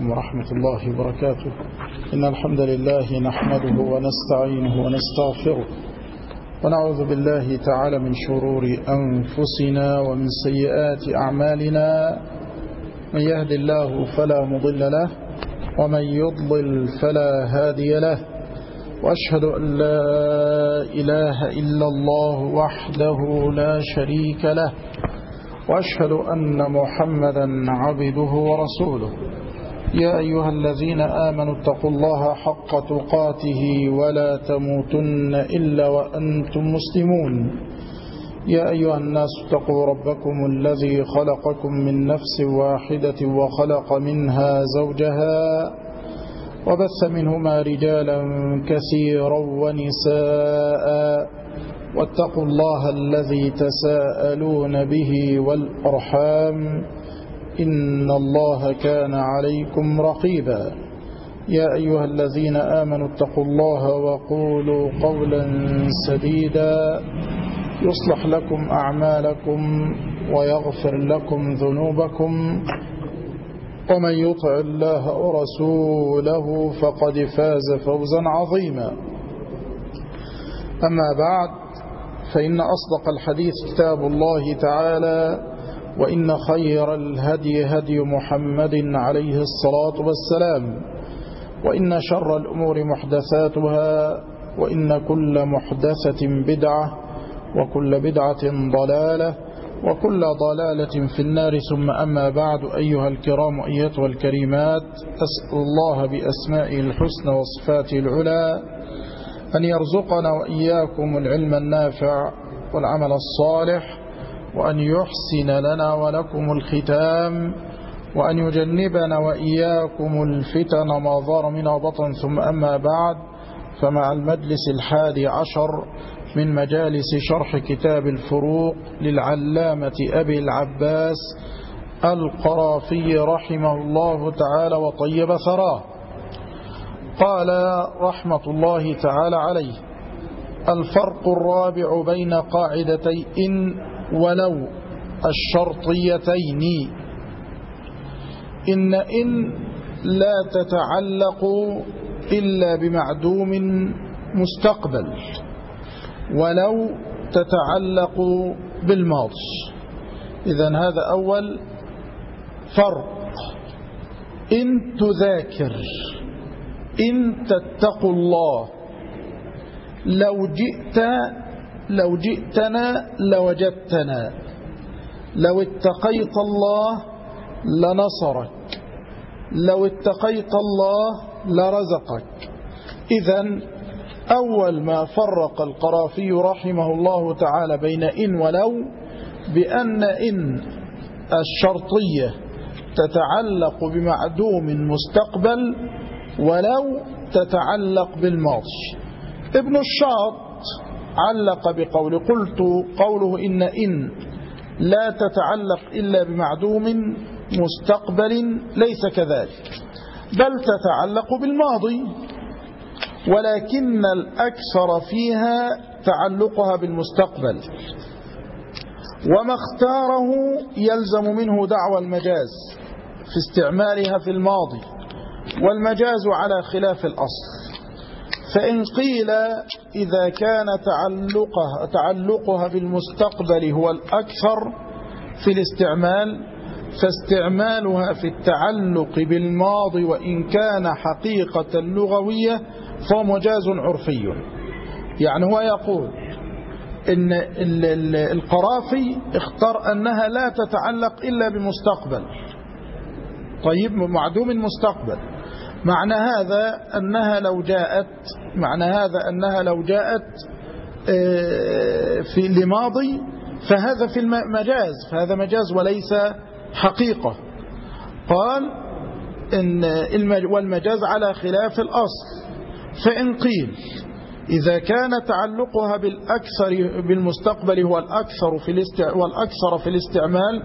عليكم ورحمة الله وبركاته. إن الحمد لله نحمده ونستعينه ونستغفره ونعوذ بالله تعالى من شرور أنفسنا ومن سيئات أعمالنا. من يهد الله فلا مضل له ومن يضلل فلا هادي له، وأشهد أن لا إله إلا الله وحده لا شريك له، وأشهد أن محمدا عبده ورسوله. يا أيها الذين آمنوا اتقوا الله حق تقاته ولا تموتن إلا وأنتم مسلمون. يا أيها الناس اتقوا ربكم الذي خلقكم من نفس واحدة وخلق منها زوجها وبث منهما رجالا كثيرا ونساء، واتقوا الله الذي تساءلون به والأرحام إن الله كان عليكم رقيبا. يا أيها الذين آمنوا اتقوا الله وقولوا قولا سديدا يصلح لكم أعمالكم ويغفر لكم ذنوبكم، ومن يطع الله ورسوله فقد فاز فوزا عظيما. أما بعد، فإن أصدق الحديث كتاب الله تعالى، وإن خير الهدي هدي محمد عليه الصلاة والسلام، وإن شر الأمور محدثاتها، وإن كل محدثة بدعة، وكل بدعة ضلالة، وكل ضلالة في النار. ثم أما بعد، أيها الكرام أيتها الكريمات، أسأل الله بأسمائه الحسنى وصفاته العلى أن يرزقنا وإياكم العلم النافع والعمل الصالح، وأن يحسن لنا ولكم الختام، وأن يجنبنا وإياكم الفتن ما ظهر منها وبطن. ثم أما بعد، فمع المجلس 11 من مجالس شرح كتاب الفروق للعلامة أبي العباس القرافي رحمه الله تعالى وطيب ثراه. قال رحمة الله تعالى عليه: الفرق الرابع بين قاعدتي إن ولو الشرطيتين. إن لا تتعلق إلا بمعدوم مستقبل، ولو تتعلق بالماضي. إذن هذا أول فرق. إن تذاكر، إن تتقوا الله، لو جئتنا لوجدتنا، لو اتقيت الله لنصرك، لو اتقيت الله لرزقك. إذن أول ما فرق القرافي رحمه الله تعالى بين إن ولو بأن إن الشرطية تتعلق بمعدوم مستقبل، ولو تتعلق بالماضي. ابن الشاط علق بقول قوله إن لا تتعلق إلا بمعدوم مستقبل ليس كذلك، بل تتعلق بالماضي، ولكن الأكثر فيها تعلقها بالمستقبل. وما اختاره يلزم منه دعوى المجاز في استعمالها في الماضي، والمجاز على خلاف الأصل. فإن قيل إذا كان تعلقها بالمستقبل هو الأكثر في الاستعمال، فاستعمالها في التعلق بالماضي وإن كان حقيقة لغوية فهو مجاز عرفي. يعني هو يقول إن القرافي اختار أنها لا تتعلق إلا بمستقبل، طيب، معدوم المستقبل. معنى هذا أنها لو جاءت في لماضي فهذا في المجاز، فهذا مجاز وليس حقيقة. قال والمجاز على خلاف الأصل. فإن قيل إذا كان تعلقها بالمستقبل هو الأكثر في الاستعمال،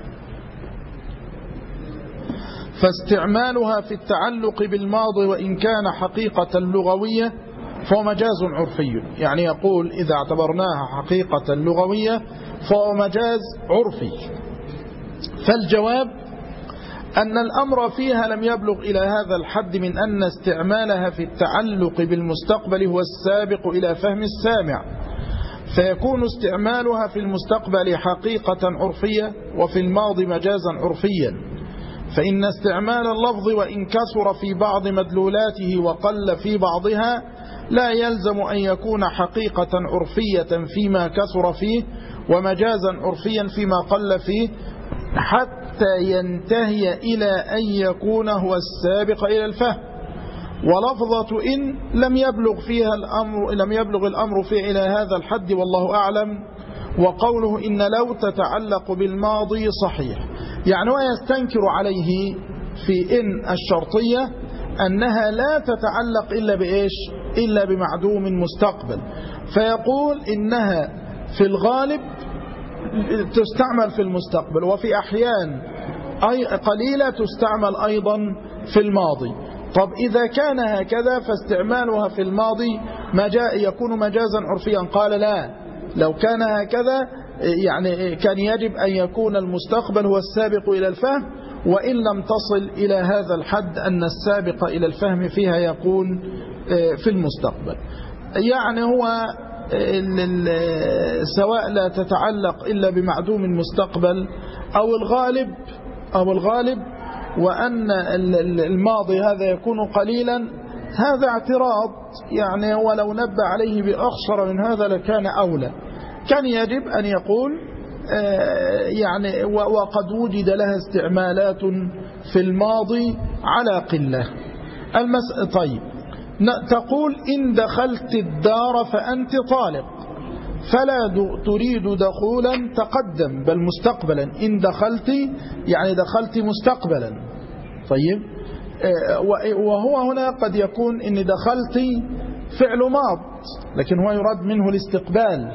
فاستعمالها في التعلق بالماضي وإن كان حقيقة لغوية فهو مجاز عرفي. يعني يقول إذا اعتبرناها حقيقة لغوية فهو مجاز عرفي. فالجواب أن الأمر فيها لم يبلغ إلى هذا الحد من أن استعمالها في التعلق بالمستقبل هو السابق إلى فهم السامع، فيكون استعمالها في المستقبل حقيقة عرفية وفي الماضي مجازا عرفيا. فإن استعمال اللفظ وإن كثر في بعض مدلولاته وقل في بعضها لا يلزم أن يكون حقيقة عرفية فيما كثر فيه ومجازا عرفيا فيما قل فيه، حتى ينتهي إلى أن يكون هو السابق إلى الفهم. ولفظة إن لم يبلغ الأمر فيه إلى هذا الحد والله أعلم. وقوله إن لو تتعلق بالماضي صحيح، يعني هو يستنكر عليه في إن الشرطية أنها لا تتعلق إلا بإيش؟ إلا بمعدوم مستقبل، فيقول إنها في الغالب تستعمل في المستقبل، وفي أحيان قليلة تستعمل أيضا في الماضي. طب إذا كان هكذا فاستعمالها في الماضي يكون مجازا عرفيا. قال لا، لو كان هكذا يعني كان يجب أن يكون المستقبل هو السابق إلى الفهم، وإن لم تصل إلى هذا الحد أن السابق إلى الفهم فيها يكون في المستقبل. يعني هو سواء لا تتعلق إلا بمعدوم المستقبل أو الغالب وأن الماضي هذا يكون قليلا، هذا اعتراض. يعني ولو نبه عليه بأخصر من هذا لكان أولى. كان يجب أن يقول يعني وقد وجد لها استعمالات في الماضي على قلة. طيب، تقول إن دخلت الدار فأنت طالق، فلا تريد دخولا تقدم بل مستقبلا. إن دخلت يعني دخلت مستقبلا. طيب، وهو هنا قد يكون إن دخلت فعل ماض لكن هو يراد منه الاستقبال.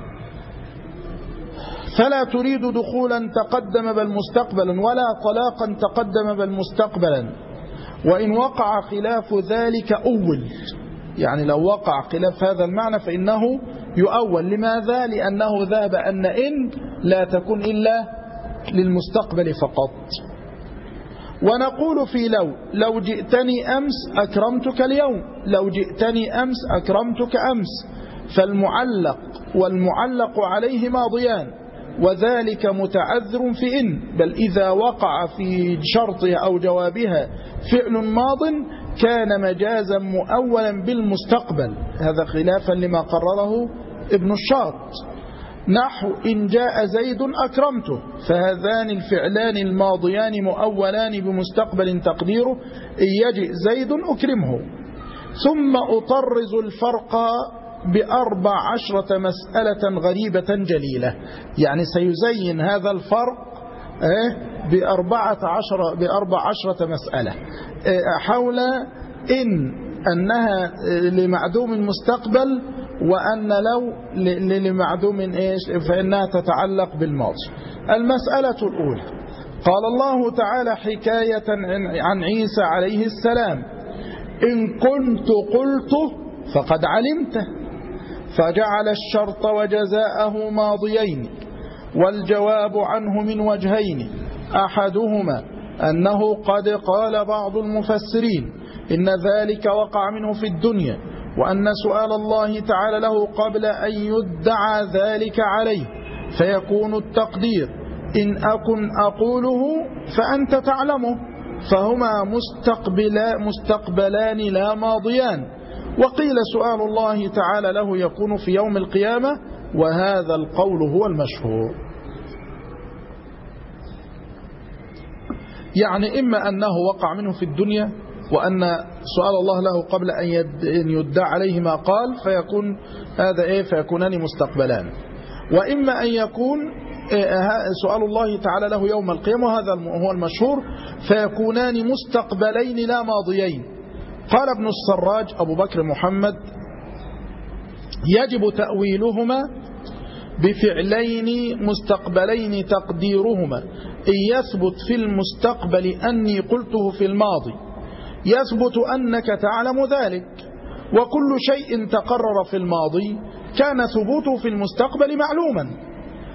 فلا تريد دخولا تقدم بل مستقبلا ولا طلاقا تقدم بل مستقبلا. وإن وقع خلاف ذلك أول، يعني لو وقع خلاف هذا المعنى فإنه يؤول. لماذا؟ لأنه ذهب أن إن لا تكون إلا للمستقبل فقط. ونقول في لو جئتني أمس أكرمتك اليوم، لو جئتني أمس أكرمتك أمس، فالمعلق والمعلق عليه ماضيان، وذلك متعذر في إن، بل إذا وقع في شرطها أو جوابها فعل ماض كان مجازا مؤولا بالمستقبل. هذا خلافا لما قرره ابن الشاط. نحو إن جاء زيد أكرمته، فهذان الفعلان الماضيان مؤولان بمستقبل تقديره إن يجئ زيد أكرمه. ثم أطرز الفرق ب14 مسألة غريبة جليلة، يعني سيزين هذا الفرق ب14 مسألة حول أنها لمعدوم المستقبل، وأن لو لمعدوم إيش فإنها تتعلق بالماضي. المسألة الأولى، قال الله تعالى حكاية عن عيسى عليه السلام: إن كنت قلته فقد علمته، فجعل الشرط وجزاءه ماضيين، والجواب عنه من وجهين: أحدهما أنه قد قال بعض المفسرين إن ذلك وقع منه في الدنيا، وأن سؤال الله تعالى له قبل أن يدعى ذلك عليه، فيكون التقدير: إن أكن أقوله فأنت تعلمه، فهما مستقبلان لا ماضيان. وقيل سؤال الله تعالى له يكون في يوم القيامة، وهذا القول هو المشهور. يعني إما أنه وقع منه في الدنيا، وأن سؤال الله له قبل أن يدعى عليه ما قال، فيكون هذا فيكونان مستقبلان. وإما أن يكون سؤال الله تعالى له يوم القيامة، وهذا هو المشهور، فيكونان مستقبلين لا ماضيين. قال ابن السراج أبو بكر محمد: يجب تأويلهما بفعلين مستقبلين تقديرهما إن يثبت في المستقبل أني قلته في الماضي يثبت أنك تعلم ذلك، وكل شيء تقرر في الماضي كان ثبوته في المستقبل معلوما،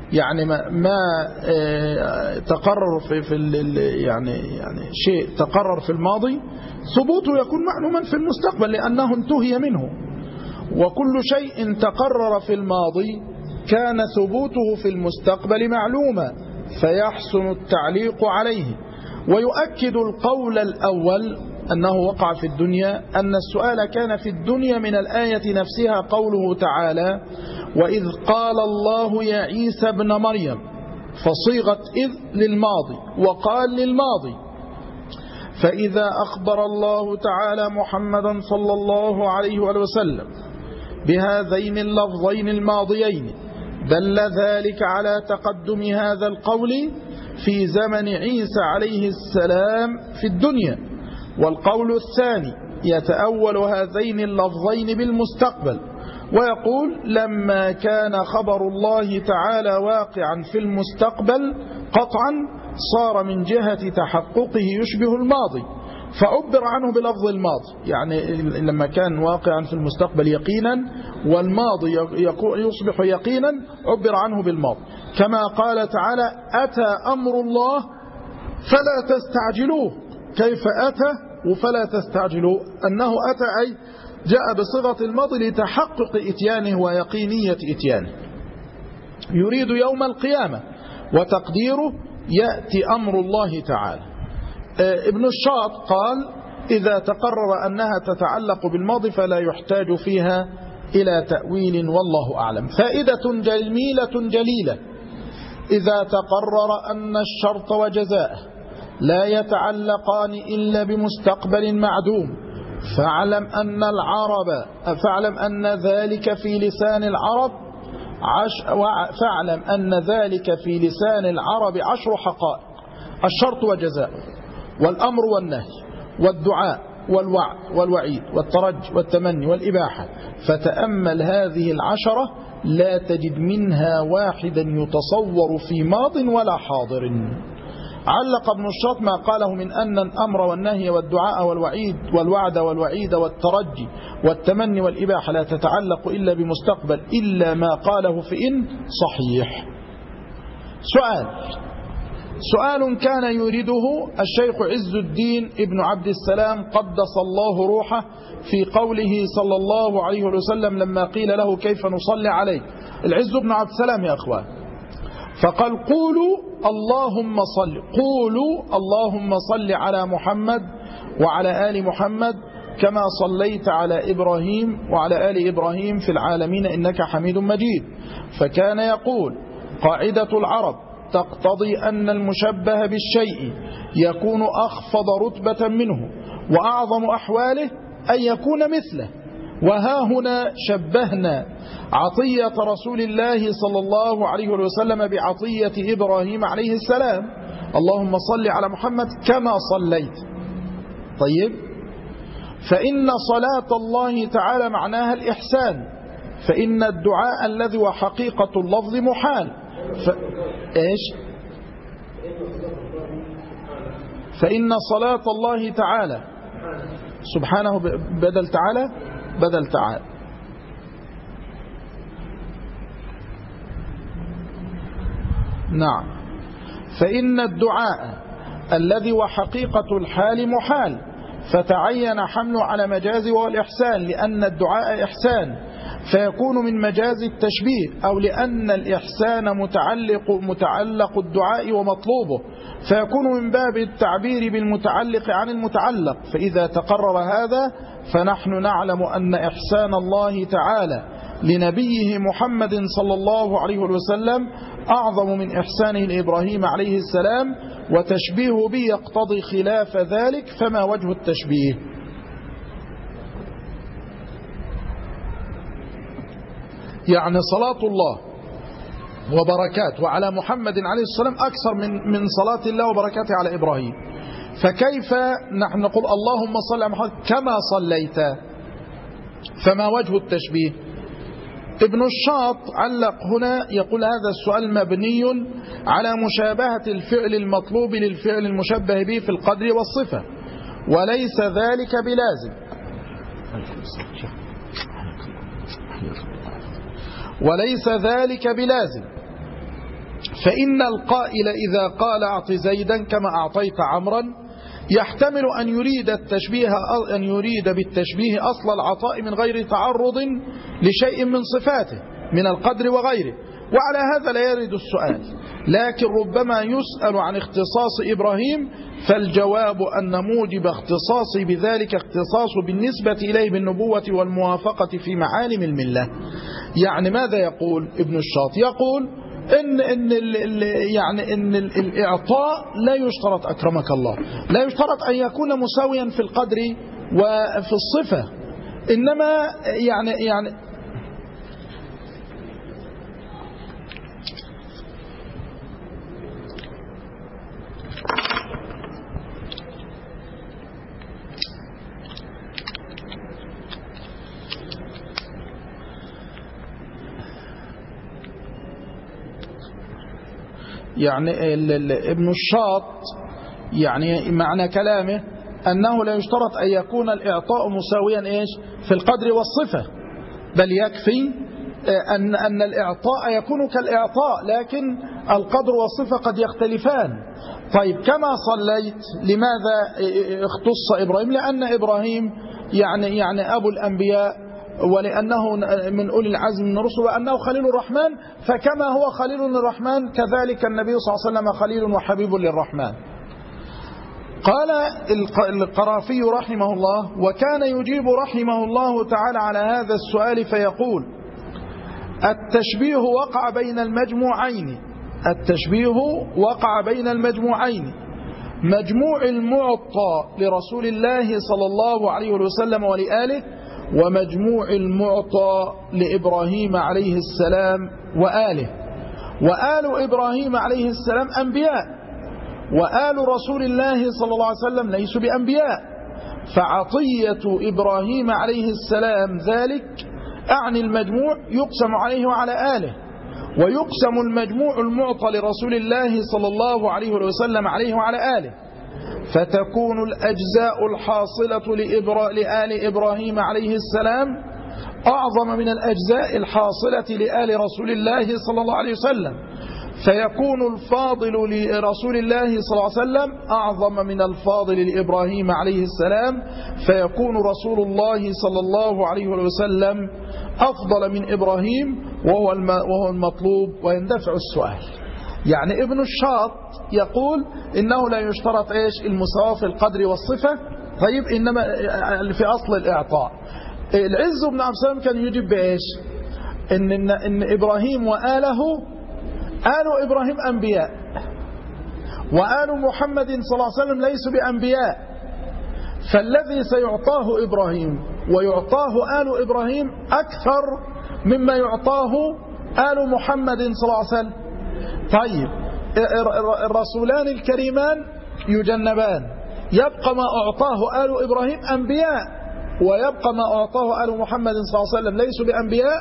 يعني ما تقرر يعني شيء تقرر في الماضي ثبوته يكون معلوما في المستقبل لأنه انتهي منه، وكل شيء تقرر في الماضي كان ثبوته في المستقبل معلوما فيحسن التعليق عليه. ويؤكد القول الأول أنه وقع في الدنيا أن السؤال كان في الدنيا من الآية نفسها، قوله تعالى: وإذ قال الله يا عيسى ابن مريم، فصيغة إذ للماضي وقال للماضي. فإذا أخبر الله تعالى محمدا صلى الله عليه وسلم بهذين اللفظين الماضيين دل ذلك على تقدم هذا القول في زمن عيسى عليه السلام في الدنيا. والقول الثاني يتأول هذين اللفظين بالمستقبل ويقول: لما كان خبر الله تعالى واقعا في المستقبل قطعا صار من جهة تحققه يشبه الماضي فعبر عنه بلفظ الماضي، يعني لما كان واقعا في المستقبل يقينا والماضي يصبح يقينا عبر عنه بالماضي، كما قال تعالى: أتى أمر الله فلا تستعجلوه. كيف أتى وفلا تستعجلوه؟ أنه أتى أي جاء بصيغة الماضي لتحقق إتيانه ويقينية إتيانه. يريد يوم القيامة وتقديره يأتي أمر الله تعالى. ابن الشاط قال: إذا تقرر أنها تتعلق بالماضي فلا يحتاج فيها إلى تأويل والله أعلم. فائدة جميلة جليلة: إذا تقرر أن الشرط وجزاءه لا يتعلقان إلا بمستقبل معدوم فاعلم أن ذلك في لسان العرب 10 حقائق: الشرط وجزاء، والأمر والنهي، والدعاء والوعد والوعيد، والترجي والتمني والإباحة. فتأمل هذه 10 لا تجد منها واحدا يتصور في ماض ولا حاضر. علق ابن الشاط ما قاله من أن الأمر والنهي والدعاء والوعيد والوعد والوعيد والترجي والتمني والإباحة لا تتعلق إلا بمستقبل إلا ما قاله في إن صحيح. سؤال كان يريده الشيخ عز الدين ابن عبد السلام قدس الله روحه في قوله صلى الله عليه وسلم لما قيل له: كيف نصلي عليك؟ العز بن عبد السلام يا أخوان، فقال: قولوا اللهم صل على محمد وعلى آل محمد كما صليت على إبراهيم وعلى آل إبراهيم في العالمين إنك حميد مجيد. فكان يقول: قاعدة العرب تقتضي أن المشبه بالشيء يكون أخفض رتبة منه وأعظم أحواله أن يكون مثله. وها هنا شبهنا عطية رسول الله صلى الله عليه وسلم بعطية إبراهيم عليه السلام: اللهم صل على محمد كما صليت. طيب، فإن صلاة الله تعالى معناها الإحسان، فإن الدعاء الذي هو حقيقة اللفظ محال. فإن صلاة الله تعالى سبحانه بدل تعالى نعم، فإن الدعاء الذي هو حقيقة الحال محال، فتعين حمله على مجاز والإحسان لأن الدعاء إحسان فيكون من مجاز التشبيه، أو لأن الإحسان متعلق الدعاء ومطلوبه فيكون من باب التعبير بالمتعلق عن المتعلق. فإذا تقرر هذا فنحن نعلم أن إحسان الله تعالى لنبيه محمد صلى الله عليه وسلم أعظم من إحسانه لإبراهيم عليه السلام، وتشبيهه به يقتضي خلاف ذلك، فما وجه التشبيه؟ يعني صلاة الله وبركاته على محمد عليه السلام أكثر من صلاة الله وبركاته على إبراهيم، فكيف نحن نقول اللهم صل على محمد كما صليت؟ فما وجه التشبيه؟ ابن الشاط علق هنا يقول: هذا السؤال مبني على مشابهة الفعل المطلوب للفعل المشبه به في القدر والصفة، وليس ذلك بلازم فإن القائل إذا قال أعط زيدا كما أعطيت عمرا يحتمل أن يريد بالتشبيه أصل العطاء من غير تعرض لشيء من صفاته من القدر وغيره، وعلى هذا لا يرد السؤال، لكن ربما يسأل عن اختصاص إبراهيم، فالجواب أن موجب اختصاصه بذلك اختصاص بالنسبة إليه بالنبوة والموافقة في معالم الملة. يعني ماذا يقول ابن الشاط؟ يقول إن الإعطاء لا يشترط أكرمك الله، لا يشترط أن يكون مساويا في القدر وفي الصفة، إنما ابن الشاط معنى كلامه أنه لا يشترط أن يكون الإعطاء مساويا في القدر والصفة، بل يكفي أن الإعطاء يكون كالإعطاء، لكن القدر والصفة قد يختلفان. طيب كما صليت، لماذا اختص إبراهيم؟ لأن إبراهيم أبو الأنبياء، ولأنه من أولي العزم من الرسل، وأنه خليل الرحمن، فكما هو خليل للرحمن كذلك النبي صلى الله عليه وسلم خليل وحبيب للرحمن. قال القرافي رحمه الله: وكان يجيب رحمه الله تعالى على هذا السؤال فيقول: التشبيه وقع بين المجموعين، مجموع المعطى لرسول الله صلى الله عليه وسلم ولآله، ومجموع المعطى لإبراهيم عليه السلام وآله. وآل إبراهيم عليه السلام أنبياء، وآل رسول الله صلى الله عليه وسلم ليسوا بأنبياء، فعطية إبراهيم عليه السلام ذلك أعني المجموع يقسم عليه وعلى آله، ويقسم المجموع المعطى لرسول الله صلى الله عليه وسلم عليه وعلى آله، فتكون الأجزاء الحاصلة لآل إبراهيم عليه السلام أعظم من الأجزاء الحاصلة لآل رسول الله صلى الله عليه وسلم، فيكون الفاضل لرسول الله صلى الله عليه وسلم أعظم من الفاضل لإبراهيم عليه السلام، فيكون رسول الله صلى الله عليه وسلم أفضل من إبراهيم، وهو المطلوب، ويندفع السؤال. ابن الشاط يقول إنه لا يشترط المساواة في القدر والصفة، طيب إنما في أصل الإعطاء. العز بن عبد السلام كان يجيب إن إبراهيم وآله، آل إبراهيم أنبياء، وآل محمد صلى الله عليه وسلم ليسوا بأنبياء، فالذي سيعطاه إبراهيم ويعطاه آل إبراهيم أكثر مما يعطاه آل محمد صلى الله عليه وسلم. طيب الرسولان الكريمان يجنبان، يبقى ما أعطاه آل إبراهيم أنبياء، ويبقى ما أعطاه آل محمد صلى الله عليه وسلم ليسوا بأنبياء،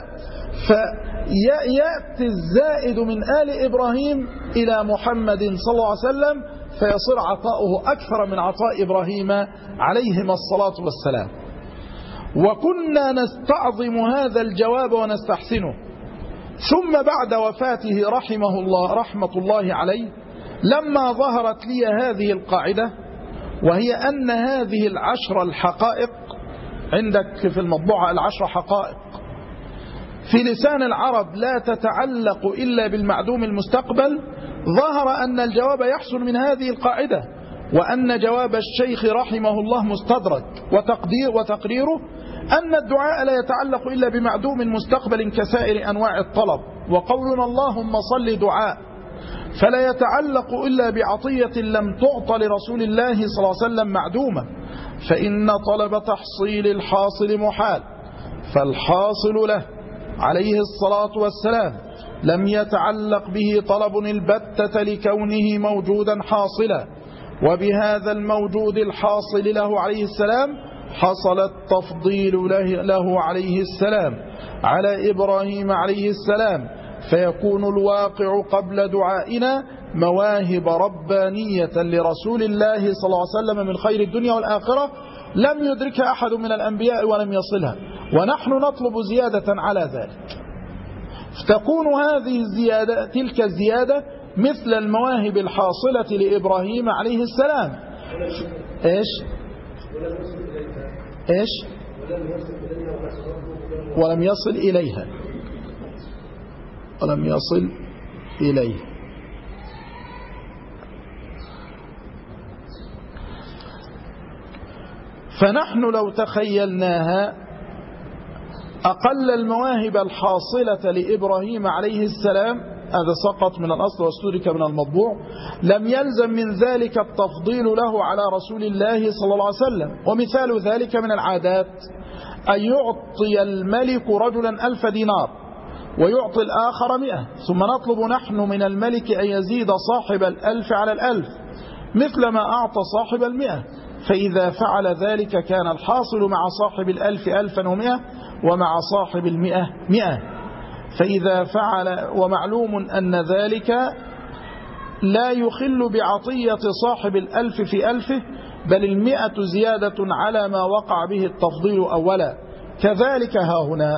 فيأتي الزائد من آل إبراهيم إلى محمد صلى الله عليه وسلم، فيصير عطاؤه أكثر من عطاء إبراهيم عليهما الصلاة والسلام. وكنا نستعظم هذا الجواب ونستحسنه، ثم بعد وفاته رحمة الله عليه، لما ظهرت لي هذه القاعدة، وهي أن هذه 10 الحقائق عندك في المطبوعة 10 حقائق في لسان العرب لا تتعلق إلا بالمعدوم المستقبل، ظهر أن الجواب يحصل من هذه القاعدة، وأن جواب الشيخ رحمه الله مستدرك، وتقريره أن الدعاء لا يتعلق إلا بمعدوم مستقبل كسائر أنواع الطلب، وقولنا اللهم صل دعاء، فلا يتعلق إلا بعطية لم تعط لرسول الله صلى الله عليه وسلم معدومة، فإن طلب تحصيل الحاصل محال، فالحاصل له عليه الصلاة والسلام لم يتعلق به طلب البتة لكونه موجودا حاصلا، وبهذا الموجود الحاصل له عليه السلام حصل التفضيل له عليه السلام على إبراهيم عليه السلام، فيكون الواقع قبل دعائنا مواهب ربانية لرسول الله صلى الله عليه وسلم من خير الدنيا والآخرة لم يدركها أحد من الأنبياء ولم يصلها، ونحن نطلب زيادة على ذلك. فتكون هذه الزيادة تلك الزيادة مثل المواهب الحاصلة لإبراهيم عليه السلام. إيش ولم يصل إليها ولم يصل إليه. فنحن لو تخيلناها أقل المواهب الحاصلة لإبراهيم عليه السلام، هذا سقط من الأصل واستدرك من المطبوع، لم يلزم من ذلك التفضيل له على رسول الله صلى الله عليه وسلم. ومثال ذلك من العادات أن يعطي الملك رجلا 1000 دينار ويعطي الآخر 100، ثم نطلب نحن من الملك أن يزيد صاحب 1000 على 1000 مثل ما أعطى صاحب 100، فإذا فعل ذلك كان الحاصل مع صاحب 1000 1100 ومع صاحب 100 100. فإذا فعل، ومعلوم أن ذلك لا يخل بعطية صاحب 1000 في 1000، بل 100 زيادة على ما وقع به التفضيل أولا. كذلك ها هنا،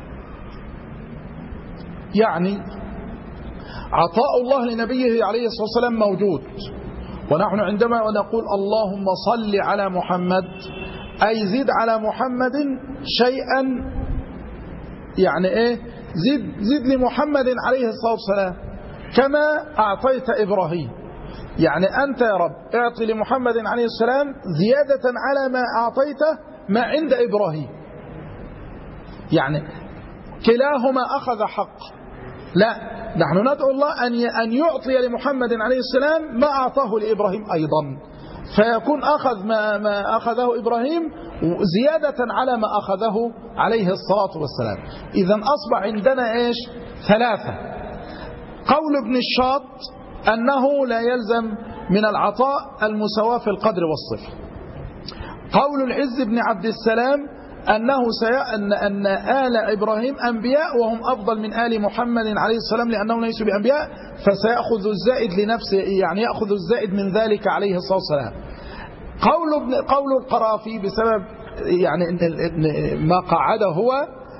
يعني عطاء الله لنبيه عليه الصلاة والسلام موجود، ونحن عندما نقول اللهم صل على محمد أي زد على محمد شيئا، يعني إيه؟ زد لمحمد عليه الصلاة والسلام كما أعطيت إبراهيم. يعني أنت يا رب اعطي لمحمد عليه السلام زيادة على ما أعطيته ما عند إبراهيم. يعني كلاهما أخذ حق. لا، نحن ندعو الله أن يعطي لمحمد عليه السلام ما أعطاه لإبراهيم أيضا، فيكون أخذ ما أخذه إبراهيم زيادة على ما أخذه عليه الصلاة والسلام. إذن أصبح عندنا إيش؟ 3. قول ابن الشاط أنه لا يلزم من العطاء المساواة في القدر والصفة. قول العز بن عبد السلام أن آل إبراهيم أنبياء وهم أفضل من آل محمد عليه السلام لأنهم ليسوا بأنبياء، فسيأخذ الزائد لنفسه، يعني يأخذ الزائد من ذلك عليه الصلاة والسلام. قول القرافي بسبب يعني ما قعد هو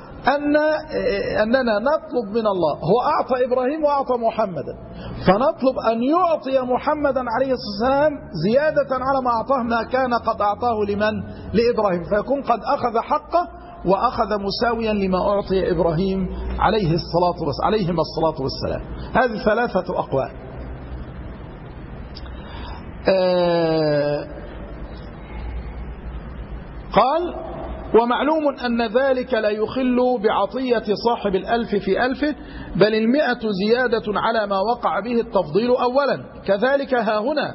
أننا نطلب من الله، هو أعطى إبراهيم وأعطى محمدا، فنطلب أن يعطي محمدا عليه الصلاة والسلام زيادة على ما أعطاه ما كان قد أعطاه لمن؟ لإبراهيم، فيكون قد أخذ حقه وأخذ مساويا لما أعطي إبراهيم عليهما الصلاة والسلام. هذه 3 أقوال. قال ومعلوم أن ذلك لا يخل بعطية صاحب 1000 في 1000، بل 100 زيادة على ما وقع به التفضيل أولا. كذلك ها هنا،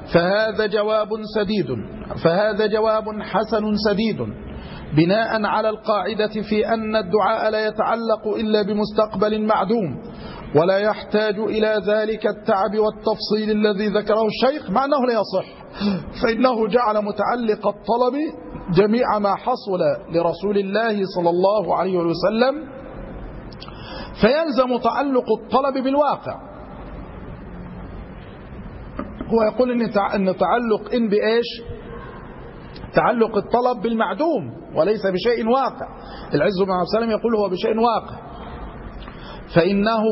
فهذا جواب حسن سديد بناء على القاعدة في أن الدعاء لا يتعلق إلا بمستقبل معدوم، ولا يحتاج إلى ذلك التعب والتفصيل الذي ذكره الشيخ، مع أنه لا يصح، فإنه جعل متعلق الطلب جميع ما حصل لرسول الله صلى الله عليه وسلم، فيلزم تعلق الطلب بالواقع. هو يقول أن تعلق بإيش؟ تعلق الطلب بالمعدوم وليس بشيء واقع. العز بن عبد السلام يقول هو بشيء واقع، فإنه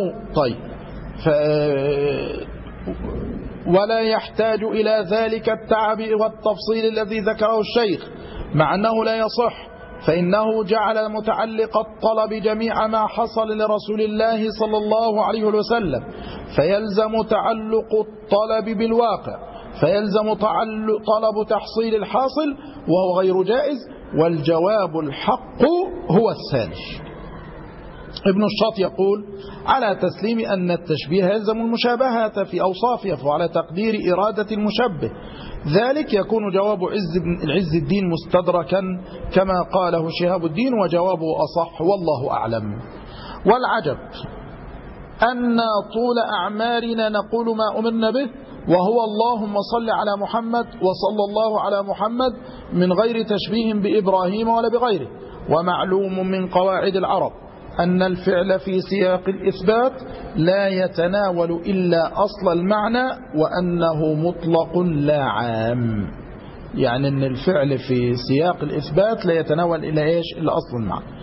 ولا يحتاج إلى ذلك التعب والتفصيل الذي ذكره الشيخ، مع أنه لا يصح، فإنه جعل متعلق الطلب جميع ما حصل لرسول الله صلى الله عليه وسلم، فيلزم تعلق الطلب بالواقع، فيلزم طلب تحصيل الحاصل وهو غير جائز، والجواب الحق هو الثاني. ابن الشاط يقول على تسليم أن التشبيه يلزم المشابهة في أوصافه، وعلى تقدير إرادة المشبه ذلك يكون جواب عز الدين مستدركا كما قاله شهاب الدين، وجوابه أصح والله أعلم. والعجب أن طول أعمارنا نقول ما أمرنا به، وهو اللهم صل على محمد وصلى الله على محمد من غير تشبيه بإبراهيم ولا بغيره. ومعلوم من قواعد العرب أن الفعل في سياق الإثبات لا يتناول إلا أصل المعنى، وأنه مطلق لا عام. يعني أن الفعل في سياق الإثبات لا يتناول إلا إيش؟ إلا أصل المعنى.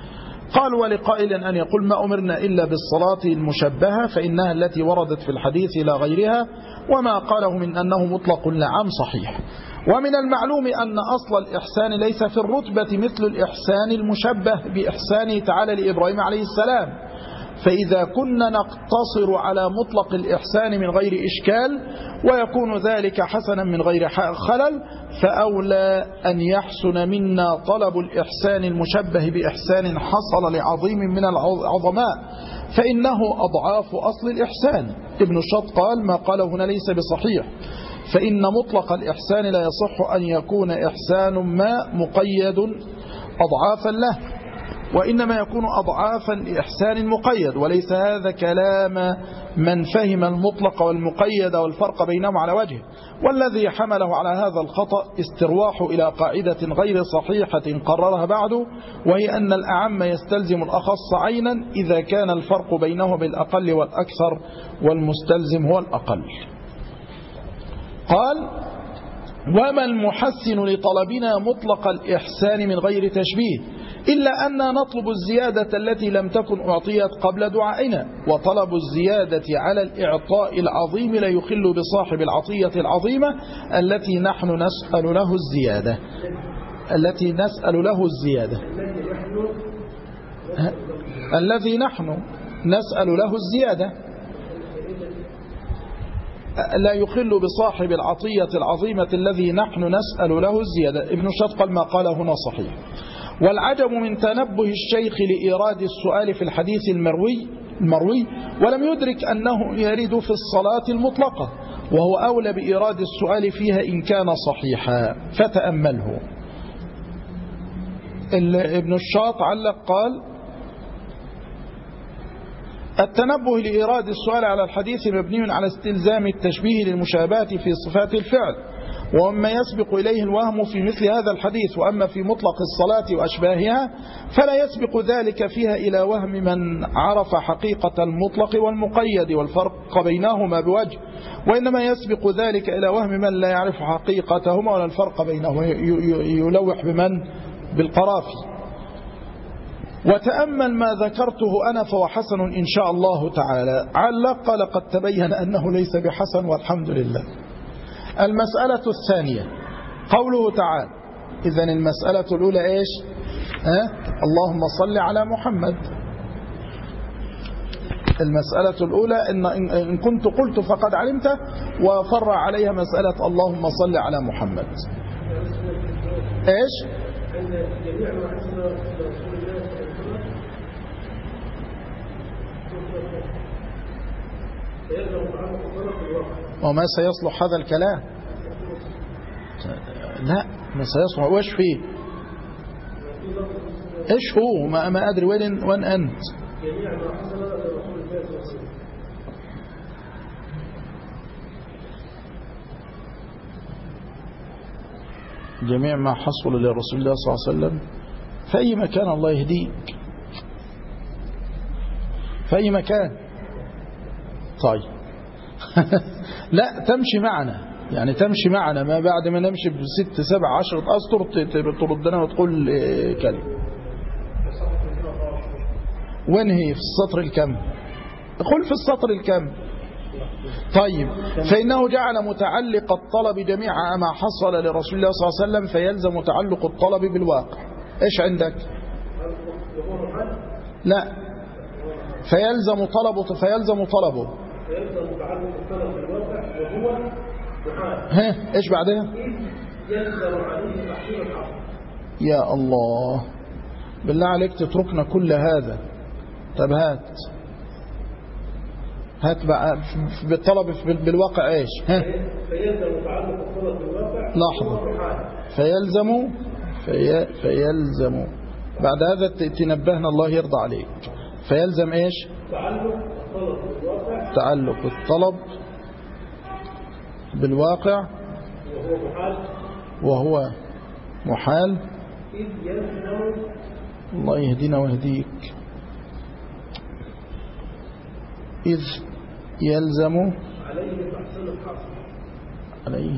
قال ولقائل أن يقول ما أمرنا إلا بالصلاة المشبهة فإنها التي وردت في الحديث لا غيرها، وما قاله من أنه مطلق لعام صحيح. ومن المعلوم أن أصل الإحسان ليس في الرتبة مثل الإحسان المشبه بإحسانه تعالى لإبراهيم عليه السلام، فإذا كنا نقتصر على مطلق الإحسان من غير إشكال ويكون ذلك حسنا من غير خلل، فأولى أن يحسن منا طلب الإحسان المشبه بإحسان حصل لعظيم من العظماء، فإنه أضعاف أصل الإحسان. ابن الشط قال ما قاله هنا ليس بصحيح، فإن مطلق الإحسان لا يصح أن يكون إحسان ما مقيد أضعافا له، وإنما يكون أضعافا لإحسان مقيد، وليس هذا كلام من فهم المطلق والمقيد والفرق بينهم على وجه. والذي حمله على هذا الخطأ استرواح إلى قاعدة غير صحيحة قررها بعده، وهي أن الأعم يستلزم الأخص عينا إذا كان الفرق بينه بالأقل والأكثر، والمستلزم هو الأقل. قال وما المحسن لطلبنا مطلق الإحسان من غير تشبيه، إلا أننا نطلب الزيادة التي لم تكن أعطيت قبل دعائنا، وطلب الزيادة على الإعطاء العظيم لا يخل بصاحب العطية العظيمة التي نحن نسأل له الزيادة الذي نحن نسأل له الزيادة لا يخل بصاحب العطية العظيمة الذي نحن نسأل له الزيادة. ابن الشط قال ما قال هنا صحيح. والعجب من تنبه الشيخ لإيراد السؤال في الحديث المروي ولم يدرك أنه يرد في الصلاة المطلقة، وهو أولى بإيراد السؤال فيها إن كان صحيحا، فتأمله. ابن الشاط علق قال التنبه لإيراد السؤال على الحديث مبني على استلزام التشبيه للمشابهة في صفات الفعل، وأما يسبق إليه الوهم في مثل هذا الحديث. وأما في مطلق الصلاة وأشباهها فلا يسبق ذلك فيها إلى وهم من عرف حقيقة المطلق والمقيد والفرق بينهما بوجه، وإنما يسبق ذلك إلى وهم من لا يعرف حقيقتهما ولا الفرق بينهما، يلوح بمن؟ بالقرافي. وتأمل ما ذكرته أنا فهو حسن إن شاء الله تعالى. علق لقد تبين أنه ليس بحسن والحمد لله. المسألة الثانية قوله تعالى، إذن المسألة الأولى إيش؟ اللهم صل على محمد. المسألة الأولى إن كنت قلت فقد علمت، وفر عليها مسألة اللهم صل على محمد. إيش؟ وما سيصلح هذا الكلام؟ لا، ما سيصلح. وش فيه؟ ايش هو؟ ما أدري وين أنت. جميع ما حصل لرسول الله صلى الله عليه وسلم في أي مكان. الله يهديك، في أي مكان. طيب لا، تمشي معنا، يعني تمشي معنا، ما بعد ما نمشي ب6 7 10 أسطر تردنا وتقول كلمة. وين هي؟ في السطر الكم؟ قل في السطر الكم. طيب، فإنه جعل متعلق الطلب جميع ما حصل لرسول الله صلى الله عليه وسلم، فيلزم تعلق الطلب بالواقع. إيش عندك؟ لا، فيلزم طلبه فيلزم تعلق الطلب بالواقع وهو محال. إيش بعدها؟ يلزم عليه تحصيل الحق. يا الله، بالله عليك تتركنا كل هذا. طب هات بقى بالطلب بالواقع ايش؟ فيلزم تعلق الطلب بالواقع. لحظة. فيلزم بعد هذا تنبهنا الله يرضى عليك. فيلزم ايش؟ تعلق الطلب بالواقع وهو محال. الله يهدينا ويهديك. إذ يلزم عليه تحصيل الحق. عليه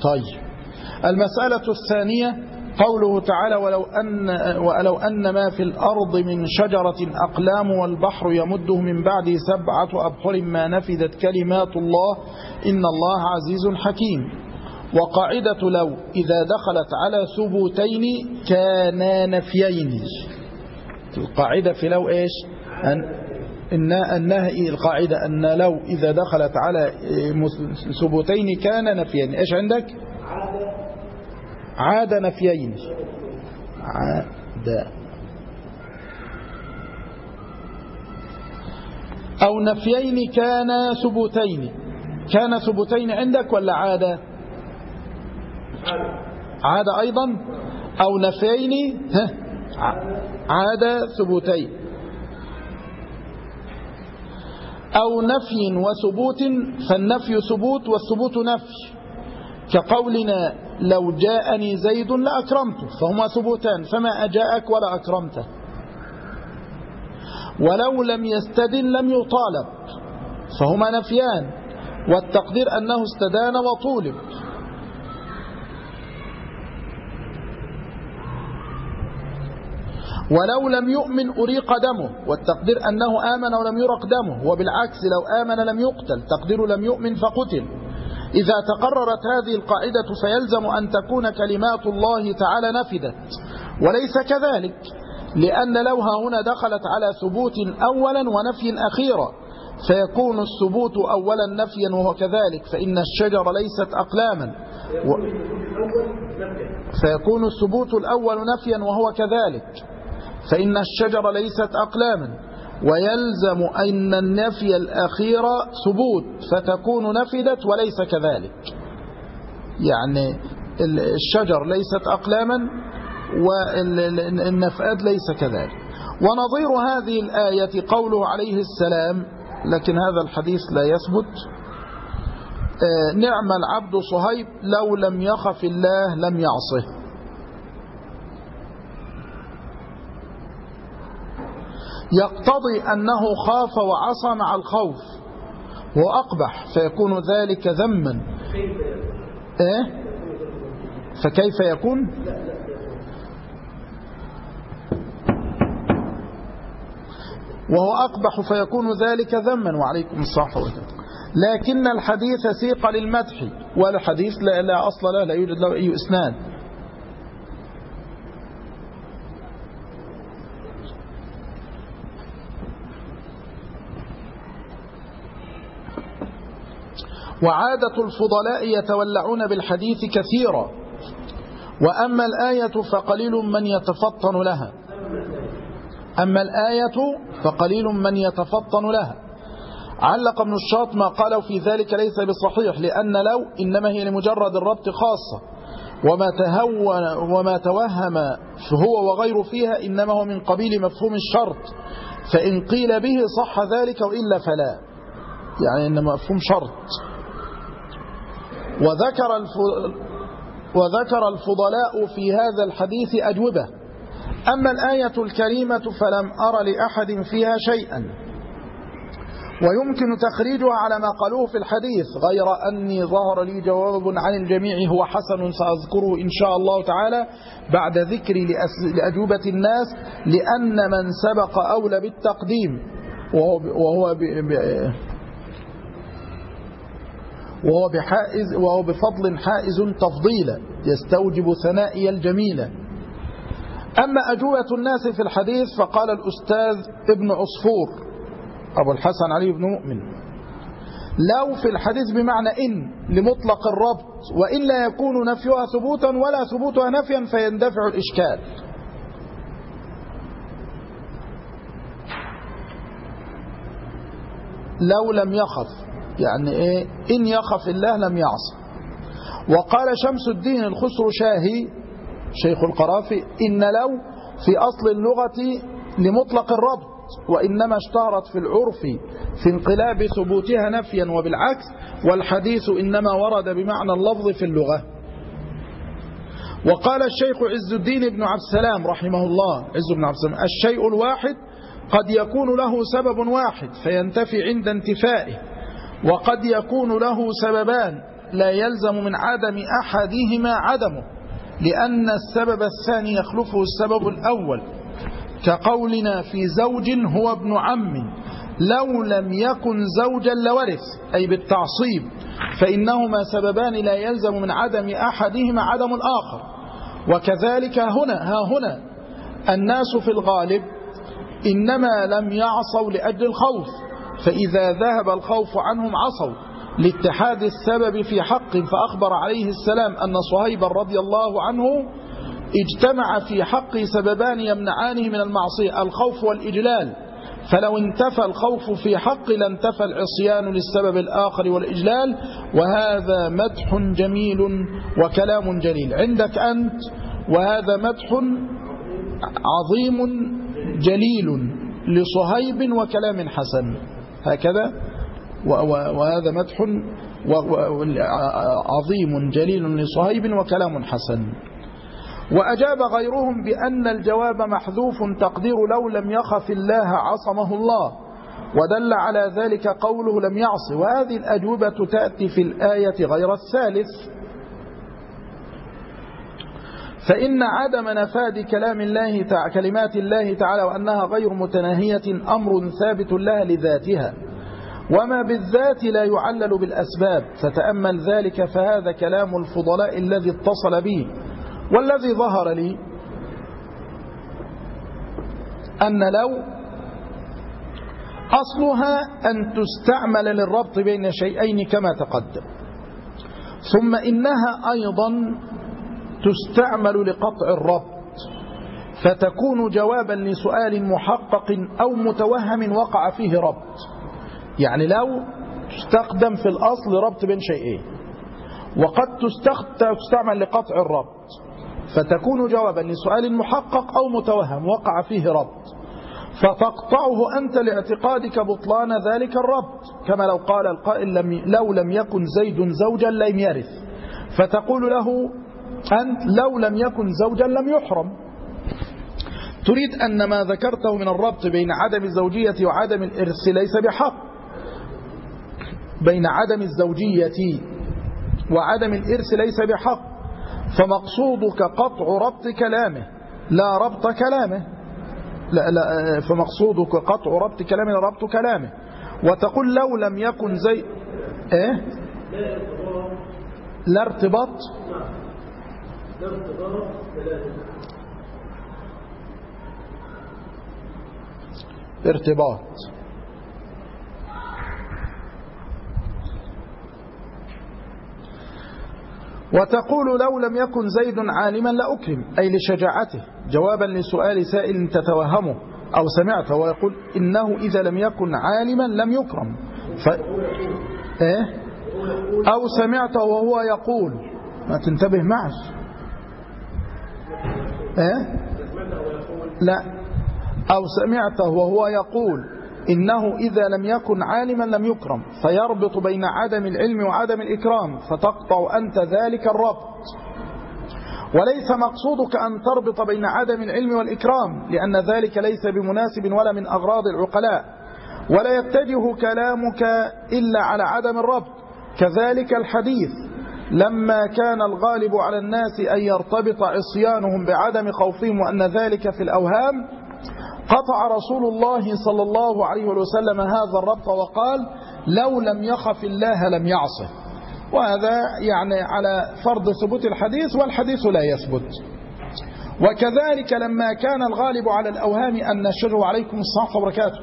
طيب، المسألة الثانية قوله تعالى ولو أن ما في الأرض من شجرة أقلام والبحر يمده من بعده 7 أبحر ما نفذت كلمات الله إن الله عزيز حكيم. وقاعدة لو إذا دخلت على ثبوتين كانا نفيين. القاعدة في لو إيش؟ القاعدة أن لو إذا دخلت على ثبوتين كان نفيين. إيش عندك؟ عاد نفيين. عاد أو نفيين كان ثبوتين. كان ثبوتين عندك ولا عاد؟ عاد أيضا. أو نفيين عاد ثبوتين. أو نفي وثبوت، فالنفي ثبوت والثبوت نفي، كقولنا لو جاءني زيد لأكرمته، فهما ثبوتان، فما أجاءك ولا أكرمته. ولو لم يستدن لم يطالب، فهما نفيان، والتقدير أنه استدان وطولب. ولو لم يؤمن أريق دمه، والتقدير أنه آمن ولم يرق دمه، وبالعكس لو آمن لم يقتل، تقدير لم يؤمن فقتل. إذا تقررت هذه القاعدة فيلزم أن تكون كلمات الله تعالى نفذت، وليس كذلك، لأن لو هنا دخلت على ثبوت أولا ونفي أخيرا، فيكون الثبوت أولا نفيا وهو كذلك، فإن الشجر ليست أقلاما، فيكون الثبوت الأول نفيا وهو كذلك، فإن الشجر ليست أقلاما، ويلزم أن النفي الأخير ثبوت، فتكون نفدت وليس كذلك. يعني الشجر ليست أقلاما والنفاد ليس كذلك. ونظير هذه الآية قوله عليه السلام، لكن هذا الحديث لا يثبت: نعم العبد صهيب لو لم يخف الله لم يعصه. يقتضي أنه خاف وعصى مع الخوف وأقبح، فيكون ذلك ذما. فكيف يكون؟ وهو أقبح فيكون ذلك ذما. وعليكم الصحة والسلام. لكن الحديث سيق للمدح، والحديث لا أصل له، لا يوجد له أي إسناد. وعادة الفضلاء يتولعون بالحديث كثيرا، وأما الآية فقليل من يتفطن لها. أما الآية فقليل من يتفطن لها. علق ابن الشاط ما قاله في ذلك ليس بصحيح، لأن لو إنما هي لمجرد الربط خاصة، وما توهم هو وغير فيها إنما هو من قبيل مفهوم الشرط، فإن قيل به صح ذلك وإلا فلا، يعني إنما مفهوم شرط. وذكر الفضلاء في هذا الحديث أجوبة. أما الآية الكريمة فلم أر لأحد فيها شيئا، ويمكن تخريجها على ما قالوه في الحديث، غير أني ظهر لي جواب عن الجميع هو حسن سأذكره إن شاء الله تعالى بعد ذكري لأجوبة الناس، لأن من سبق أولى بالتقديم، وهو بفضل حائز تفضيلا يستوجب ثنائي الجميلة. أما أجوبة الناس في الحديث فقال الأستاذ ابن عصفور أبو الحسن علي بن مؤمن: لو في الحديث بمعنى إن لمطلق الربط، وإلا يكون نفيها ثبوتا ولا ثبوتها نفيا فيندفع الإشكال. لو لم يخف، يعني إيه؟ إن يخف الله لم يعصى. وقال شمس الدين الخسرشاهي شيخ القرافي: إن لو في أصل اللغة لمطلق الربط، وإنما اشتهرت في العرف في انقلاب ثبوتها نفيا وبالعكس، والحديث إنما ورد بمعنى اللفظ في اللغة. وقال الشيخ عز الدين بن عبد السلام رحمه الله، عز بن عبد السلام: الشيء الواحد قد يكون له سبب واحد فينتفي عند انتفائه، وقد يكون له سببان لا يلزم من عدم أحدهما عدمه، لأن السبب الثاني يخلفه السبب الأول، كقولنا في زوج هو ابن عم لو لم يكن زوجا لورث، أي بالتعصيب، فإنهما سببان لا يلزم من عدم أحدهما عدم الآخر. وكذلك هنا الناس في الغالب إنما لم يعصوا لأجل الخوف، فإذا ذهب الخوف عنهم عصوا لاتحاد السبب في حق. فأخبر عليه السلام أن صهيبا رضي الله عنه اجتمع في حقه سببان يمنعانه من المعصية، الخوف والإجلال، فلو انتفى الخوف في حق لانتفى العصيان للسبب الآخر والإجلال. وهذا مدح جميل وكلام جليل عندك أنت، وهذا مدح عظيم جليل لصهيب وكلام حسن، هكذا. وهذا مدح عظيم جليل لصهيب وكلام حسن. وأجاب غيرهم بأن الجواب محذوف تقدير لو لم يخف الله عصمه الله، ودل على ذلك قوله لم يعص. وهذه الأجوبة تأتي في الآية غير الثالث، فإن عدم نفاذ كلمات الله تعالى وأنها غير متناهية أمر ثابت لها لذاتها، وما بالذات لا يعلل بالأسباب، فتأمل ذلك. فهذا كلام الفضلاء الذي اتصل به. والذي ظهر لي أن لو أصلها أن تستعمل للربط بين شيئين كما تقدم، ثم إنها أيضا تستعمل لقطع الربط، فتكون جوابا لسؤال محقق أو متوهم وقع فيه ربط. يعني لو تستخدم في الأصل ربط بين شيئين، وقد تستعمل لقطع الربط، فتكون جوابا لسؤال محقق أو متوهم وقع فيه ربط، فتقطعه أنت لاعتقادك بطلان ذلك الربط، كما لو قال القائل لو لم يكن زيد زوجا لم يرث، فتقول له أنت لو لم يكن زوجا لم يحرم. تريد أن ما ذكرته من الربط بين عدم الزوجية وعدم الإرث ليس بحق، بين عدم الزوجية وعدم الإرث ليس بحق، فمقصودك قطع ربط كلامه لا ربط كلامه، فمقصودك قطع ربط كلامه لا ربط كلامه. وتقول لو لم يكن زي لا ارتباط، ارتباط. وتقول لو لم يكن زيد عالما لأكرم، أي لشجاعته، جوابا لسؤال سائل تتوهمه أو سمعته، ويقول إنه إذا لم يكن عالما لم يكرم. أو سمعته وهو يقول، ما تنتبه معش، لا، أو سمعته وهو يقول إنه إذا لم يكن عالما لم يكرم، فيربط بين عدم العلم وعدم الإكرام، فتقطع أنت ذلك الربط. وليس مقصودك أن تربط بين عدم العلم والإكرام، لأن ذلك ليس بمناسب ولا من أغراض العقلاء، ولا يتجه كلامك إلا على عدم الربط. كذلك الحديث لما كان الغالب على الناس أن يرتبط عصيانهم بعدم خوفهم وأن ذلك في الأوهام، قطع رسول الله صلى الله عليه وسلم هذا الربط وقال لو لم يخف الله لم يعصه. وهذا يعني على فرض ثبوت الحديث، والحديث لا يثبت. وكذلك لما كان الغالب على الأوهام أن الشجر عليكم السلام وبركاته،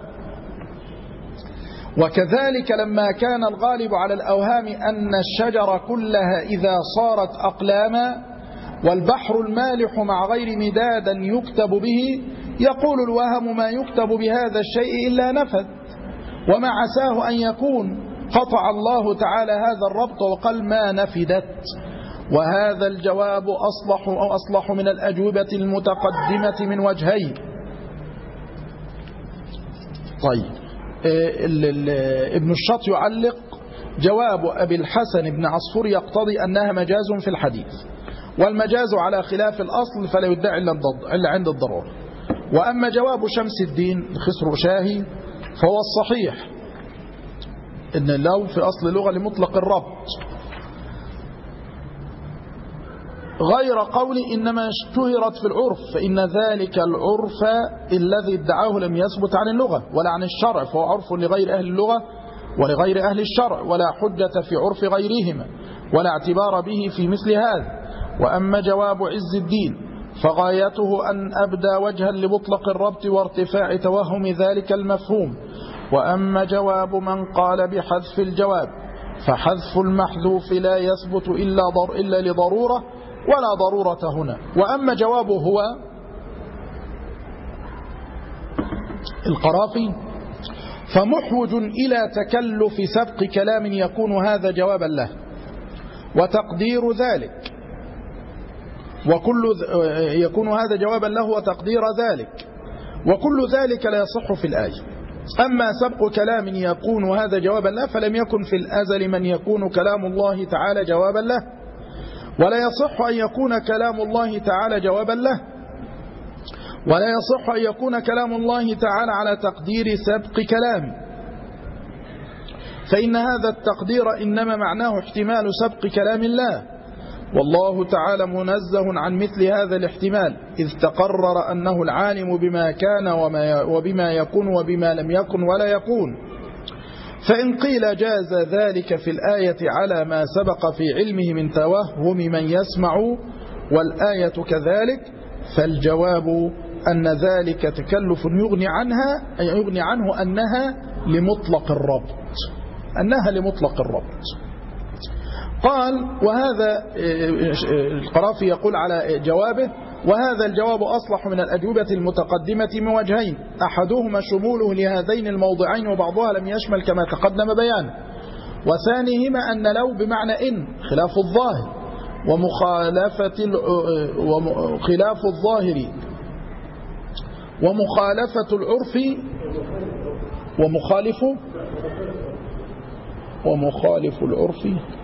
وكذلك لما كان الغالب على الأوهام أن الشجر كلها إذا صارت أقلاما والبحر المالح مع غير مدادا يكتب به، يقول الوهم ما يكتب بهذا الشيء إلا نفذ، وما عساه أن يكون قطع الله تعالى هذا الربط وقال ما نفدت. وهذا الجواب أصلح من الأجوبة المتقدمة من وجهين. طيب، ابن الشط يعلق جواب أبي الحسن بن عصفور يقتضي أنها مجاز في الحديث، والمجاز على خلاف الأصل فلا يدعي إلا عند الضرورة. وأما جواب شمس الدين خسر شاهي فهو الصحيح، إن لو في أصل لغة لمطلق الربط، غير قول إنما اشتهرت في العرف، فإن ذلك العرف الذي ادعاه لم يثبت عن اللغة ولا عن الشرع، فهو عرف لغير أهل اللغة ولغير أهل الشرع، ولا حجة في عرف غيرهما ولا اعتبار به في مثل هذا. وأما جواب عز الدين فغايته أن أبدى وجها لمطلق الربط وارتفاع توهم ذلك المفهوم. وأما جواب من قال بحذف الجواب فحذف المحذوف لا يثبت إلا لضرورة ولا ضرورة هنا. وأما جوابه هو القرافي فمحوج إلى تكلف سبق كلام يكون هذا جوابا له وتقدير ذلك، يكون هذا جوابا له وتقدير ذلك، وكل ذلك لا يصح في الآية. أما سبق كلام يكون هذا جوابا له فلم يكن في الأزل من يكون كلام الله تعالى جوابا له، ولا يصح أن يكون كلام الله تعالى جوابا له، ولا يصح أن يكون كلام الله تعالى على تقدير سبق كلام، فإن هذا التقدير إنما معناه احتمال سبق كلام الله، والله تعالى منزه عن مثل هذا الاحتمال، إذ تقرر أنه العالم بما كان وبما يكون وبما لم يكن ولا يكون. فإن قيل جاز ذلك في الآية على ما سبق في علمه من توهم من يسمع والآية كذلك، فالجواب أن ذلك تكلف يغني عنه أنها لمطلق الربط. قال وهذا القرافي يقول على جوابه: وهذا الجواب أصلح من الأجوبة المتقدمة من وجهين، أحدهما شموله لهذين الموضعين وبعضها لم يشمل كما تقدم بيانه، وثانيهما أن لو بمعنى إن خلاف الظاهر خلاف الظاهر ومخالفة العرف ومخالف العرف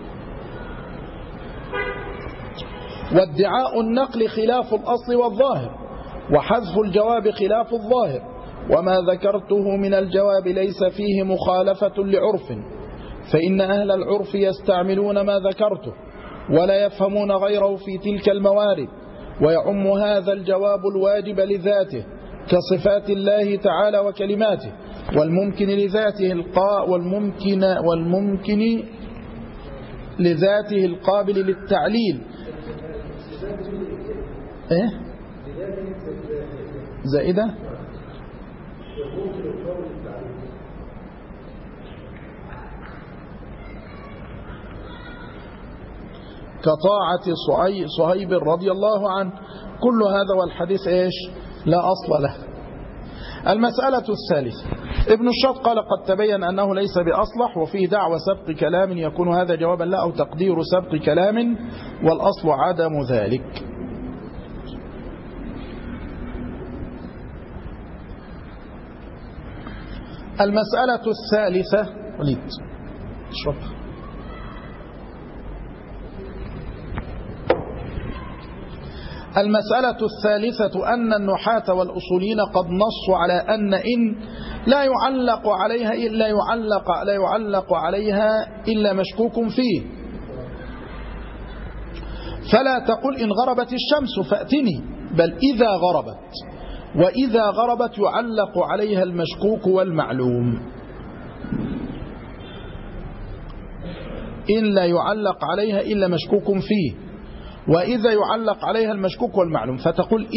وادعاء النقل خلاف الأصل والظاهر، وحذف الجواب خلاف الظاهر، وما ذكرته من الجواب ليس فيه مخالفة لعرف، فإن أهل العرف يستعملون ما ذكرته ولا يفهمون غيره في تلك الموارد، ويعم هذا الجواب الواجب لذاته كصفات الله تعالى وكلماته، والممكن لذاته القابل للتعليل زائدة كطاعة صهيب رضي الله عنه. كل هذا والحديث لا أصل له. المسألة الثالثة، ابن الشاط قال قد تبين أنه ليس بأصلح، وفيه دعوى سبق كلام يكون هذا جوابا لا أو تقدير سبق كلام، والأصل عدم ذلك. المسألة الثالثة وليد اشرب. المسألة الثالثة أن النحاة والأصوليين قد نصوا على أن إن لا يعلق عليها إلا مشكوك فيه، فلا تقل إن غربت الشمس فأتني، بل إذا غربت، وإذا غربت يعلق عليها المشكوك والمعلوم. إن لا يعلق عليها إلا مشكوك فيه، وإذا يعلق عليها المشكوك والمعلوم، فتقول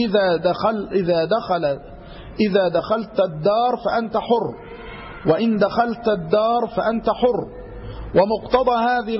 إذا دخلت الدار فأنت حر، وإن دخلت الدار فأنت حر. ومقتضى هذه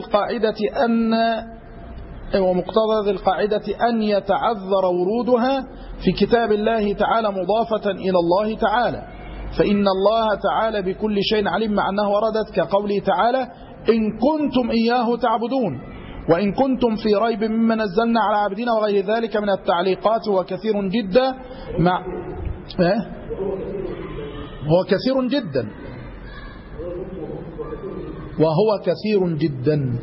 القاعدة أن يتعذر ورودها في كتاب الله تعالى مضافة إلى الله تعالى، فإن الله تعالى بكل شيء عليم، مع أنه وردت كقوله تعالى إن كنتم إياه تعبدون، وإن كنتم في ريب مما نزلنا على عبدنا، وغير ذلك من التعليقات. وكثير جدا هو كثير جدا وهو كثير جدا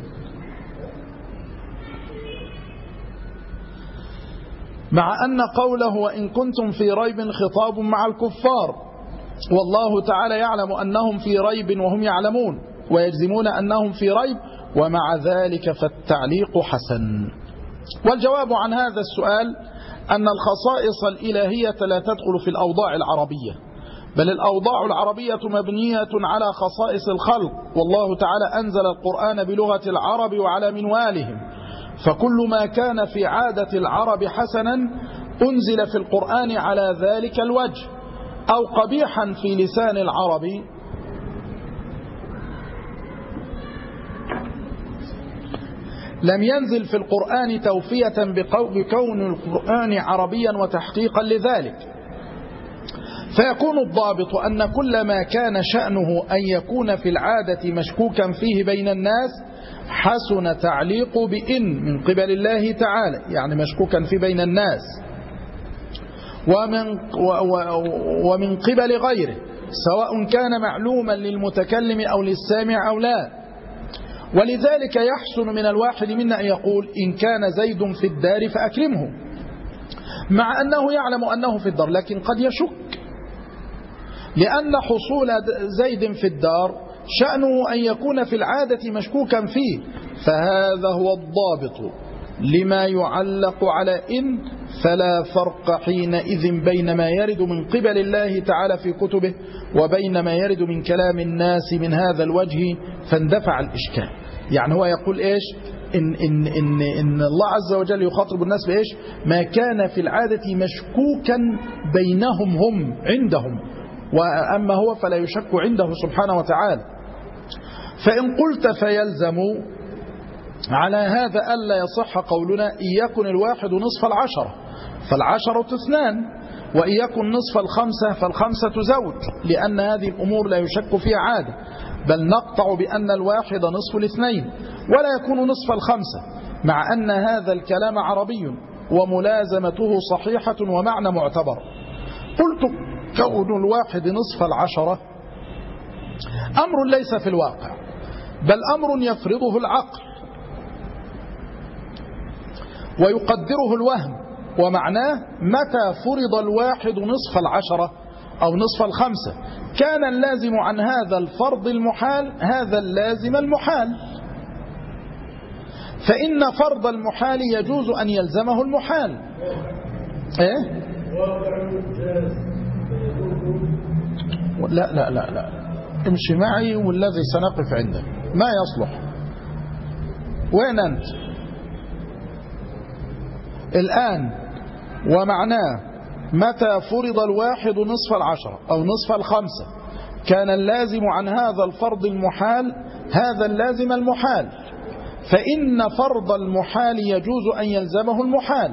مع أن قوله وإن كنتم في ريب خطاب مع الكفار، والله تعالى يعلم أنهم في ريب وهم يعلمون ويجزمون أنهم في ريب، ومع ذلك فالتعليق حسن. والجواب عن هذا السؤال أن الخصائص الإلهية لا تدخل في الأوضاع العربية، بل الأوضاع العربية مبنية على خصائص الخلق، والله تعالى أنزل القرآن بلغة العرب وعلى منوالهم، فكل ما كان في عادة العرب حسنا أنزل في القرآن على ذلك الوجه، أو قبيحا في لسان العرب لم ينزل في القرآن توفية بكون القرآن عربيا وتحقيقا لذلك. فيكون الضابط أن كل ما كان شأنه أن يكون في العادة مشكوكا فيه بين الناس حسن تعليق بإن من قبل الله تعالى، يعني مشكوكا فيه بين الناس، ومن قبل غيره، سواء كان معلوما للمتكلم أو للسامع أو لا. ولذلك يحسن من الواحد منا أن يقول إن كان زيد في الدار فأكرمه، مع أنه يعلم أنه في الدار، لكن قد يشك، لأن حصول زيد في الدار شأنه أن يكون في العادة مشكوكا فيه، فهذا هو الضابط لما يعلق على إن. فلا فرق حينئذ بين ما يرد من قبل الله تعالى في كتبه وبين ما يرد من كلام الناس من هذا الوجه، فاندفع الإشكال. يعني هو يقول إيش؟ إن الله عز وجل يخاطب الناس بإيش؟ ما كان في العادة مشكوكا بينهم هم عندهم، وأما هو فلا يشك عنده سبحانه وتعالى. فإن قلت فيلزم على هذا ألا يصح قولنا إن يكن الواحد نصف العشرة فالعشرة اثنان، وإن يكن نصف الخمسة فالخمسة زوج، لأن هذه الأمور لا يشك فيها عادة، بل نقطع بأن الواحد نصف الاثنين ولا يكون نصف الخمسة، مع أن هذا الكلام عربي وملازمته صحيحة ومعنى معتبر. قلت كون الواحد نصف العشرة أمر ليس في الواقع، بل أمر يفرضه العقل ويقدره الوهم، ومعناه متى فرض الواحد نصف العشرة أو نصف الخمسة كان اللازم عن هذا الفرض المحال هذا اللازم المحال، فإن فرض المحال يجوز أن يلزمه المحال. إيه؟ لا لا لا لا، امشي معي والذي سنقف عنده ما يصلح. وين أنت الآن؟ ومعناه متى فرض الواحد نصف العشرة أو نصف الخمسة كان اللازم عن هذا الفرض المحال هذا اللازم المحال، فإن فرض المحال يجوز أن يلزمه المحال.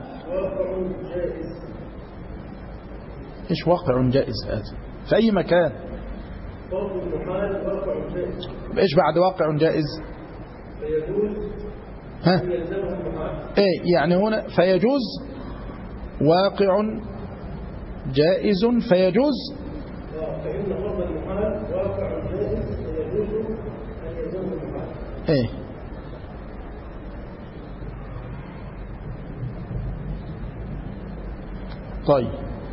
إيش واقع جائز هذا؟ في أي مكان؟ فرض المحال واقع جائز. إيش بعد واقع جائز؟ فيجوز أن يلزمه المحال. إيه يعني هنا فيجوز واقع جائز فيجوز. فإن فرض المحال واقع جائز فيجوز أن يلزمه المحال. إيه طيب.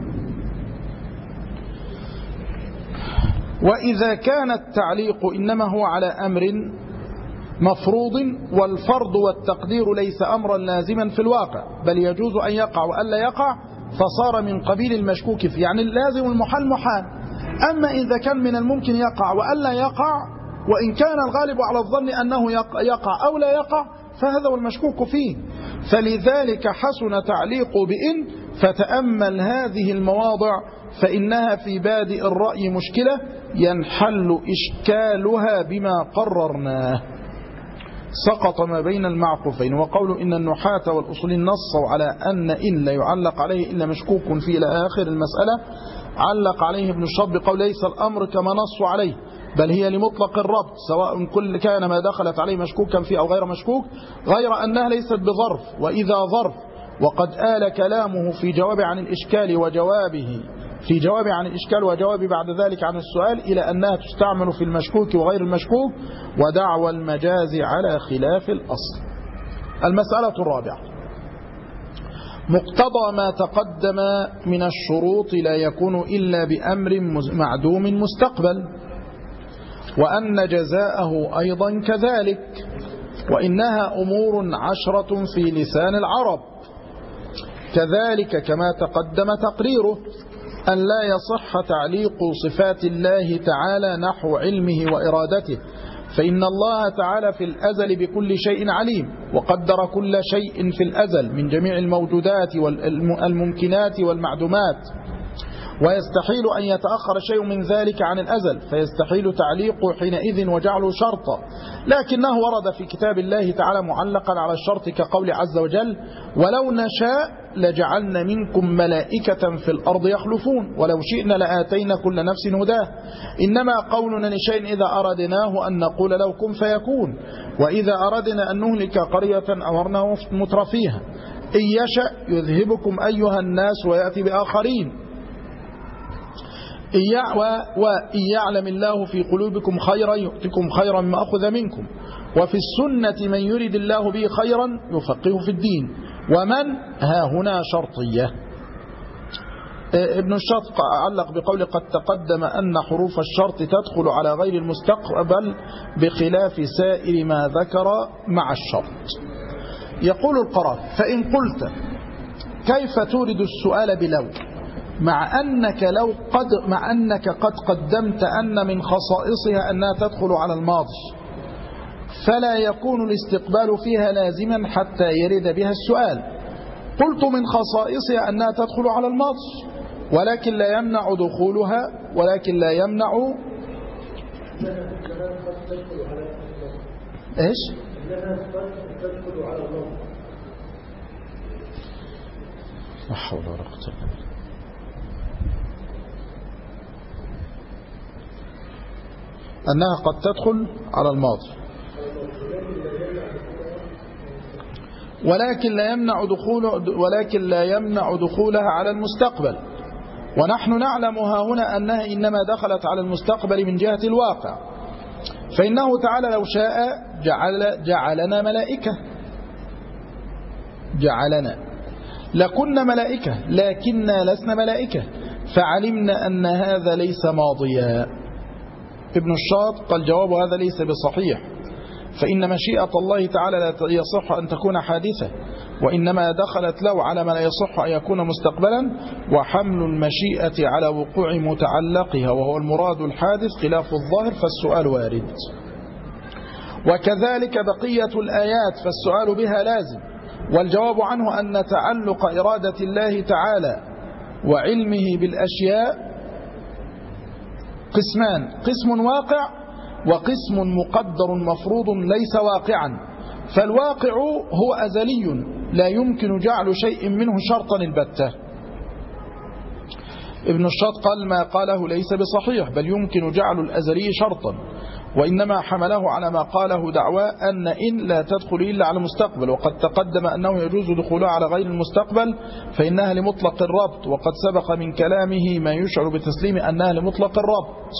وإذا كان التعليق إنما هو على أمر مفروض والفرض والتقدير ليس أمرا لازما في الواقع، بل يجوز أن يقع وألا يقع، فصار من قبيل المشكوك فيه، يعني اللازم المحال محال. أما إذا كان من الممكن يقع وألا يقع، وإن كان الغالب على الظن أنه يقع أو لا يقع، فهذا هو المشكوك فيه. فلذلك حسن تعليق بإن، فتأمل هذه المواضع فإنها في بادئ الرأي مشكلة ينحل إشكالها بما قررناه. سقط ما بين المعقوفين. وقول إن النحاة والأصولين نصوا على أن إن لا يعلق عليه إلا مشكوك فيه إلى آخر المسألة، علق عليه ابن الشط بقول ليس الأمر كما نصوا عليه، بل هي لمطلق الربط سواء كل كان ما دخلت عليه مشكوكا فيه أو غير مشكوك، غير أنها ليست بظرف وإذا ظرف. وقد آل كلامه في جواب عن الإشكال وجوابه في جواب عن الإشكال وجواب بعد ذلك عن السؤال إلى أنها تستعمل في المشكوك وغير المشكوك، ودعوى المجاز على خلاف الأصل. المسألة الرابعة: مقتضى ما تقدم من الشروط لا يكون إلا بأمر معدوم مستقبل، وأن جزاءه أيضا كذلك، وإنها أمور 10 في لسان العرب، كذلك كما تقدم تقريره أن لا يصح تعليق صفات الله تعالى نحو علمه وإرادته، فإن الله تعالى في الأزل بكل شيء عليم، وقدر كل شيء في الأزل من جميع الموجودات والممكنات والمعدومات، ويستحيل أن يتأخر شيء من ذلك عن الأزل، فيستحيل تعليقه حينئذ وجعله شرطا، لكنه ورد في كتاب الله تعالى معلقا على الشرط كقول عز وجل: ولو نشاء لجعلنا منكم ملائكة في الأرض يخلفون ولو شئنا لآتينا كل نفس هداه، إنما قولنا لشيء إذا أردناه أن نقول له كن فيكون، وإذا أردنا أن نهلك قرية أمرنا مترفيها، إن يشأ يذهبكم أيها الناس ويأتي بآخرين، وإن يعلم الله في قلوبكم خيرا يؤتكم خيرا مما أخذ منكم، وفي السنة من يريد الله به خيرا يفقهه في الدين، ومن ها هنا شرطية. ابن الشاط علق بقول: قد تقدم أن حروف الشرط تدخل على غير المستقبل بخلاف سائر ما ذكر مع الشرط. يقول القرافي: فإن قلت كيف تورد السؤال بلو مع أنك قد قدمت أن من خصائصها أنها تدخل على الماضي، فلا يكون الاستقبال فيها لازما حتى يرد بها السؤال. قلت من خصائصها أنها تدخل على الماضي، ولكن لا يمنع دخولها، إيش؟ لا حول ولا قوة إلا بالله. أنها قد تدخل على الماضي، ولكن لا يمنع دخولها على المستقبل، ونحن نعلم هنا أنها إنما دخلت على المستقبل من جهة الواقع، فإنه تعالى لو شاء جعلنا ملائكة، لكنا ملائكة، لكننا لسنا ملائكة، فعلمنا أن هذا ليس ماضيا. ابن الشاط قال: جواب هذا ليس بصحيح، فإن مشيئة الله تعالى لا يصح أن تكون حادثة، وإنما دخلت له على ما لا يصح أن يكون مستقبلا، وحمل المشيئة على وقوع متعلقها وهو المراد الحادث خلاف الظاهر، فالسؤال وارد. وكذلك بقية الآيات فالسؤال بها لازم، والجواب عنه أن تعلق إرادة الله تعالى وعلمه بالأشياء قسمان: قسم واقع وقسم مقدر مفروض ليس واقعا، فالواقع هو أزلي لا يمكن جعل شيء منه شرطا البتة. ابن الشاط قال: ما قاله ليس بصحيح، بل يمكن جعل الأزلي شرطا، وإنما حمله على ما قاله دعوى أن إن لا تدخل إلا على المستقبل، وقد تقدم أنه يجوز دخولها على غير المستقبل فإنها لمطلق الربط، وقد سبق من كلامه ما يشعر بتسليم أنها لمطلق الربط.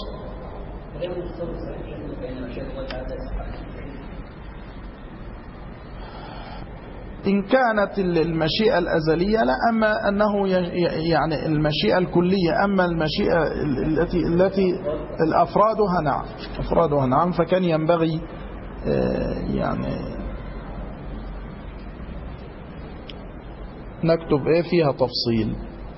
إن كانت المشيئة الأزلية لا، أما أنه يعني المشيئة الكلية، أما المشيئة التي أفرادها نعم، فكان ينبغي يعني نكتب فيها تفصيل.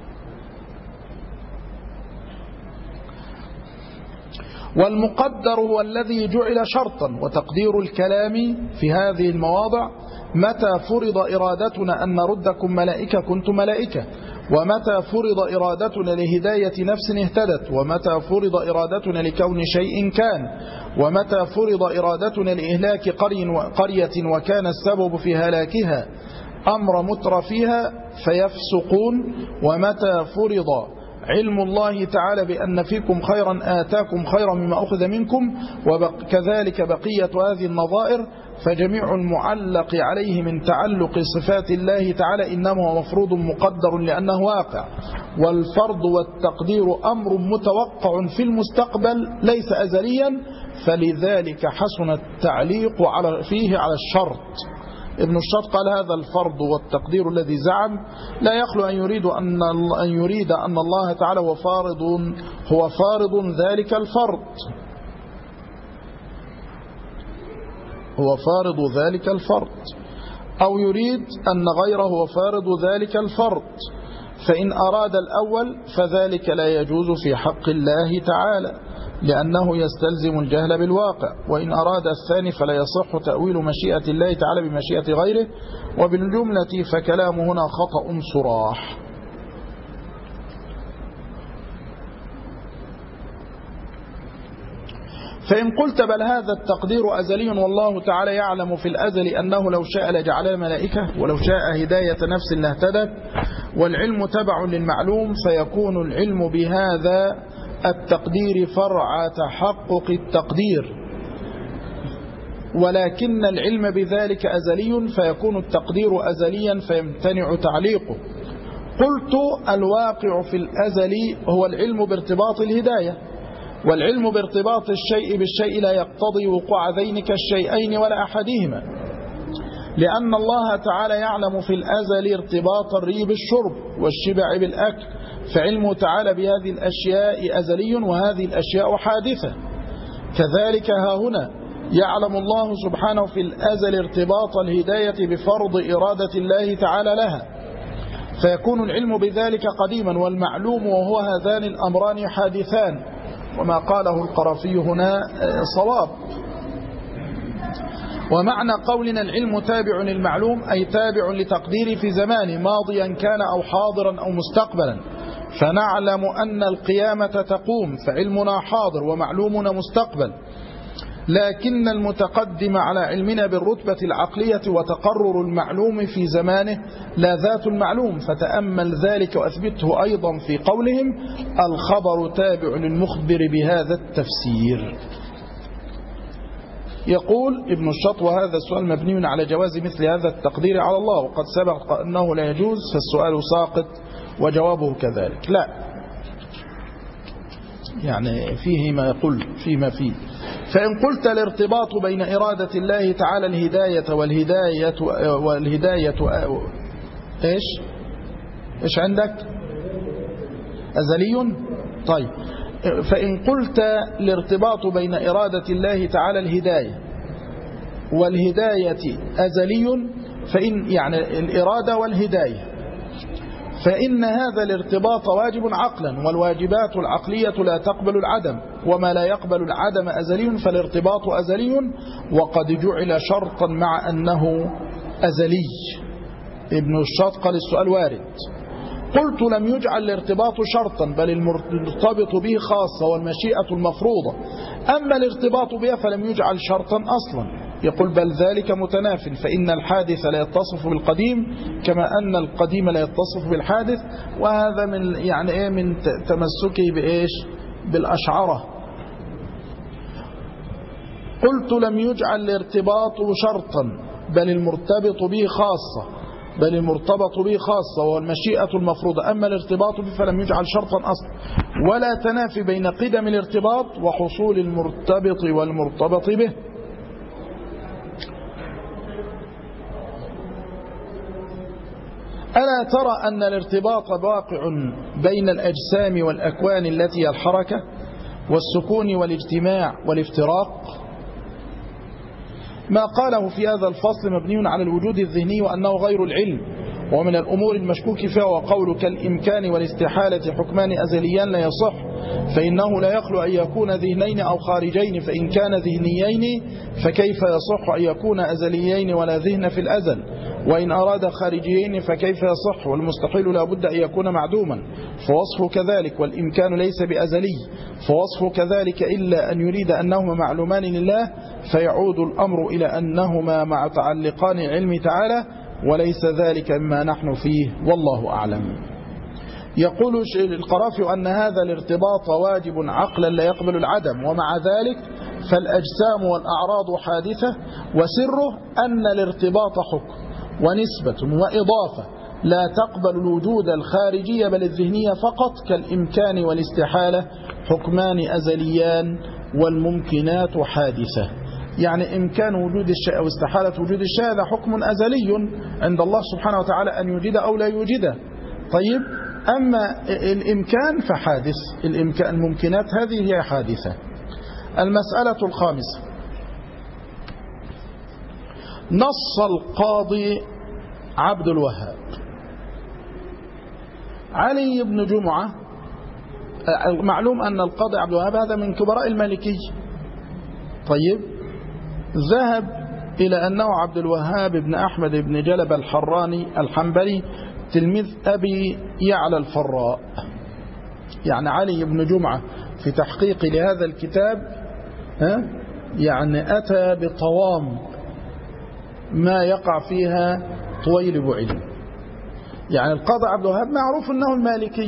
والمقدر هو الذي جعل شرطا، وتقدير الكلام في هذه المواضع: متى فرض إرادتنا أن نردكم ملائكة كنتم ملائكة، ومتى فرض إرادتنا لهداية نفس اهتدت، ومتى فرض إرادتنا لكون شيء كان، ومتى فرض إرادتنا لإهلاك قرية وكان السبب في هلاكها أمر مترفيها فيفسقون، ومتى فرض علم الله تعالى بأن فيكم خيرا آتاكم خيرا مما أخذ منكم، وكذلك بقية هذه النظائر، فجميع المعلق عليه من تعلق صفات الله تعالى إنما هو مفروض مقدر لأنه واقع، والفرض والتقدير أمر متوقع في المستقبل ليس أزليا، فلذلك حسن التعليق فيه على الشرط. ابن الشاط قال: هذا الفرض والتقدير الذي زعم لا يخلو أن يريد أن الله تعالى هو فارض ذلك الفرض، هو فارض ذلك الفرض، أو يريد أن غيره هو فارض ذلك الفرض، فإن أراد الأول فذلك لا يجوز في حق الله تعالى لأنه يستلزم الجهل بالواقع، وإن أراد الثاني فلا يصح تأويل مشيئة الله تعالى بمشيئة غيره، وبالجملة فكلامه هنا خطأ صراح. فإن قلت بل هذا التقدير أزلي والله تعالى يعلم في الأزل أنه لو شاء لجعل الملائكة ولو شاء هداية نفس لاهتدت، والعلم تبع للمعلوم، فيكون العلم بهذا التقدير فرع تحقق التقدير، ولكن العلم بذلك أزلي فيكون التقدير أزليا فيمتنع تعليقه. قلت الواقع في الأزل هو العلم بارتباط الهداية، والعلم بارتباط الشيء بالشيء لا يقتضي وقوع ذينك الشيئين ولا أحدهما، لأن الله تعالى يعلم في الأزل ارتباط الري بالشرب والشبع بالأكل، فعلمه تعالى بهذه الأشياء أزلي وهذه الأشياء حادثة. كذلك ها هنا يعلم الله سبحانه في الأزل ارتباط الهداية بفرض إرادة الله تعالى لها، فيكون العلم بذلك قديما، والمعلوم وهو هذان الأمران حادثان. وما قاله القرافي هنا صواب. ومعنى قولنا العلم تابع للمعلوم أي تابع لتقدير في زمان ماضيا كان أو حاضرا أو مستقبلا، فنعلم أن القيامة تقوم فعلمنا حاضر ومعلومنا مستقبل، لكن المتقدم على علمنا بالرتبة العقلية وتقرر المعلوم في زمانه لا ذات المعلوم، فتأمل ذلك وأثبته أيضا في قولهم الخبر تابع للمخبر بهذا التفسير. يقول ابن الشط وهذا السؤال مبني على جواز مثل هذا التقدير على الله، وقد سبق أنه لا يجوز، فالسؤال ساقط وجوابه كذلك. لا، يعني فيه ما يقول فيما فيه. فإن قلت الارتباط بين إرادة الله تعالى الهداية والهداية إيش عندك؟ أزلي؟ طيب، فإن قلت الارتباط بين إرادة الله تعالى الهداية والهداية أزلي، فإن يعني الإرادة والهداية، فإن هذا الارتباط واجب عقلا، والواجبات العقلية لا تقبل العدم، وما لا يقبل العدم أزلي، فالارتباط أزلي وقد جعل شرطا مع أنه أزلي. ابن الشاط قال السؤال وارد. قلت لم يجعل الارتباط شرطا بل المرتبط به خاصة والمشيئة المفروضة، أما الارتباط بها فلم يجعل شرطا أصلا. يقول بل ذلك متناف، فإن الحادث لا يتصف بالقديم كما أن القديم لا يتصف بالحادث، وهذا من من تمسكه بإيش؟ بالأشعرة. قلت لم يجعل الارتباط شرطا بل المرتبط به خاصة والمشيئة المفروضة، أما الارتباط به فلم يجعل شرطا أصلا، ولا تنافي بين قدم الارتباط وحصول المرتبط والمرتبط به. ألا ترى أن الارتباط واقع بين الأجسام والأكوان التي هي الحركة والسكون والاجتماع والافتراق؟ ما قاله في هذا الفصل مبني على الوجود الذهني وأنه غير العلم، ومن الأمور المشكوك فيها وقول كالإمكان والاستحالة حكمان أزليان لا يصح، فإنه لا يخلو أن يكون ذهنين أو خارجين، فإن كان ذهنيين فكيف يصح أن يكون أزليين ولا ذهن في الأزل، وإن أراد خارجيين فكيف يصح، والمستحيل لا بد أن يكون معدوما فوصفه كذلك، والإمكان ليس بأزلي فوصفه كذلك، إلا أن يريد أنهما معلومان لله، فيعود الأمر إلى أنهما متعلقان علم تعالى، وليس ذلك مما نحن فيه والله أعلم. يقول القرافي أن هذا الارتباط واجب عقلا لا يقبل العدم، ومع ذلك فالأجسام والأعراض حادثة، وسره أن الارتباط حكم ونسبة وإضافة لا تقبل الوجود الخارجي بل الذهنية فقط، كالإمكان والاستحالة حكمان أزليان والممكنات حادثة. يعني إمكان وجود الشيء أو استحالة وجود الشيء هذا حكم أزلي عند الله سبحانه وتعالى أن يوجد أو لا يوجده. طيب، أما الإمكان فحادث، الممكنات هذه هي حادثة. المسألة الخامسة نص القاضي عبد الوهاب. علي بن جمعة، معلوم أن القاضي عبد الوهاب هذا من كبراء المالكي. طيب، ذهب إلى أنه عبد الوهاب بن أحمد بن جلب الحراني الحنبلي تلميذ أبي يعلى الفراء. يعني علي بن جمعة في تحقيق لهذا الكتاب يعني أتى بطوام ما يقع فيها طويل بعلم. يعني القاضي عبد الوهاب معروف أنه المالكي،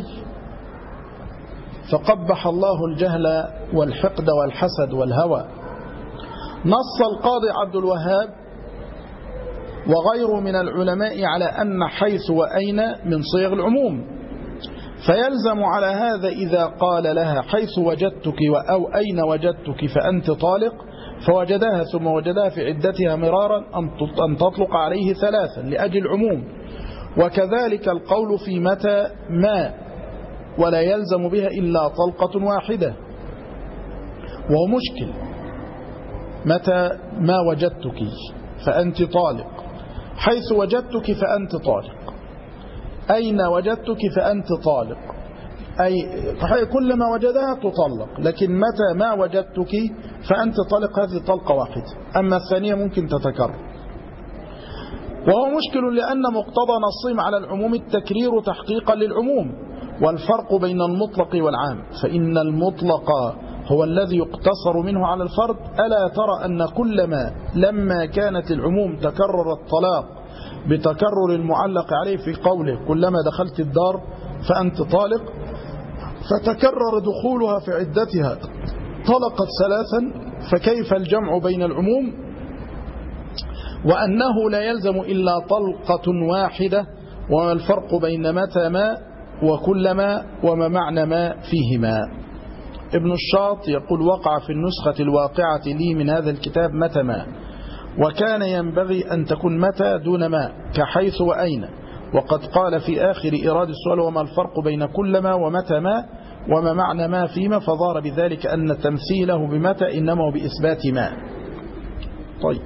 فقبح الله الجهل والحقد والحسد والهوى. نص القاضي عبد الوهاب وغيره من العلماء على أن حيث وأين من صيغ العموم، فيلزم على هذا إذا قال لها حيث وجدتك أو أين وجدتك فأنت طالق، فوجدها ثم وجدها في عدتها مرارا أن تطلق عليه ثلاثا لأجل العموم. وكذلك القول في متى ما، ولا يلزم بها إلا طلقة واحدة، وهو مشكل. متى ما وجدتك فأنت طالق، حيث وجدتك فأنت طالق، أين وجدتك فأنت طالق، أي كلما وجدها تطلق. لكن متى ما وجدتك فأنت طالق هذه طلقة واحدة، أما الثانية ممكن تتكرر. وهو مشكل لأن مقتضى نصهم على العموم التكرير تحقيقا للعموم، والفرق بين المطلق والعام، فإن المطلق هو الذي يقتصر منه على الفرد. ألا ترى أن كلما لما كانت العموم تكرر الطلاق بتكرر المعلق عليه في قوله كلما دخلت الدار فأنت طالق، فتكرر دخولها في عدتها طلقت ثلاثا، فكيف الجمع بين العموم وأنه لا يلزم إلا طلقة واحدة؟ وما الفرق بين متى ما وكلما وما معنى ما فيهما؟ ابن الشاط يقول وقع في النسخة الواقعة لي من هذا الكتاب متى ما، وكان ينبغي أن تكون متى دون ما كحيث وأين، وقد قال في آخر إيراد السؤال وما الفرق بين كلما ومتى ما وما معنى ما فيما، فظهر بذلك أن تمثيله بمتى إنما هو بإثبات ما. طيب،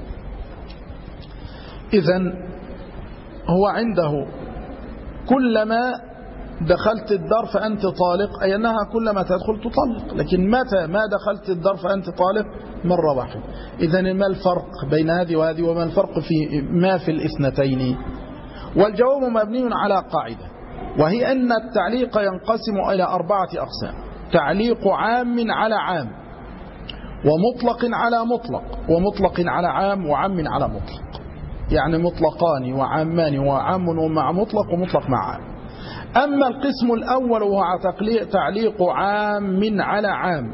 إذن هو عنده كلما دخلت الدار فأنت طالق، أي أنها كلما تدخل تطلق، لكن متى ما دخلت الدار فأنت طالق مرة واحدة. إذن ما الفرق بين هذه وهذه، وما الفرق في ما في الاثنتين؟ والجواب مبني على قاعدة، وهي أن التعليق ينقسم إلى 4 أقسام: تعليق عام على عام، ومطلق على مطلق، ومطلق على عام، وعام على مطلق. يعني مطلقان وعامان، وعام ومع مطلق، ومطلق مع عام. أما القسم الأول وهو تعليق عام على عام،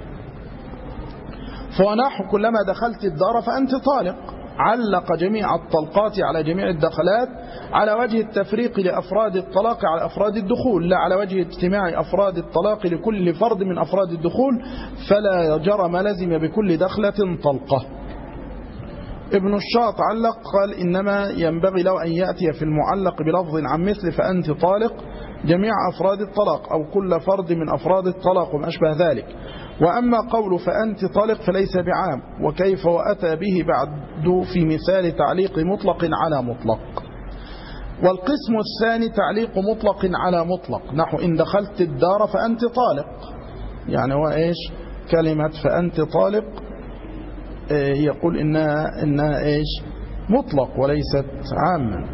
فنحو كلما دخلت الدار فأنت طالق، علق جميع الطلقات على جميع الدخلات على وجه التفريق لأفراد الطلاق على أفراد الدخول، لا على وجه اجتماع أفراد الطلاق لكل فرد من أفراد الدخول، فلا جرم لزم بكل دخلة طلقة. ابن الشاط علق قال إنما ينبغي له أن يأتي في المعلق بلفظ عن مثل فأنت طالق جميع أفراد الطلاق أو كل فرد من أفراد الطلاق وما أشبه ذلك. وأما قول فأنت طالق فليس بعام، وكيف وأتى به بعد في مثال تعليق مطلق على مطلق. والقسم الثاني تعليق مطلق على مطلق، نحو إن دخلت الدار فأنت طالق، يعني هو إيش كلمة فأنت طالق؟ يقول إنها إيش مطلق وليست عاما.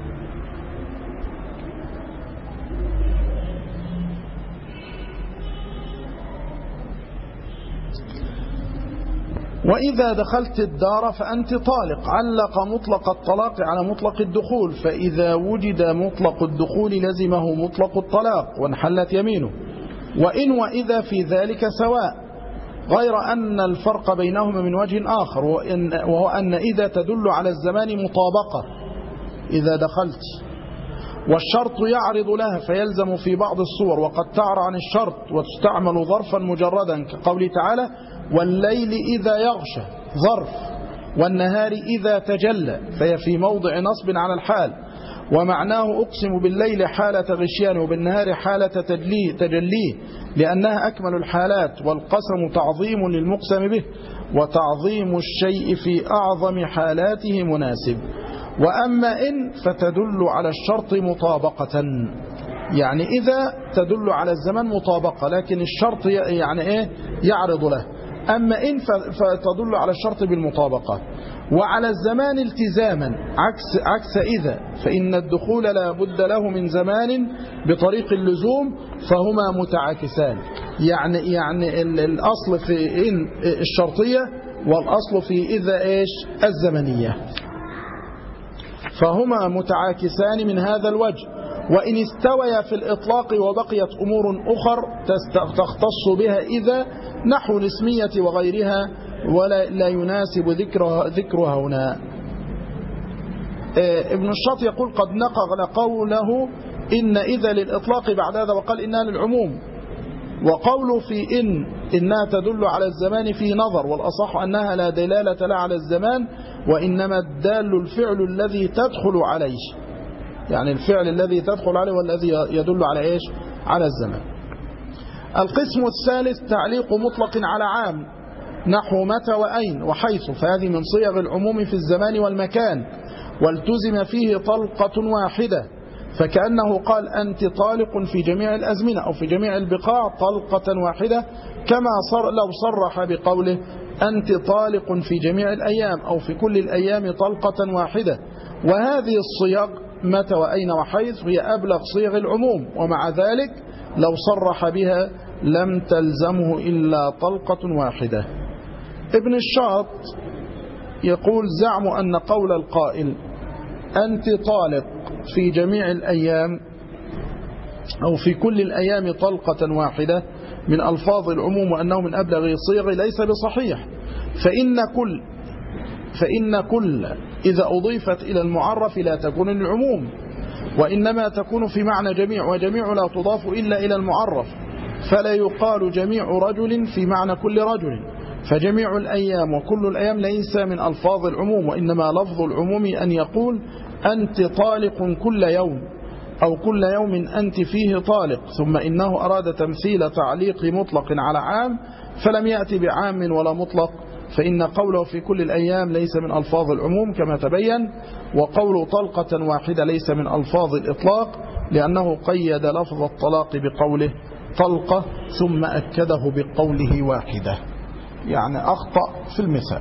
وإذا دخلت الدار فأنت طالق، علق مطلق الطلاق على مطلق الدخول، فإذا وجد مطلق الدخول لزمه مطلق الطلاق وانحلت يمينه، وإن وإذا في ذلك سواء، غير أن الفرق بينهما من وجه آخر، وهو أن إذا تدل على الزمان مطابقة إذا دخلت، والشرط يعرض لها فيلزم في بعض الصور، وقد تعرى عن الشرط وتستعمل ظرفا مجردا كقوله تعالى والليل إذا يغشى ظرف، والنهار إذا تجلى، فهي في موضع نصب على الحال. ومعناه أقسم بالليل حالة غشيان وبالنهار حالة تجليه لأنها أكمل الحالات، والقسم تعظيم للمقسم به، وتعظيم الشيء في أعظم حالاته مناسب. وأما إن فتدل على الشرط مطابقة، يعني إذا تدل على الزمان مطابقة لكن الشرط يعني إيه يعرض له. أما إن فتدل على الشرط بالمطابقة، وعلى الزمان التزاما عكس إذا، فإن الدخول لا بد له من زمان بطريق اللزوم، فهما متعاكسان. يعني الأصل في إن الشرطية، والأصل في إذا إيش الزمنية، فهما متعاكسان من هذا الوجه. وإن استويا في الإطلاق وبقيت أمور أخر تختص بها إذا نحو الاسمية وغيرها، ولا يناسب ذكرها هنا. ابن الشاط يقول قد نقل قوله إن إذا للإطلاق بعد هذا، وقال إنها للعموم. وقوله في إنها تدل على الزمان في نظر، والأصح أنها لا دلالة لها على الزمان، وإنما الدال الفعل الذي تدخل عليه، يعني الفعل الذي تدخل عليه والذي يدل على إيش على الزمان. القسم الثالث تعليق مطلق على عام نحو متى وأين وحيث، فهذه من صيغ العموم في الزمان والمكان، والتزم فيه طلقة واحدة، فكأنه قال أنت طالق في جميع الأزمنة أو في جميع البقاع طلقة واحدة، كما لو صرح بقوله أنت طالق في جميع الأيام أو في كل الأيام طلقة واحدة. وهذه الصيغ متى وأين وحيث هي أبلغ صيغ العموم، ومع ذلك لو صرح بها لم تلزمه إلا طلقة واحدة. ابن الشاط يقول زعم أن قول القائل أنت طالق في جميع الأيام أو في كل الأيام طلقة واحدة من ألفاظ العموم، وأنه من أبلغ الصيغ ليس بصحيح، فإن كل إذا أضيفت إلى المعرف لا تكون للعموم، وإنما تكون في معنى جميع، وجميع لا تضاف إلا إلى المعرف، فلا يقال جميع رجل في معنى كل رجل، فجميع الأيام وكل الأيام ليس من ألفاظ العموم، وإنما لفظ العموم أن يقول أنت طالق كل يوم أو كل يوم أنت فيه طالق، ثم إنه أراد تمثيل تعليق مطلق على عام فلم يأتي بعام ولا مطلق، فإن قوله في كل الأيام ليس من ألفاظ العموم كما تبين، وقوله طلقة واحدة ليس من ألفاظ الإطلاق، لأنه قيد لفظ الطلاق بقوله طلقة ثم أكده بقوله واحدة، يعني أخطأ في المثال.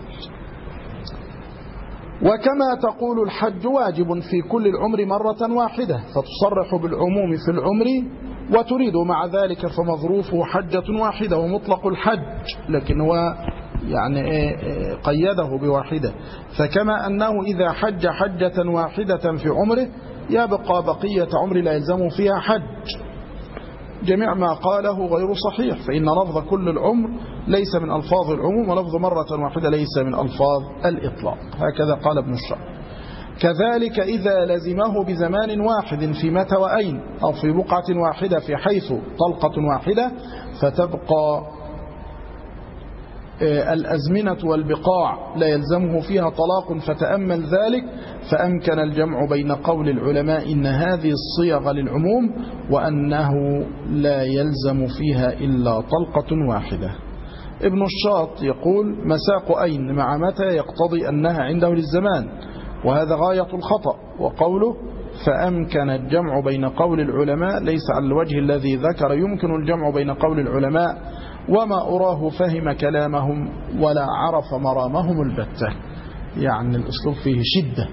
وكما تقول الحج واجب في كل العمر مرة واحدة، فتصرح بالعموم في العمر وتريد مع ذلك فمظروفه حجة واحدة ومطلق الحج، لكن هو يعني قيده بواحدة. فكما أنه إذا حج حجة واحدة في عمره يبقى بقية عمر لا يلزمه فيها حج. جميع ما قاله غير صحيح، فإن لفظ كل العمر ليس من ألفاظ العموم، ولفظ مرة واحدة ليس من ألفاظ الإطلاق. هكذا قال ابن الشاط. كذلك إذا لزمه بزمان واحد في متى وأين أو في بقعة واحدة في حيث طلقة واحدة، فتبقى الأزمنة والبقاع لا يلزمه فيها طلاق، فتأمل ذلك، فأمكن الجمع بين قول العلماء إن هذه الصيغ للعموم وأنه لا يلزم فيها إلا طلقة واحدة. ابن الشاط يقول مساق أين مع متى يقتضي أنها عنده للزمان، وهذا غاية الخطأ. وقوله فأمكن الجمع بين قول العلماء ليس على الوجه الذي ذكر يمكن الجمع بين قول العلماء، وما أراه فهم كلامهم ولا عرف مرامهم البتة، يعني الأسلوب فيه شدة.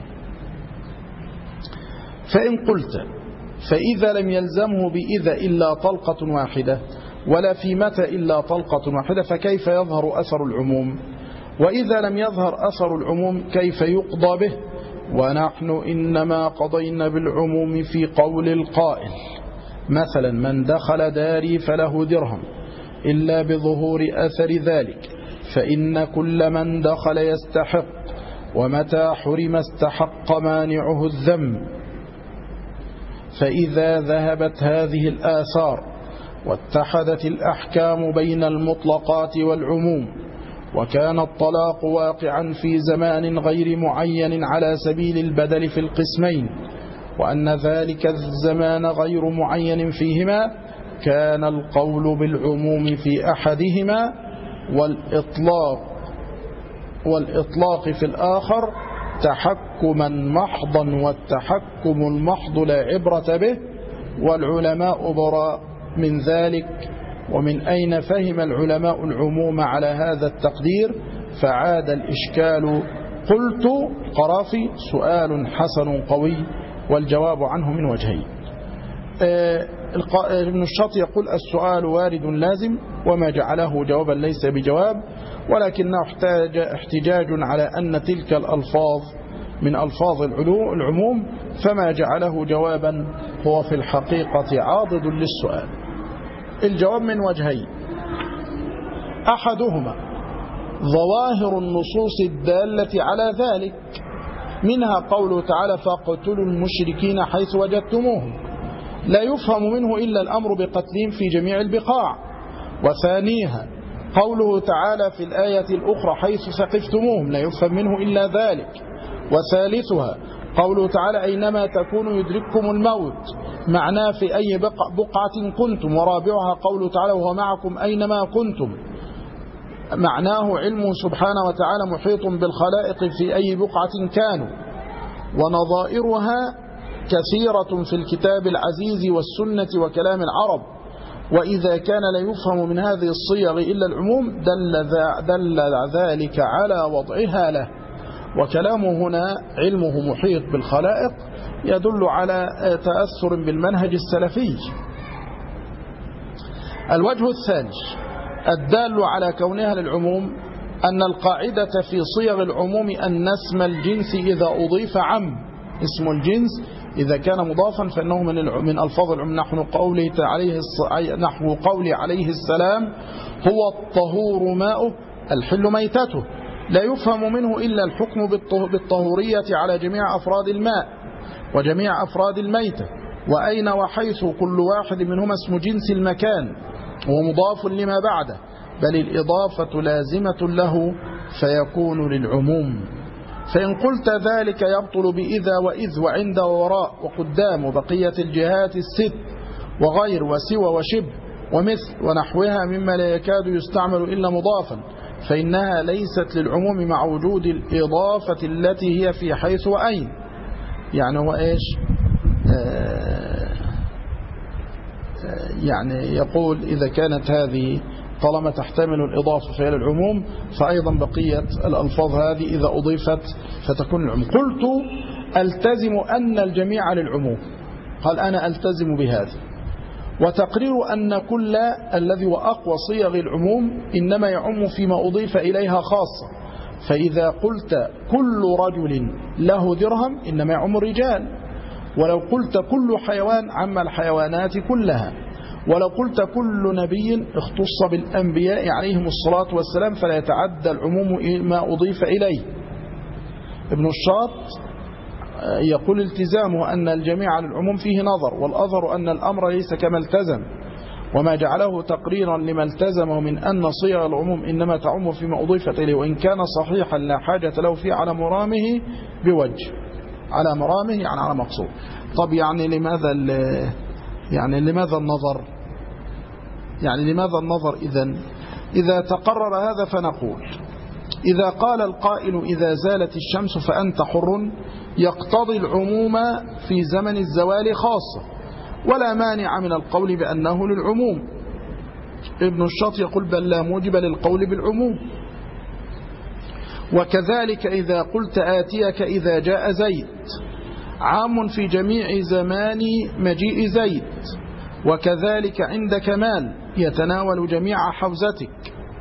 فإن قلت فإذا لم يلزمه بإذا إلا طلقة واحدة ولا في متى إلا طلقة واحدة، فكيف يظهر أثر العموم؟ وإذا لم يظهر أثر العموم كيف يقضى به؟ ونحن إنما قضينا بالعموم في قول القائل مثلا من دخل داري فله درهم إلا بظهور أثر ذلك، فإن كل من دخل يستحق، ومتى حرم استحق مانعه الذم. فإذا ذهبت هذه الآثار واتحدت الأحكام بين المطلقات والعموم، وكان الطلاق واقعا في زمان غير معين على سبيل البدل في القسمين، وأن ذلك الزمان غير معين فيهما كان القول بالعموم في أحدهما والإطلاق في الآخر تحكما محضا، والتحكم المحض لا عبرة به، والعلماء براء من ذلك. ومن أين فهم العلماء العموم على هذا التقدير؟ فعاد الإشكال. قلت قرافي: سؤال حسن قوي، والجواب عنه من وجهين. ابن الشاط يقول: السؤال وارد لازم، وما جعله جوابا ليس بجواب، ولكنه احتجاج على أن تلك الألفاظ من ألفاظ العموم، فما جعله جوابا هو في الحقيقة عاضد للسؤال. الجواب من وجهين: أحدهما ظواهر النصوص الدالة على ذلك، منها قوله تعالى: فاقتلوا المشركين حيث وجدتموهم، لا يفهم منه إلا الأمر بقتلهم في جميع البقاع. وثانيها قوله تعالى في الآية الأخرى: حيث ثقفتموهم، لا يفهم منه إلا ذلك. وثالثها قوله تعالى: أينما تكونوا يدرككم الموت، معناه في أي بقعة كنتم. ورابعها قوله تعالى: وهو معكم أينما كنتم، معناه علمه سبحانه وتعالى محيط بالخلائق في أي بقعة كانوا. ونظائرها كثيرة في الكتاب العزيز والسنة وكلام العرب، وإذا كان لا يفهم من هذه الصيغ إلا العموم دل ذلك على وضعها له. وكلامه هنا علمه محيط بالخلائق يدل على تأثر بالمنهج السلفي. الوجه الثاني الدال على كونها للعموم أن القاعدة في صيغ العموم أن اسم الجنس إذا أضيف عم. اسم الجنس إذا كان مضافا فإنه من ألفاظ العموم، نحو قول عليه السلام: هو الطهور ماؤه الحل ميتته، لا يفهم منه إلا الحكم بالطهورية على جميع أفراد الماء وجميع أفراد الميتة. وأين وحيث كل واحد منهما اسم جنس المكان ومضاف لما بعده، بل الإضافة لازمة له فيكون للعموم. فإن قلت ذلك يبطل بإذا وإذ وعند ووراء وقدام وبقية الجهات الست وغير وسوى وشبه ومثل ونحوها مما لا يكاد يستعمل إلا مضافا، فإنها ليست للعموم مع وجود الإضافة التي هي في حيث وأين. يعني هو إيش؟ يعني يقول إذا كانت هذه طالما تحتمل الإضافة فهي للعموم، فأيضا بقية الألفاظ هذه إذا أضيفت فتكون العموم. قلت: ألتزم أن الجميع للعموم. قال: أنا ألتزم بهذا. وتقرير أن كل الذي وأقوى صيغ العموم إنما يعم فيما أضيف إليها خاصة. فإذا قلت كل رجل له درهم إنما يعم الرجال، ولو قلت كل حيوان عم الحيوانات كلها، ولو قلت كل نبي اختص بالأنبياء عليهم الصلاة والسلام، فلا يتعدى العموم ما أضيف إليه. ابن الشاط يقول: التزامه أن الجميع للعموم فيه نظر، والأظهر أن الأمر ليس كما التزم، وما جعله تقريرا لما التزمه من أن صيغ العموم إنما تعم فيما أضيفت إليه، وإن كان صحيحا لا حاجة له فيه على مرامه بوجه. على مرامه يعني على مقصود. طب يعني لماذا النظر؟ يعني لماذا النظر إذن؟ إذا تقرر هذا فنقول: إذا قال القائل إذا زالت الشمس فأنت حر، يقتضي العموم في زمن الزوال خاصة، ولا مانع من القول بأنه للعموم. ابن الشاط يقول: بل لا موجب للقول بالعموم. وكذلك إذا قلت آتيك إذا جاء زيد، عام في جميع زمان مجيء زيد، وكذلك عند كمال يتناول جميع حوزتك.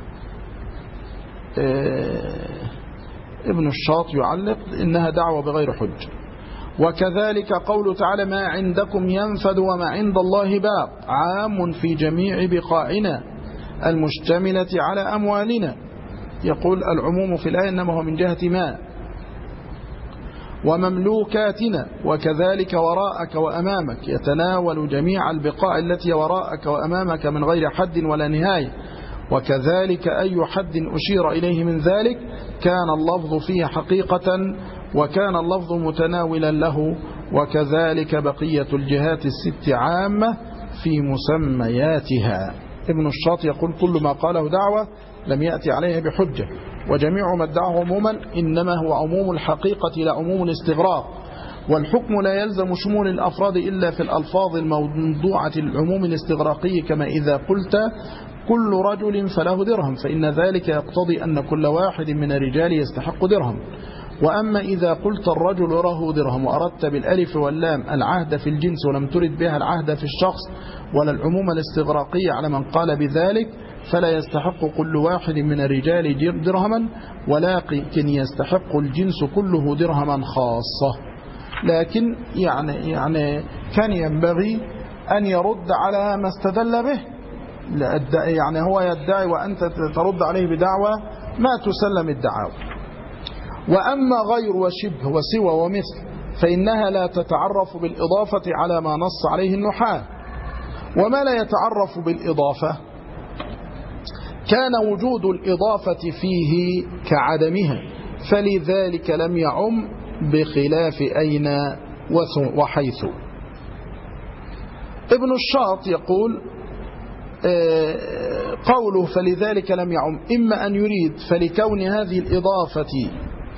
ابن الشاط يعلق: إنها دعوة بغير حج. وكذلك قول تعالى: ما عندكم ينفد وما عند الله باق، عام في جميع بقاعنا المشتملة على أموالنا. يقول: العموم في الآية إنما هو من جهة ما ومملوكاتنا. وكذلك وراءك وأمامك يتناول جميع البقاع التي وراءك وأمامك من غير حد ولا نهاية. وكذلك أي حد أشير إليه من ذلك كان اللفظ فيه حقيقة، وكان اللفظ متناولا له، وكذلك بقية الجهات الست عامة في مسمياتها. ابن الشاط يقول كل ما قاله دعوة لم يأتي عليها بحجة، وجميع ما ادعه عموما إنما هو عموم الحقيقة لا عموم الاستغراق، والحكم لا يلزم شمول الأفراد إلا في الألفاظ الموضوعة للعموم الاستغراقي، كما إذا قلت كل رجل فله درهم، فإن ذلك يقتضي أن كل واحد من الرجال يستحق درهم. وأما إذا قلت الرجل له درهم وأردت بالألف واللام العهد في الجنس ولم ترد بها العهد في الشخص ولا العموم الاستغراقي على من قال بذلك، فلا يستحق كل واحد من الرجال درهما، ولكن يستحق الجنس كله درهما خاصة. لكن يعني كان ينبغي أن يرد على ما استدل به، يعني هو يدعي وأنت ترد عليه بدعوى ما تسلم الدعاوى. وأما غير وشبه وسوى ومثل فإنها لا تتعرف بالإضافة على ما نص عليه النحاة. وما لا يتعرف بالإضافة كان وجود الإضافة فيه كعدمها، فلذلك لم يعم بخلاف أين وحيث. ابن الشاط يقول قوله فلذلك لم يعم إما أن يريد فلكون هذه الإضافة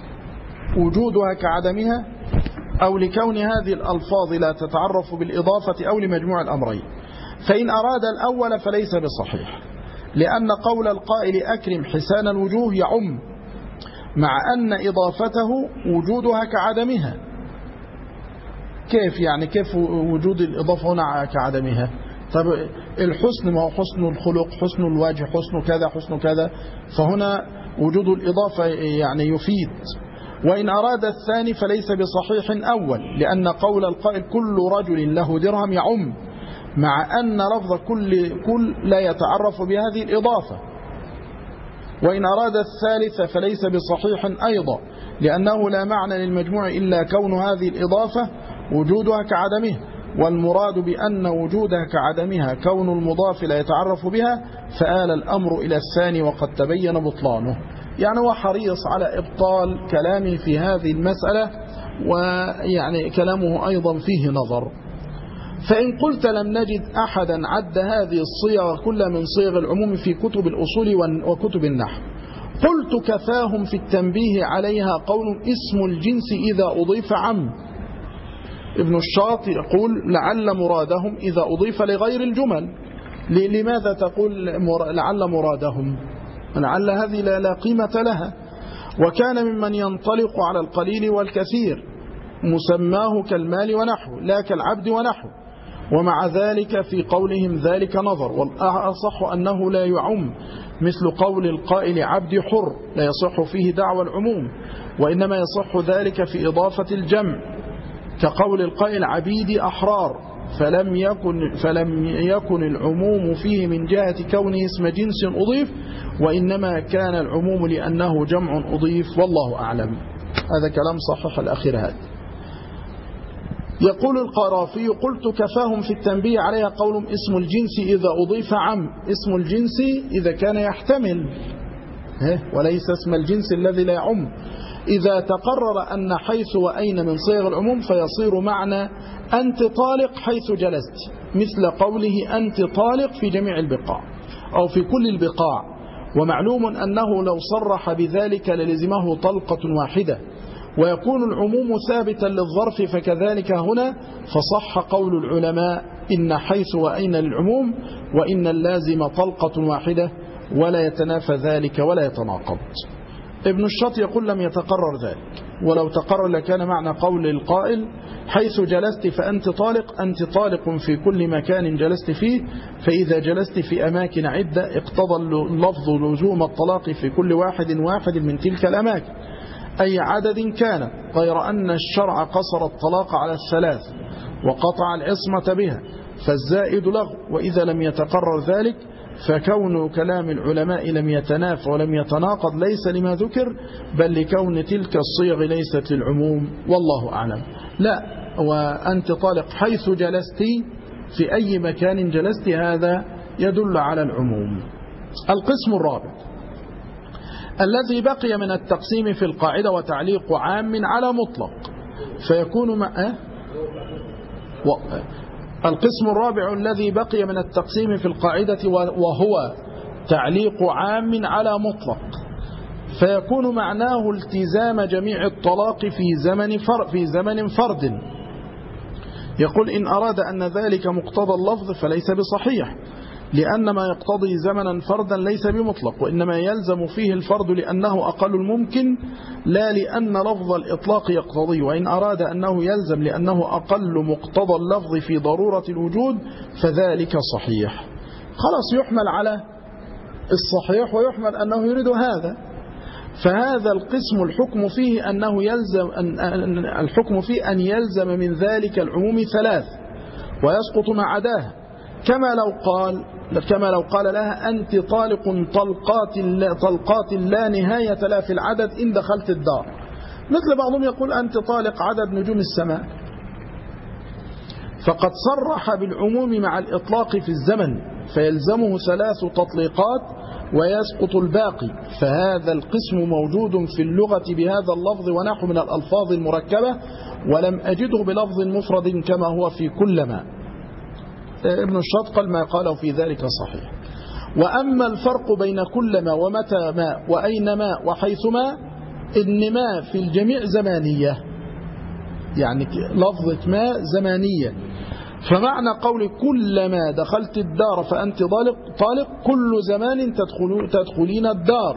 وجودها كعدمها، أو لكون هذه الألفاظ لا تتعرف بالإضافة، أو لمجموع الأمرين. فإن أراد الأول فليس بصحيح، لأن قول القائل أكرم حسان الوجوه يعم، مع أن إضافته وجودها كعدمها. كيف يعني كيف وجود الإضافة هنا كعدمها؟ طب الحسن ما هو حسن الخلق، حسن الوجه، حسن كذا حسن كذا، فهنا وجود الإضافة يعني يفيد. وإن أراد الثاني فليس بصحيح أول، لأن قول القائل كل رجل له درهم يعم، مع أن لفظ كل لا يتعرف بهذه الإضافة. وإن أراد الثالث فليس بصحيح أيضا، لأنه لا معنى للمجموع إلا كون هذه الإضافة وجودها كعدمه، والمراد بأن وجودها كعدمها كون المضاف لا يتعرف بها، فآل الأمر إلى الثاني وقد تبين بطلانه. يعني هو حريص على إبطال كلامه في هذه المسألة، ويعني كلامه أيضا فيه نظر. فإن قلت لم نجد أحدا عد هذه الصيغ كلها من صيغ العموم في كتب الأصول وكتب النحو، قلت كفاهم في التنبيه عليها قول اسم الجنس إذا أضيف عم. ابن الشاط يقول لعل مرادهم إذا أضيف لغير الجمل. لماذا تقول لعل مرادهم؟ لعل هذه لا قيمة لها. وكان ممن ينطلق على القليل والكثير مسماه كالمال ونحو لا كالعبد ونحو، ومع ذلك في قولهم ذلك نظر، والأصح أنه لا يعم، مثل قول القائل عبد حر لا يصح فيه دعوى العموم، وإنما يصح ذلك في إضافة الجمع، كقول القائل عبيدي أحرار، فلم يكن العموم فيه من جهة كونه اسم جنس أضيف، وإنما كان العموم لأنه جمع أضيف، والله أعلم. هذا كلام صحيح الأخير هذا. يقول القرافي قلت كفاهم في التنبيه عليها قول اسم الجنس إذا أضيف عم. اسم الجنس إذا كان يحتمل، وليس اسم الجنس الذي لا يعم. إذا تقرر أن حيث وأين من صيغ العموم فيصير معنى أنت طالق حيث جلست، مثل قوله أنت طالق في جميع البقاع أو في كل البقاع. ومعلوم أنه لو صرح بذلك للزمه طلقة واحدة، ويكون العموم ثابتا للظرف، فكذلك هنا فصح قول العلماء إن حيث وأين للعموم، وإن اللازم طلقة واحدة، ولا يتنافى ذلك ولا يتناقض. ابن الشاط يقول لم يتقرر ذلك، ولو تقرر لكان معنى قول القائل حيث جلست فأنت طالق، أنت طالق في كل مكان جلست فيه، فإذا جلست في أماكن عدة اقتضى اللفظ لزوم الطلاق في كل واحد من تلك الأماكن أي عدد كان، غير أن الشرع قصر الطلاق على الثلاث وقطع العصمة بها، فالزائد لغو. وإذا لم يتقرر ذلك فكون كلام العلماء لم يتنافى ولم يتناقض ليس لما ذكر، بل لكون تلك الصيغ ليست للعموم، والله أعلم. لا، وأنت طالق حيث جلست في أي مكان جلست، هذا يدل على العموم. القسم الرابع الذي بقي من التقسيم في القاعدة وتعليق عام على مطلق، فيكون القسم الرابع الذي بقي من التقسيم في القاعدة وهو تعليق عام على مطلق، فيكون معناه التزام جميع الطلاق في زمن فرد. يقول إن أراد أن ذلك مقتضى اللفظ فليس بصحيح، لأن ما يقتضي زمنا فردا ليس بمطلق، وإنما يلزم فيه الفرد لأنه أقل الممكن لا لأن لفظ الإطلاق يقتضي. وإن أراد أنه يلزم لأنه أقل مقتضى اللفظ في ضرورة الوجود فذلك صحيح. خلاص يحمل على الصحيح ويحمل أنه يريد هذا. فهذا القسم الحكم فيه أنه يلزم الحكم فيه أن يلزم من ذلك العموم ثلاث ويسقط ما عداه، كما لو قال لها أنت طالق طلقات لا نهاية لا في العدد إن دخلت الدار. مثل بعضهم يقول أنت طالق عدد نجوم السماء، فقد صرح بالعموم مع الإطلاق في الزمن فيلزمه 3 تطليقات ويسقط الباقي. فهذا القسم موجود في اللغة بهذا اللفظ ونحو من الألفاظ المركبة، ولم أجده بلفظ مفرد كما هو في كلما. ابن الشاطقل ما قاله في ذلك صحيح. وأما الفرق بين كلما ومتى ما وأينما وحيثما، إن ما في الجميع زمانية، يعني لفظة ما زمانية. فمعنى قول كلما دخلت الدار فأنت طالق كل زمان تدخلين الدار،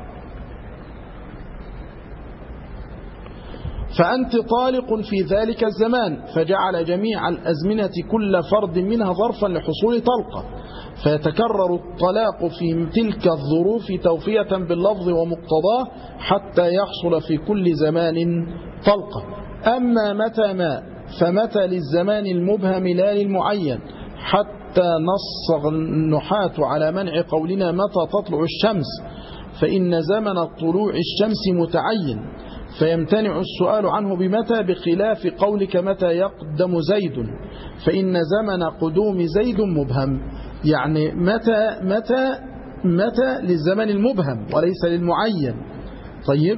فأنت طالق في ذلك الزمان، فجعل جميع الأزمنة كل فرد منها ظرفا لحصول طلقة، فيتكرر الطلاق في تلك الظروف توفية باللفظ ومقتضاه حتى يحصل في كل زمان طلقة. أما متى ما فمتى للزمان المبهم لا للمعين، حتى نص النحاة على منع قولنا متى تطلع الشمس، فإن زمن طلوع الشمس متعين فيمتنع السؤال عنه بمتى، بخلاف قولك متى يقدم زيد، فإن زمن قدوم زيد مبهم. يعني متى للزمن المبهم وليس للمعين. طيب،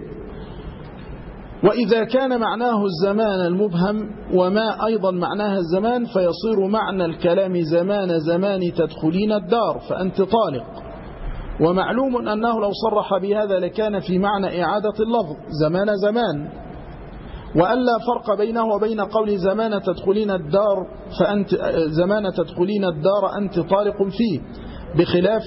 وإذا كان معناه الزمان المبهم وما أيضا معناها الزمان، فيصير معنى الكلام زمان تدخلين الدار فأنت طالق. ومعلوم أنه لو صرح بهذا لكان في معنى إعادة اللفظ زمان، وألا فرق بينه وبين قول زمان تدخلين الدار أنت طالق فيه، بخلاف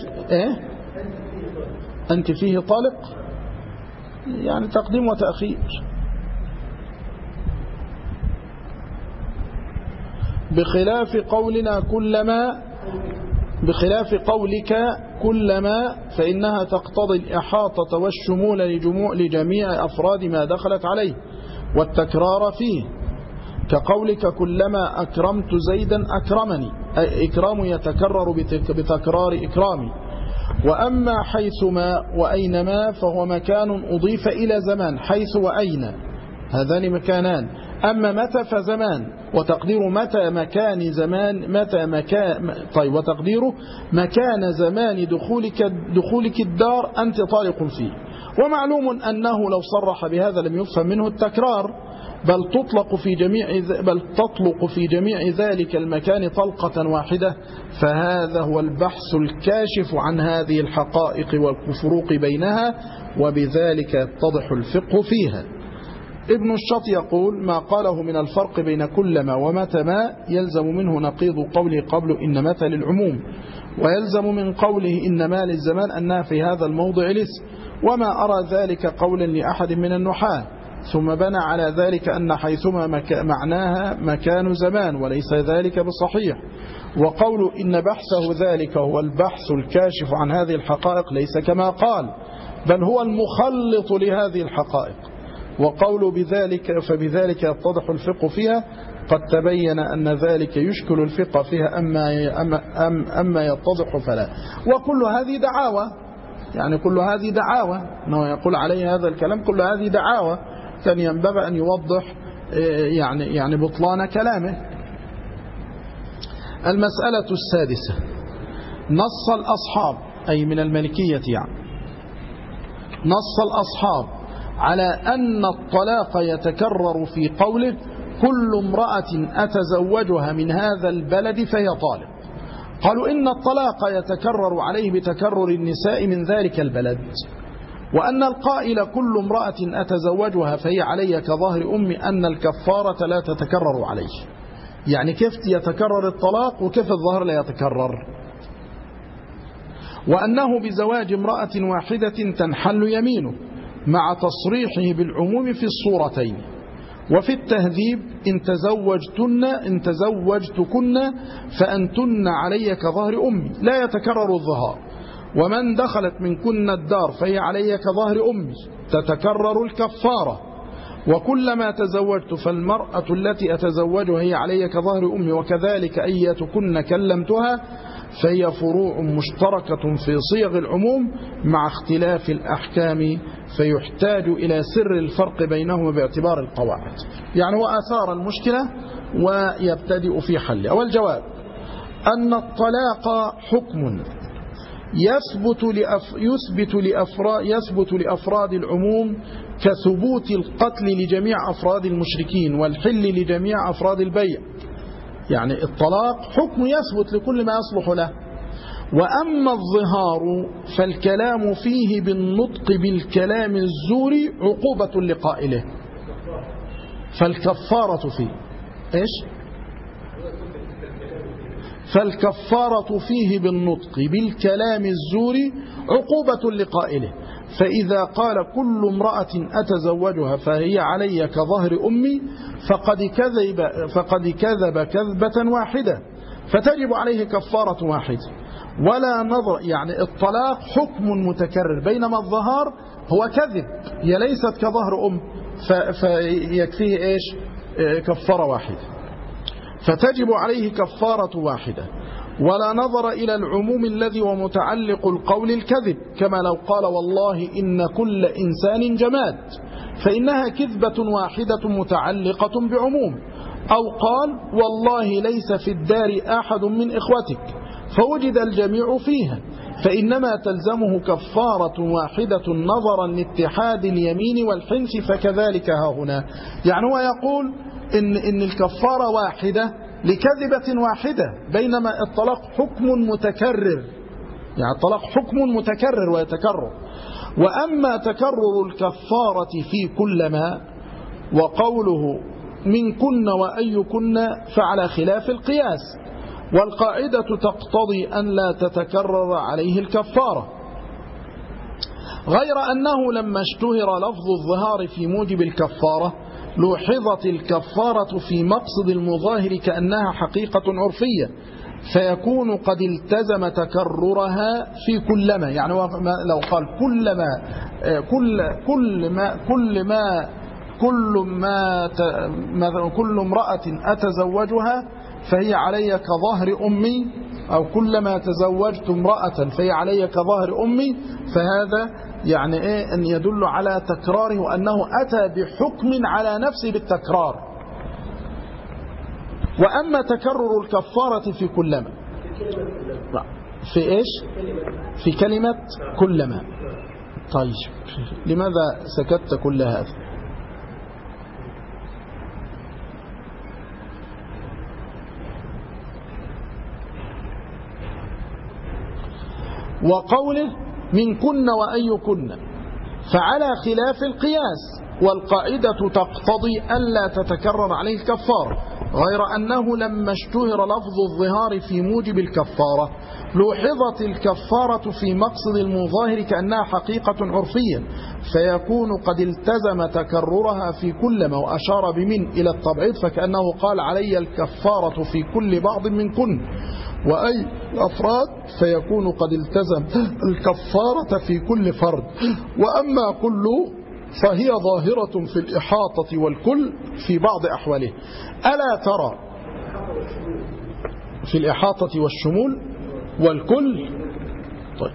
أنت فيه طالق، يعني تقديم وتأخير. بخلاف قولك كلما فإنها تقتضي الإحاطة والشمول لجميع أفراد ما دخلت عليه والتكرار فيه، كقولك كلما أكرمت زيدا أكرمني، أي إكرام يتكرر بتكرار إكرامي. وأما حيثما وأينما فهو مكان أضيف إلى زمان، حيث وأين هذان مكانان. أما متى فزمان، وتقدير متى مكان زمان طيب، وتقديره مكان زمان دخولك الدار أنت طالق فيه. ومعلوم أنه لو صرح بهذا لم يفهم منه التكرار، بل تطلق في جميع ذلك المكان طلقة واحدة. فهذا هو البحث الكاشف عن هذه الحقائق والفروق بينها، وبذلك يتضح الفقه فيها. ابن الشط يقول ما قاله من الفرق بين كلما ومتى ما يلزم منه نقيض قوله قبل إن متى للعموم، ويلزم من قوله إنما للزمان أنها في هذا الموضع الاسم، وما أرى ذلك قولا لأحد من النحاة. ثم بنى على ذلك أن حيثما معناها مكان زمان، وليس ذلك بصحيح. وقول إن بحثه ذلك هو البحث الكاشف عن هذه الحقائق ليس كما قال، بل هو المخلط لهذه الحقائق. وقول بذلك فبذلك يتضح الفقه فيها، قد تبين أن ذلك يشكل الفقه فيها، أما يتضح فلا. وكل هذه دعاوى، يعني كل هذه دعاوى أنه يقول عليه هذا الكلام، كل هذه دعاوى كان ينبغي أن يوضح يعني بطلان كلامه. المسألة السادسة، نص الأصحاب أي من المالكية، يعني نص الأصحاب على أن الطلاق يتكرر في قوله كل امرأة أتزوجها من هذا البلد فهي طالق. قالوا إن الطلاق يتكرر عليه بتكرر النساء من ذلك البلد، وأن القائل كل امرأة أتزوجها فهي علي كظهر أمي أن الكفارة لا تتكرر عليه. يعني كيف يتكرر الطلاق وكيف الظهر لا يتكرر؟ وأنه بزواج امرأة واحدة تنحل يمينه مع تصريحه بالعموم في الصورتين. وفي التهذيب إن تزوجتكن فأنتن علي كظهر أمي لا يتكرر الظهار. ومن دخلت منكن الدار فهي علي كظهر أمي تتكرر الكفارة. وكلما تزوجت فالمرأة التي أتزوجها هي علي كظهر أمي، وكذلك أيتكن كلمتها فهي فروع مشتركة في صيغ العموم مع اختلاف الأحكام، فيحتاج إلى سر الفرق بينهما باعتبار القواعد. يعني وآثار المشكلة ويبتدئ في حلها. والجواب أن الطلاق حكم يثبت لأفراد العموم كثبوت القتل لجميع أفراد المشركين والحل لجميع أفراد البيع. يعني الطلاق حكم يثبت لكل ما يصلح له. وأما الظهار فالكلام فيه بالنطق بالكلام الزوري عقوبة لقائله، فالكفارة فيه إيش؟ فالكفارة فيه بالنطق بالكلام الزوري عقوبة لقائله. فإذا قال كل امرأة أتزوجها فهي علي كظهر أمي فقد كذب كذبة واحدة فتجب عليه كفارة واحدة ولا نظر. يعني الطلاق حكم متكرر، بينما الظهار هو كذب، هي ليست كظهر أم فيكفيه إيش؟ كفارة واحدة، فتجب عليه كفارة واحدة ولا نظر إلى العموم الذي ومتعلق القول الكذب، كما لو قال والله إن كل إنسان جماد فإنها كذبة واحدة متعلقة بعموم، أو قال والله ليس في الدار أحد من إخوتك فوجد الجميع فيها فإنما تلزمه كفارة واحدة نظرا لاتحاد اليمين والحنث، فكذلك ها هنا. يعني هو يقول إن الكفارة واحدة لكذبة واحدة، بينما الطلاق حكم متكرر، يعني الطلاق حكم متكرر ويتكرر. وأما تكرر الكفارة في كلما وقوله منكن وأيكن فعلى خلاف القياس، والقاعدة تقتضي أن لا تتكرر عليه الكفارة، غير أنه لما اشتهر لفظ الظهار في موجب الكفارة لوحظت الكفارة في مقصد المظاهر كأنها حقيقة عرفية، فيكون قد التزم تكررها في كلما. يعني لو قال كل امرأة أتزوجها فهي علي كظهر أمي، أو كلما تزوجت امرأة فهي علي كظهر أمي، فهذا يعني إيه؟ أن يدل على تكراره وأنه أتى بحكم على نفسه بالتكرار. وأما تكرر الكفارة في كلما في إيش؟ في كلمة كلما. طيب لماذا سكت كل هذا؟ وقوله منكن وأيكن فعلى خلاف القياس، والقاعدة تقتضي ألا تتكرر عليه الكفارة، غير أنه لما اشتهر لفظ الظهار في موجب الكفارة لوحظت الكفارة في مقصد المظاهر كأنها حقيقة عرفية، فيكون قد التزم تكررها في كلما، وأشار بمن إلى التبعيض فكأنه قال علي الكفارة في كل بعض منكن وأي أفراد، فيكون قد التزم الكفارة في كل فرد. وأما كل فهي ظاهرة في الإحاطة والكل في بعض أحواله. ألا ترى في الإحاطة والشمول والكل. طيب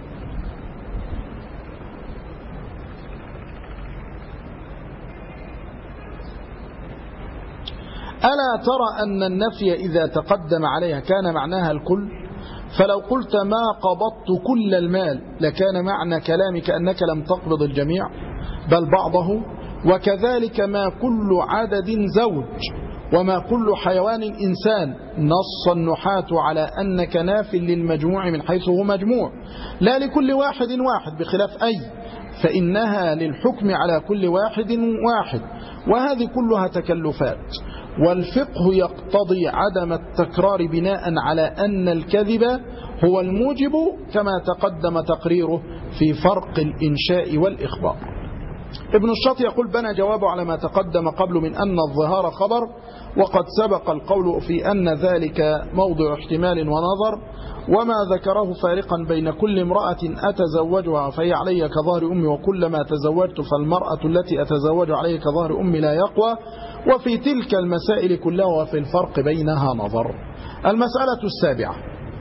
ألا ترى أن النفي إذا تقدم عليها كان معناها الكل؟ فلو قلت ما قبضت كل المال لكان معنى كلامك أنك لم تقبض الجميع بل بعضه. وكذلك ما كل عدد زوج وما كل حيوان إنسان. نص النحاة على أنك ناف للمجموع من حيث هو مجموع لا لكل واحد واحد، بخلاف أي، فإنها للحكم على كل واحد واحد، وهذه كلها تكلفات. والفقه يقتضي عدم التكرار بناء على أن الكذب هو الموجب، كما تقدم تقريره في فرق الإنشاء والإخبار. ابن الشاطئ يقول: بنى جوابه على ما تقدم قبل من أن الظهار خبر، وقد سبق القول في أن ذلك موضع احتمال ونظر، وما ذكره فارقا بين كل امرأة أتزوجها فهي علي كظهر أمي، وكلما تزوجت فالمرأة التي أتزوج علي كظهر أمي لا يقوى، وفي تلك المسائل كلها وفي الفرق بينها نظر. المسألة السابعة: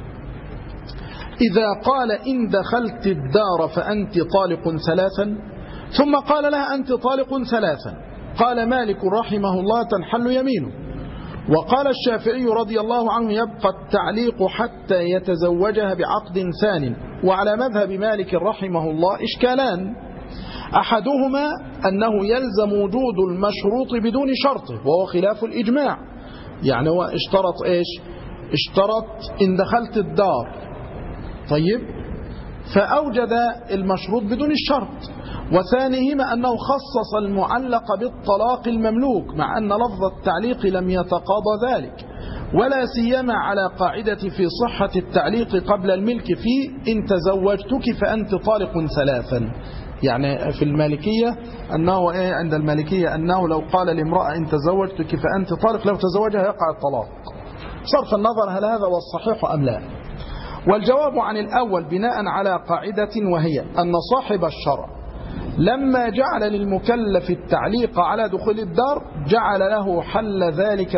إذا قال إن دخلت الدار فأنت طالق ثلاثا، ثم قال لها أنت طالق ثلاثا، قال مالك رحمه الله: تنحل يمينه. وقال الشافعي رضي الله عنه: يبقى التعليق حتى يتزوجها بعقد ثان. وعلى مذهب مالك رحمه الله إشكالان: أحدهما أنه يلزم وجود المشروط بدون شرطه، وهو خلاف الإجماع. يعني هو اشترط إيش؟ اشترط إن دخلت الدار، طيب، فأوجد المشروط بدون الشرط. وثانيهما أنه خصص المعلق بالطلاق المملوك، مع أن لفظ التعليق لم يتقاضى ذلك، ولا سيما على قاعدة في صحة التعليق قبل الملك في إن تزوجتك فأنت طالق ثلاثا. يعني في المالكية أنه عند المالكية أنه لو قال لامرأة إن تزوجتك فأنت طالق، لو تزوجها يقع الطلاق، صرف النظر هل هذا هو الصحيح أم لا. والجواب عن الأول بناء على قاعدة، وهي أن صاحب الشرع لما جعل للمكلف التعليق على دخول الدار جعل له حل ذلك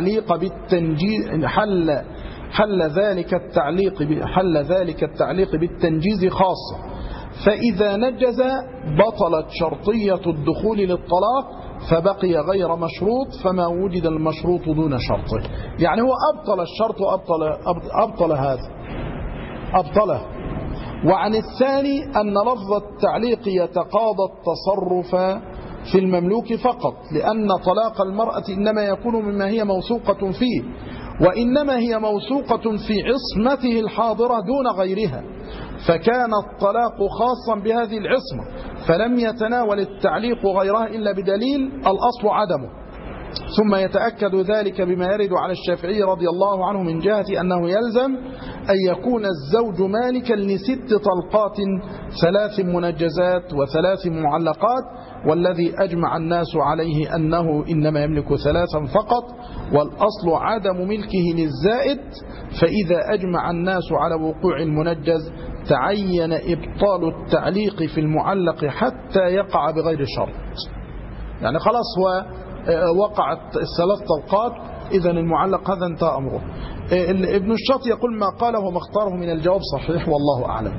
التعليق بالتنجيز خاصة. فإذا نجز بطلت شرطية الدخول للطلاق، فبقي غير مشروط، فما وجد المشروط دون شرطه. يعني هو أبطل الشرط وأبطل هذا، أبطله. وعن الثاني أن لفظ التعليق يتقاضى التصرف في المملوك فقط، لأن طلاق المرأة إنما يكون مما هي موثوقة فيه، وإنما هي موثوقة في عصمته الحاضرة دون غيرها، فكان الطلاق خاصا بهذه العصمة، فلم يتناول التعليق غيرها إلا بدليل الأصل عدمه. ثم يتأكد ذلك بما يرد على الشافعي رضي الله عنه من جهة أنه يلزم أن يكون الزوج مالكا ل6 طلقات، 3 منجزات و3 معلقات، والذي أجمع الناس عليه أنه إنما يملك 3 فقط، والأصل عدم ملكه للزائد. فإذا أجمع الناس على وقوع المنجز تعين إبطال التعليق في المعلق حتى يقع بغير شرط. يعني خلاص هو وقعت 3 طلقات، إذن المعلق هذا انتهى أمره. ابن الشاطئ يقول: ما قاله وما اختاره من الجواب صحيح والله أعلم.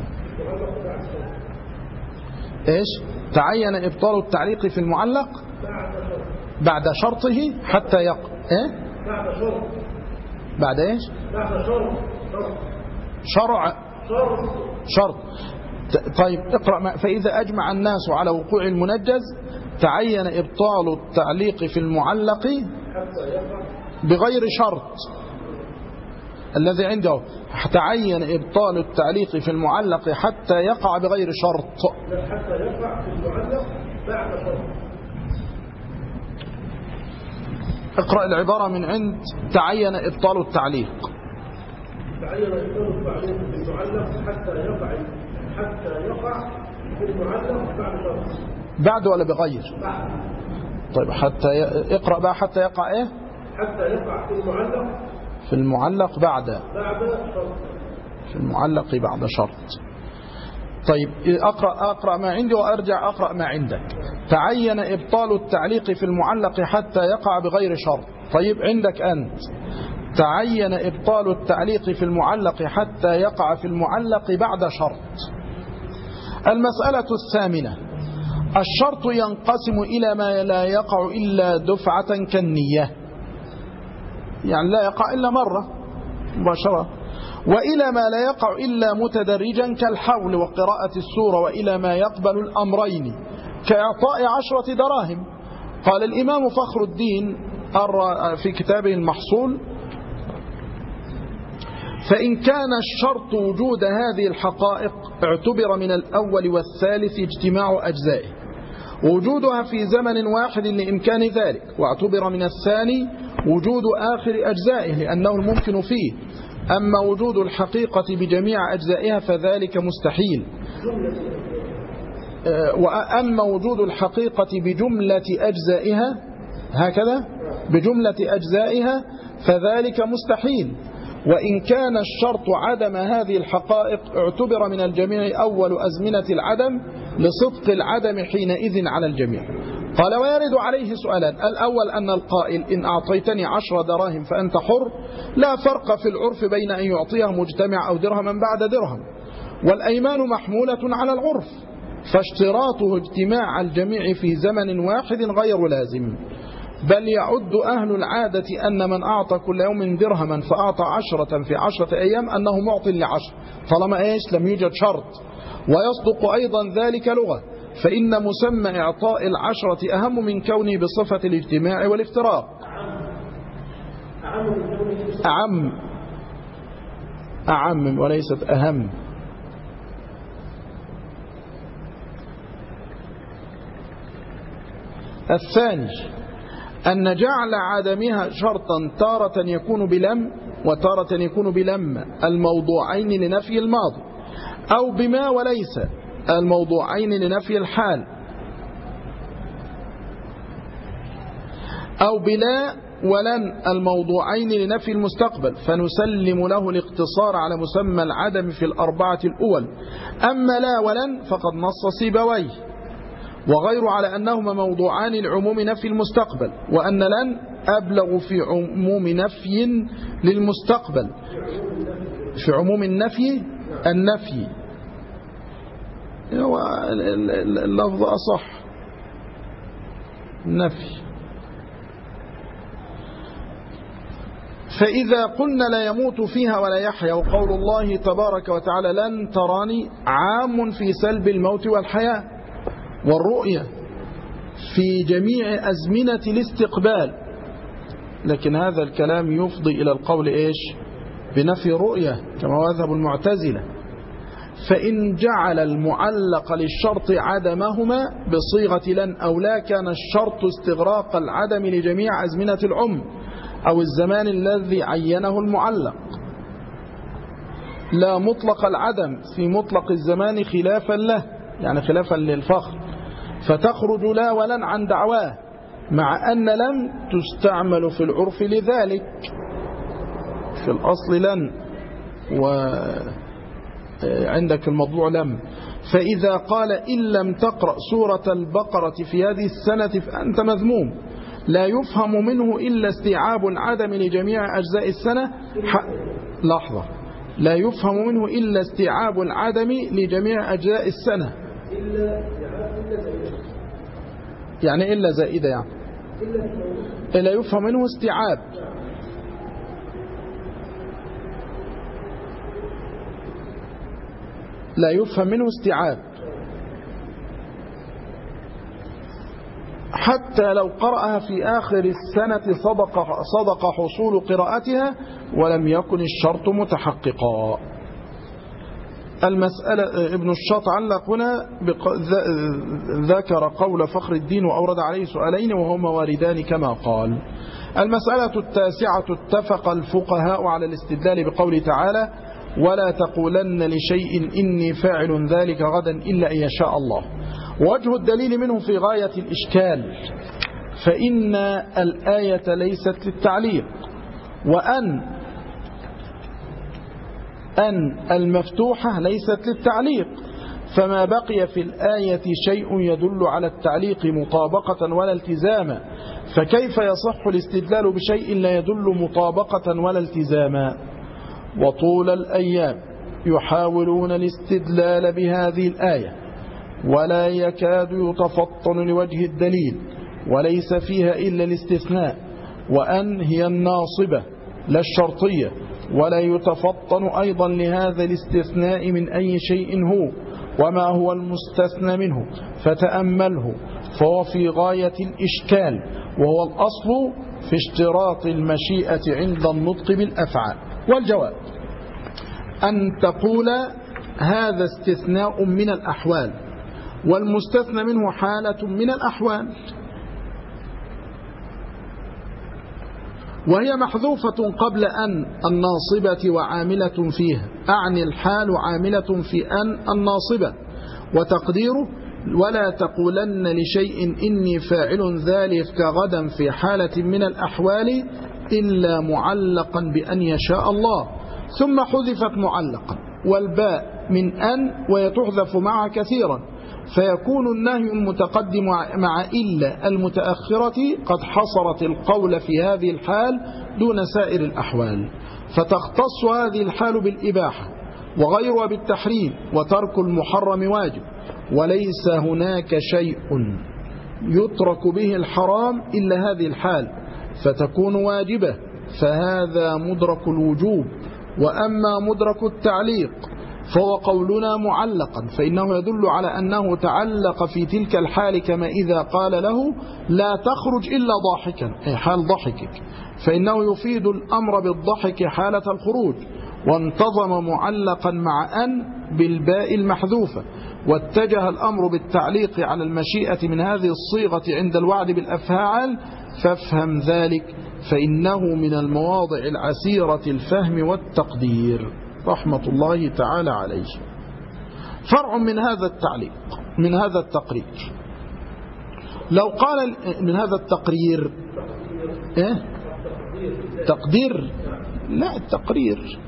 إيش؟ تعين إبطال التعليق في المعلق بعد شرطه حتى يقع. إيه؟ بعد إيش؟ شرط. طيب اقرأ. فإذا أجمع الناس على وقوع المنجز تعين إبطال التعليق في المعلق بغير شرط. الذي عنده تعين إبطال التعليق في المعلق حتى يقع بغير شرط. حتى يقع في المعلق بعد شرط. اقرأ العبارة من عند تعين إبطال التعليق. تعين إبطال التعليق في المعلق حتى يقع في المعلق بعد شرط. بعد ولا بغير؟ بعد. طيب اقرأ بقى حتى يقع ايه؟ حتى يقع في المعلق بعد شرط. في المعلق بعد شرط. طيب اقرأ ما عندي وارجع اقرأ ما عندك. تعين ابطال التعليق في المعلق حتى يقع بغير شرط. طيب عندك انت تعين ابطال التعليق في المعلق حتى يقع في المعلق بعد شرط. المسألة الثامنة: الشرط ينقسم إلى ما لا يقع إلا دفعة كالنية، يعني لا يقع إلا مرة مباشرة، وإلى ما لا يقع إلا متدرجا كالحول وقراءة السورة، وإلى ما يقبل الأمرين كإعطاء 10 دراهم. قال الإمام فخر الدين في كتابه المحصول: فإن كان الشرط وجود هذه الحقائق اعتبر من الأول والثالث اجتماع أجزائه، ووجودها في زمن واحد لإمكان ذلك، واعتبر من الثاني وجود آخر أجزائه لأنه الممكن فيه. أما وجود الحقيقة بجميع أجزائها فذلك مستحيل. وأما وجود الحقيقة بجملة أجزائها، هكذا بجملة أجزائها، فذلك مستحيل. وإن كان الشرط عدم هذه الحقائق اعتبر من الجميع أول أزمنة العدم لصدق العدم حينئذ على الجميع. قال: ويرد عليه سؤالان: الأول أن القائل إن أعطيتني 10 دراهم فأنت حر، لا فرق في العرف بين أن يعطيه مجتمع أو درهما بعد درهم، والأيمان محمولة على العرف، فاشتراطه اجتماع الجميع في زمن واحد غير لازم، بل يعد أهل العادة أن من أعطى كل يوم درهما فأعطى 10 في 10 أيام أنه معط ل10، طالما لم يوجد شرط. ويصدق أيضا ذلك لغة، فإن مسمى إعطاء 10 أهم من كونه بصفة الاجتماع والافتراق. أعم وليست أهم. الثاني أن جعل عدمها شرطا تارة يكون بلم وتارة يكون بلم الموضوعين لنفي الماضي، أو بما وليس الموضوعين لنفي الحال، أو بلا ولن الموضوعين لنفي المستقبل، فنسلم له الاقتصار على مسمى العدم في الأربعة الأول. أما لا ولن فقد نص سيبويه وغير على أنهما موضوعان لعموم نفي المستقبل، وأن لن أبلغ في عموم نفي للمستقبل، في عموم النفي اللفظ أصح، نفي. فإذا قلنا لا يموت فيها ولا يحيا، وقول الله تبارك وتعالى لن تراني عام في سلب الموت والحياة والرؤية في جميع أزمنة الاستقبال، لكن هذا الكلام يفضي إلى القول بنفي الرؤية كما وذهب المعتزلة. فإن جعل المعلق للشرط عدمهما بصيغة لن أو لا، كان الشرط استغراق العدم لجميع أزمنة العمر أو الزمان الذي عينه المعلق، لا مطلق العدم في مطلق الزمان خلافا له، يعني خلافا للفخر، فتخرج لا ولن عن دعواه، مع أن لم تستعمل في العرف لذلك، في الأصل لن، وعندك الموضوع لم. فإذا قال إن لم تقرأ سورة البقرة في هذه السنة فأنت مذموم، لا يفهم منه إلا استيعاب العدم لجميع أجزاء السنة. لحظة، لا يفهم منه إلا استيعاب العدم لجميع أجزاء السنة، يعني إلا زائدة، يعني لا يفهم منه استيعاب، لا يفهم منه استيعاب، حتى لو قرأها في آخر السنة صدق حصول قراءتها ولم يكن الشرط متحققا. المسألة ابن الشاط علق هنا ذكر قول فخر الدين وأورد عليه سؤالين وهما واردان كما قال. المسألة التاسعة اتفق الفقهاء على الاستدلال بقول تعالى ولا تقولن لشيء إني فاعل ذلك غدا إلا أن يشاء الله. وجه الدليل منه في غاية الإشكال، فإن الآية ليست للتعليق، وأن المفتوحة ليست للتعليق، فما بقي في الآية شيء يدل على التعليق مطابقة ولا التزاما، فكيف يصح الاستدلال بشيء لا يدل مطابقة ولا التزاما؟ وطول الأيام يحاولون الاستدلال بهذه الآية ولا يكاد يتفطن لوجه الدليل، وليس فيها إلا الاستثناء، وأن هي الناصبة لا الشرطية، ولا يتفطن أيضا لهذا الاستثناء من أي شيء هو وما هو المستثنى منه، فتأمله فهو في غاية الإشكال، وهو الأصل في اشتراط المشيئة عند النطق بالأفعال. والجواب أن تقول هذا استثناء من الأحوال، والمستثنى منه حالة من الأحوال، وهي محذوفة قبل أن الناصبة وعاملة فيها، أعني الحال عاملة في أن الناصبة، وتقديره ولا تقولن لشيء إني فاعل ذلك غدا في حالة من الأحوال إلا معلقا بأن يشاء الله، ثم حذفت معلقا، والباء من أن ويتحذف معها كثيرا، فيكون النهي المتقدم مع إلا المتأخرة قد حصرت القول في هذه الحال دون سائر الأحوال، فتختص هذه الحال بالإباحة وغيرها بالتحريم، وترك المحرم واجب، وليس هناك شيء يترك به الحرام إلا هذه الحال فتكون واجبة، فهذا مدرك الوجوب. وأما مدرك التعليق فهو قولنا معلقا، فإنه يدل على أنه تعلق في تلك الحال، كما إذا قال له لا تخرج إلا ضاحكا، أي حال ضحكك، فإنه يفيد الأمر بالضحك حالة الخروج، وانتظم معلقا مع أن بالباء المحذوفة، واتجه الأمر بالتعليق على المشيئة من هذه الصيغة عند الوعد بالأفعال، فافهم ذلك، فإنه من المواضع العسيرة الفهم والتقدير رحمة الله تعالى عليه. فرع من هذا التعليق، من هذا التقرير، لو قال من هذا التقرير إيه؟ تقدير؟ لا، التقرير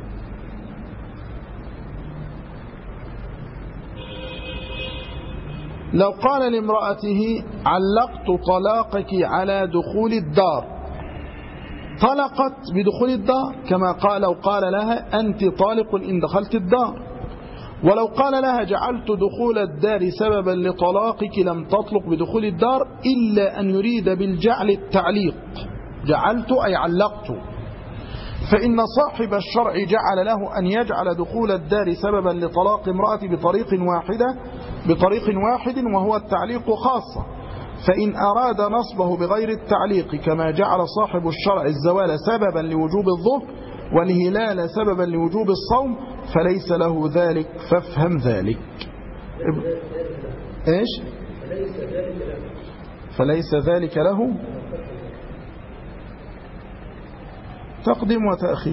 لو قال لامرأته علقت طلاقك على دخول الدار، طلقت بدخول الدار، كما قال لو قال لها أنت طالق إن دخلت الدار. ولو قال لها جعلت دخول الدار سببا لطلاقك لم تطلق بدخول الدار، إلا أن يريد بالجعل التعليق، جعلت أي علقت، فإن صاحب الشرع جعل له أن يجعل دخول الدار سببا لطلاق امرأة بطريق واحد وهو التعليق خاصة، فإن أراد نصبه بغير التعليق كما جعل صاحب الشرع الزوال سببا لوجوب الظهر والهلال سببا لوجوب الصوم فليس له ذلك، فافهم ذلك. إيش؟ فليس ذلك له تقديم وتأخير.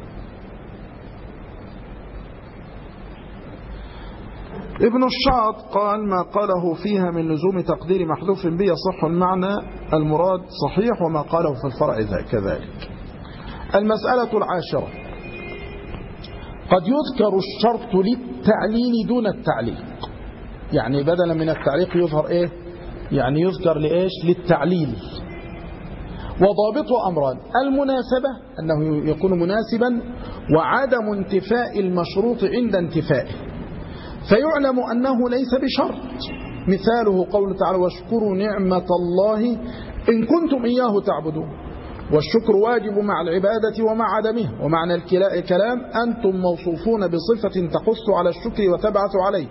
ابن الشاط قال ما قاله فيها من لزوم تقدير محذوف به يصح المعنى المراد صحيح، وما قاله في الفرع كذلك. المسألة العاشرة، قد يذكر الشرط للتعليل دون التعليق، يعني بدلا من التعليق يظهر ايه؟ يعني يذكر لإيش؟ للتعليل. وضابطه أمران: المناسبة أنه يكون مناسبا، وعدم انتفاء المشروط عند انتفائه، فيعلم أنه ليس بشرط. مثاله قوله تعالى واشكروا نعمة الله إن كنتم إياه تعبدون، والشكر واجب مع العبادة ومع عدمه. ومعنى الكلام أنتم موصوفون بصفة تحث على الشكر وتبعث عليه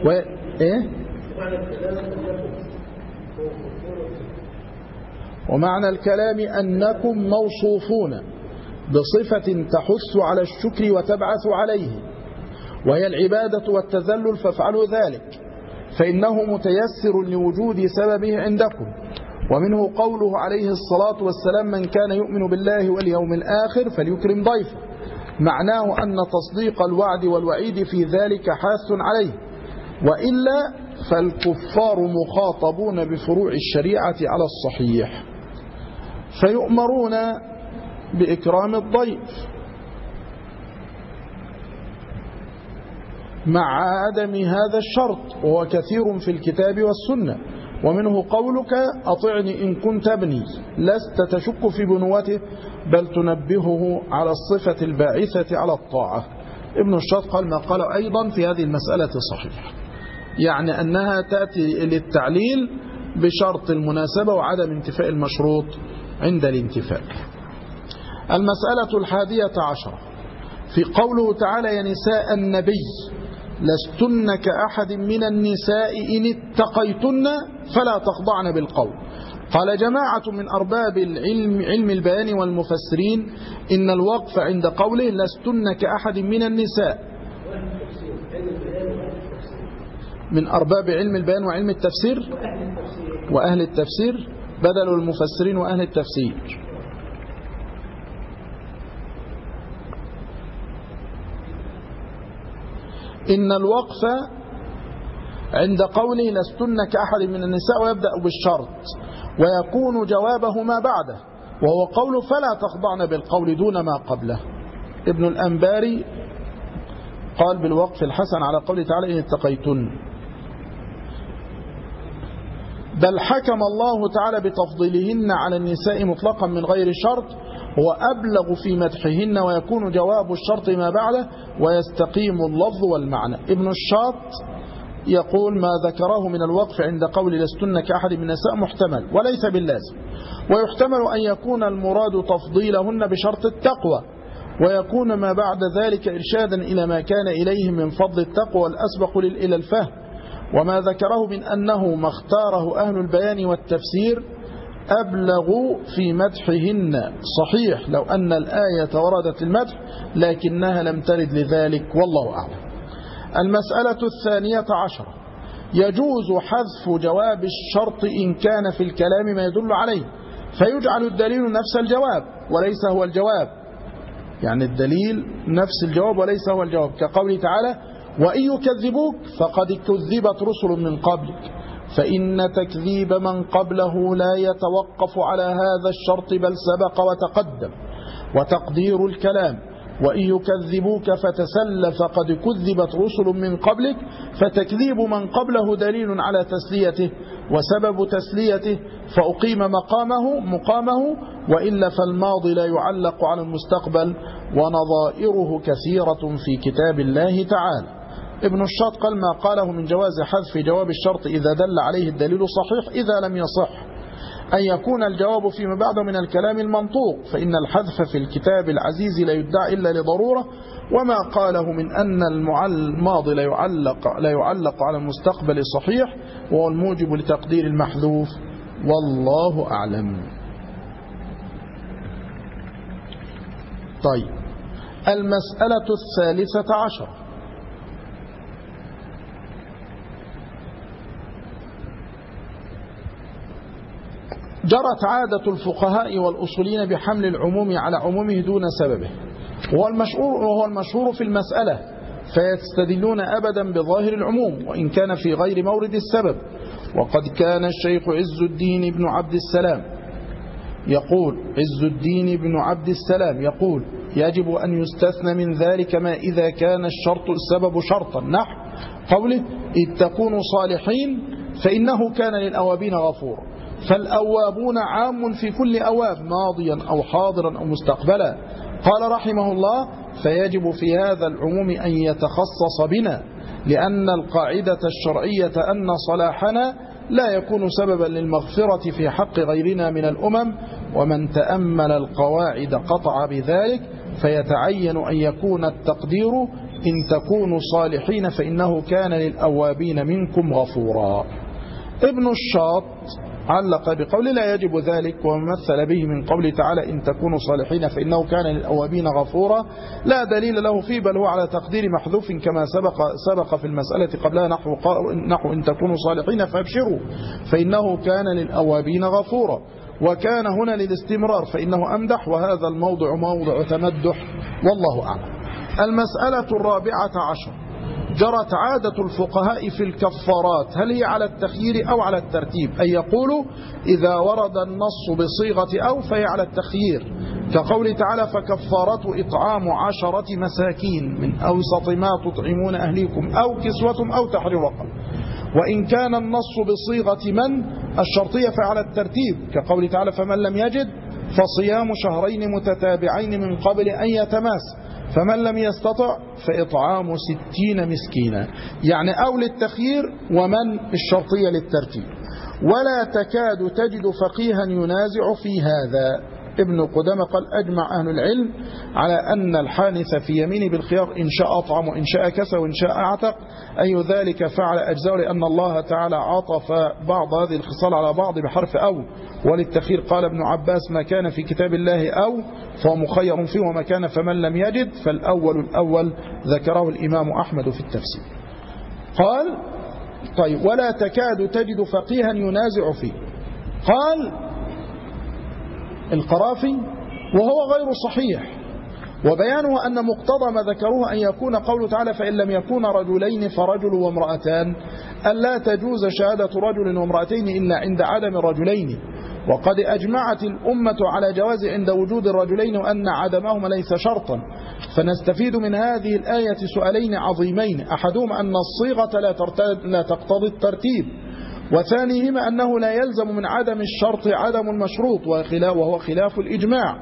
ومعنى الكلام أنكم موصوفون بصفة تحث على الشكر وتبعث عليه، وهي العبادة والتذلل، فافعلوا ذلك فإنه متيسر لوجود سببه عندكم. ومنه قوله عليه الصلاة والسلام من كان يؤمن بالله واليوم الآخر فليكرم ضيفه، معناه أن تصديق الوعد والوعيد في ذلك حاث عليه، وإلا فالكفار مخاطبون بفروع الشريعة على الصحيح، فيؤمرون بإكرام الضيف مع عدم هذا الشرط، وهو كثير في الكتاب والسنة. ومنه قولك أطعني إن كنت ابني، لست تشك في بنوته بل تنبهه على الصفة الباعثة على الطاعة. ابن الشاط قال ما قال أيضا في هذه المسألة صحيح، يعني أنها تأتي للتعليل بشرط المناسبة وعدم انتفاء المشروط عند الانتفاء. المسألة 11 في قوله تعالى يا نساء النبي لستن كأحد من النساء إن اتقيتن فلا تخضعن بالقول. قال جماعة من أرباب علم البيان والمفسرين إن الوقف عند قوله لستن كأحد من النساء. من أرباب علم البيان وعلم التفسير وأهل التفسير، بدل المفسرين وأهل التفسير. إن الوقف عند قوله لستن كأحد من النساء ويبدأ بالشرط ويكون جوابه ما بعده، وهو قوله فلا تخضعن بالقول دون ما قبله. ابن الأنباري قال بالوقف الحسن على قوله تعالى إن اتقيتن. بل حكم الله تعالى بتفضيلهن على النساء مطلقا من غير شرط، هو أبلغ في مدحهن، ويكون جواب الشرط ما بعده ويستقيم اللفظ والمعنى. ابن الشاط يقول ما ذكره من الوقف عند قول لستن كأحد من النساء محتمل وليس باللازم، ويحتمل أن يكون المراد تفضيلهن بشرط التقوى، ويكون ما بعد ذلك إرشادا إلى ما كان إليه من فضل التقوى الأسبق إلى الفهم. وما ذكره من أنه ما اختاره أهل البيان والتفسير أبلغ في مدحهن صحيح لو أن الآية وردت المدح، لكنها لم ترد لذلك والله أعلم. المسألة 12 يجوز حذف جواب الشرط إن كان في الكلام ما يدل عليه، فيجعل الدليل نفس الجواب وليس هو الجواب، يعني الدليل نفس الجواب وليس هو الجواب، كقوله تعالى وإن يكذبوك فقد كذبت رسل من قبلك، فإن تكذيب من قبله لا يتوقف على هذا الشرط بل سبق وتقدم. وتقدير الكلام وإن يكذبوك فتسل فقد كذبت رسل من قبلك، فتكذيب من قبله دليل على تسليته وسبب تسليته فأقيم مقامه، وإلا فالماضي لا يعلق على المستقبل، ونظائره كثيرة في كتاب الله تعالى. ابن الشاط قال ما قاله من جواز حذف جواب الشرط إذا دل عليه الدليل صحيح، إذا لم يصح أن يكون الجواب فيما بعد من الكلام المنطوق، فإن الحذف في الكتاب العزيز لا يدعى إلا لضرورة. وما قاله من أن الماضي لا يعلق على المستقبل صحيح، وهو الموجب لتقدير المحذوف، والله أعلم. طيب، المسألة 13 جرت عادة الفقهاء والأصولين بحمل العموم على عمومه دون سببه، وهو المشهور في المسألة، فيستدلون أبدا بظاهر العموم وإن كان في غير مورد السبب. وقد كان الشيخ عز الدين بن عبد السلام يقول يجب أن يستثنى من ذلك ما إذا كان السبب شرطا، نحو قوله إذ تكونوا صالحين فإنه كان للأوابين غفورا، فالأوابون عام في كل أواب ماضيا أو حاضرا أو مستقبلا. قال رحمه الله فيجب في هذا العموم أن يتخصص بنا، لأن القاعدة الشرعية أن صلاحنا لا يكون سببا للمغفرة في حق غيرنا من الأمم، ومن تأمل القواعد قطع بذلك، فيتعين أن يكون التقدير إن تكونوا صالحين فإنه كان للأوابين منكم غفورا. ابن الشاط علق بقول لا يجب ذلك، ومثل به من قوله تعالى إن تكونوا صالحين فإنه كان للأوابين غفورا، لا دليل له فيه، بل هو على تقدير محذوف كما سبق في المسألة قبلها، نحو إن تكونوا صالحين فابشروا فإنه كان للأوابين غفورا، وكان هنا للاستمرار فإنه أمدح، وهذا الموضع موضع تمدح، والله أعلم. المسألة 14 جرت عادة الفقهاء في الكفارات، هل هي على التخيير أو على الترتيب؟ أن يقولوا إذا ورد النص بصيغة أو فهي على التخيير، كقول تعالى فكفارته إطعام 10 مساكين من أوسط ما تطعمون أهليكم أو كسوتهم أو تحرير رقبة. وإن كان النص بصيغة من الشرطية فعلى الترتيب، كقول تعالى فمن لم يجد فصيام شهرين متتابعين من قبل أن يتماس، فمن لم يستطع فإطعام 60 مسكينا، يعني أو للتخيير ومن الشرطية للترتيب. ولا تكاد تجد فقيها ينازع في هذا، ابن قدامة قال أجمع أهل العلم على أن الحانث في يمينه بالخيار إن شاء أطعم وإن شاء كسى وإن شاء أعتق أي ذلك فعل أجزاء، لأن الله تعالى عطف بعض هذه الخصال على بعض بحرف أو، وللتخير قال ابن عباس ما كان في كتاب الله أو فهو مخير فيه، وما كان فمن لم يجد فالأول ذكره الإمام أحمد في التفسير. قال طيب ولا تكاد تجد فقيها ينازع فيه. قال القرافي وهو غير صحيح، وبيانه أن مقتضى ما ذكروه أن يكون قوله تعالى فإن لم يكون رجلين فرجل وامرأتان، ألا تجوز شهادة رجل وامرأتين إلا عند عدم الرجلين، وقد أجمعت الأمة على جواز عند وجود الرجلين وأن عدمهما ليس شرطا. فنستفيد من هذه الآية سؤالين عظيمين، أحدهما أن الصيغة لا تقتضي الترتيب، وثانيهما أنه لا يلزم من عدم الشرط عدم المشروط، وهو خلاف الإجماع،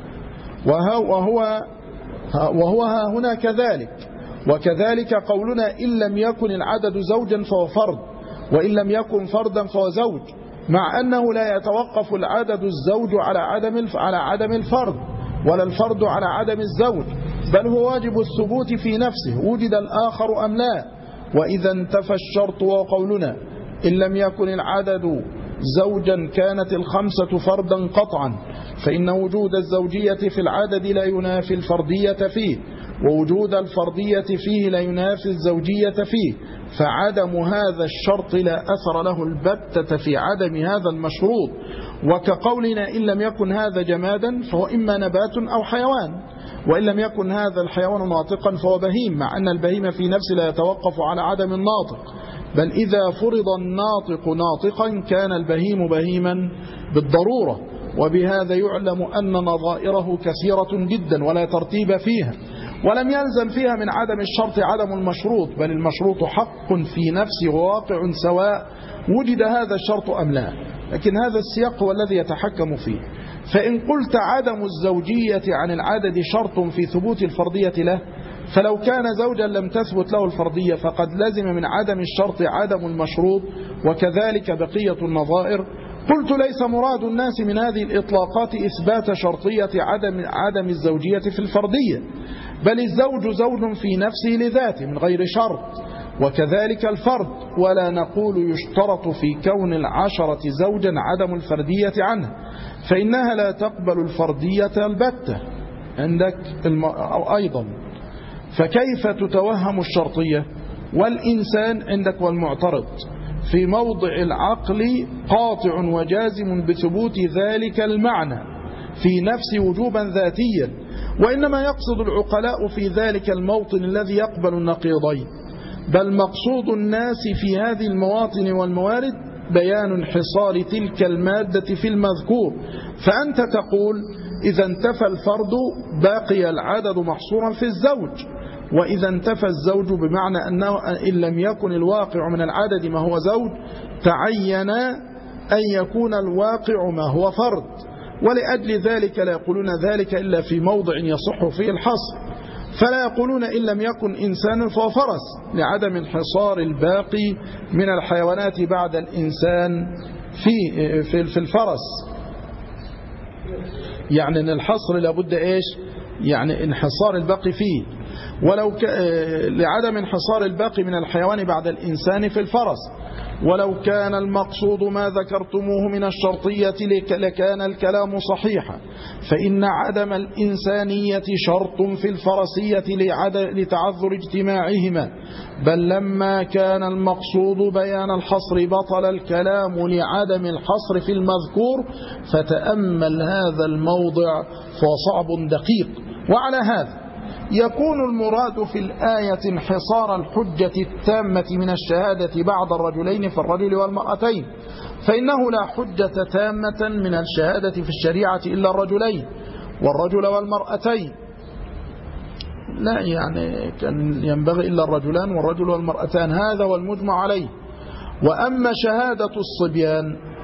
وهو هنا كذلك. وكذلك قولنا إن لم يكن العدد زوجا فهو فرد، وإن لم يكن فردا فهو زوج، مع أنه لا يتوقف العدد الزوج على عدم الفرد، ولا الفرد على عدم الزوج، بل هو واجب الثبوت في نفسه وجد الآخر أم لا. وإذا انتفى الشرط وقولنا إن لم يكن العدد زوجا كانت الخمسة فردا قطعا، فإن وجود الزوجية في العدد لا ينافي الفردية فيه، ووجود الفردية فيه لا ينافي الزوجية فيه، فعدم هذا الشرط لا أثر له البتة في عدم هذا المشروط. وكقولنا إن لم يكن هذا جمادا فهو إما نبات أو حيوان، وإن لم يكن هذا الحيوان ناطقا فهو بهيم، مع أن البهيم في نفسه لا يتوقف على عدم الناطق، بل إذا فرض الناطق ناطقا كان البهيم بهيما بالضرورة. وبهذا يعلم أن نظائره كثيرة جدا ولا ترتيب فيها، ولم يلزم فيها من عدم الشرط عدم المشروط، بل المشروط حق في نفسه وواقع سواء وجد هذا الشرط أم لا، لكن هذا السياق هو الذي يتحكم فيه. فإن قلت عدم الزوجية عن العدد شرط في ثبوت الفردية له، فلو كان زوجا لم تثبت له الفردية فقد لزم من عدم الشرط عدم المشروط، وكذلك بقية النظائر. قلت ليس مراد الناس من هذه الإطلاقات إثبات شرطية عدم الزوجية في الفردية، بل الزوج زوج في نفسه لذاته من غير شرط، وكذلك الفرد، ولا نقول يشترط في كون العشرة زوجا عدم الفردية عنه، فإنها لا تقبل الفردية البتة عندك أيضا، فكيف تتوهم الشرطية؟ والإنسان عندك والمعترض في موضع العقل قاطع وجازم بثبوت ذلك المعنى في نفس وجوبا ذاتيا، وإنما يقصد العقلاء في ذلك الموطن الذي يقبل النقيضين، بل مقصود الناس في هذه المواطن والموارد بيان انحصار تلك المادة في المذكور. فأنت تقول إذا انتفى الفرد باقي العدد محصورا في الزوج، وإذا انتفى الزوج بمعنى أنه إن لم يكن الواقع من العدد ما هو زوج تعين أن يكون الواقع ما هو فرد، ولأجل ذلك لا يقولون ذلك إلا في موضع يصح فيه الحصر، فلا يقولون إن لم يكن إنسان فهو فرس لعدم انحصار الباقي من الحيوانات بعد الإنسان في الفرس، يعني أن الحصر لابد إيش؟ يعني انحصار الباقي فيه، ولو لعدم انحصار الباقي من الحيوان بعد الإنسان في الفرس. ولو كان المقصود ما ذكرتموه من الشرطية لكان الكلام صحيحا، فإن عدم الإنسانية شرط في الفرسية لتعذر اجتماعهما، بل لما كان المقصود بيان الحصر بطل الكلام لعدم الحصر في المذكور. فتأمل هذا الموضع فهو صعب دقيق. وعلى هذا يكون المراد في الآية انحصار الحجة التامة من الشهادة بعد الرجلين في الرجل والمرأتين، فإنه لا حجة تامة من الشهادة في الشريعة إلا الرجلين والرجل والمرأتين، لا يعني كان ينبغي إلا الرجلان والرجل والمرأتان، هذا والمجمع عليه. وأما شهادة الصبيان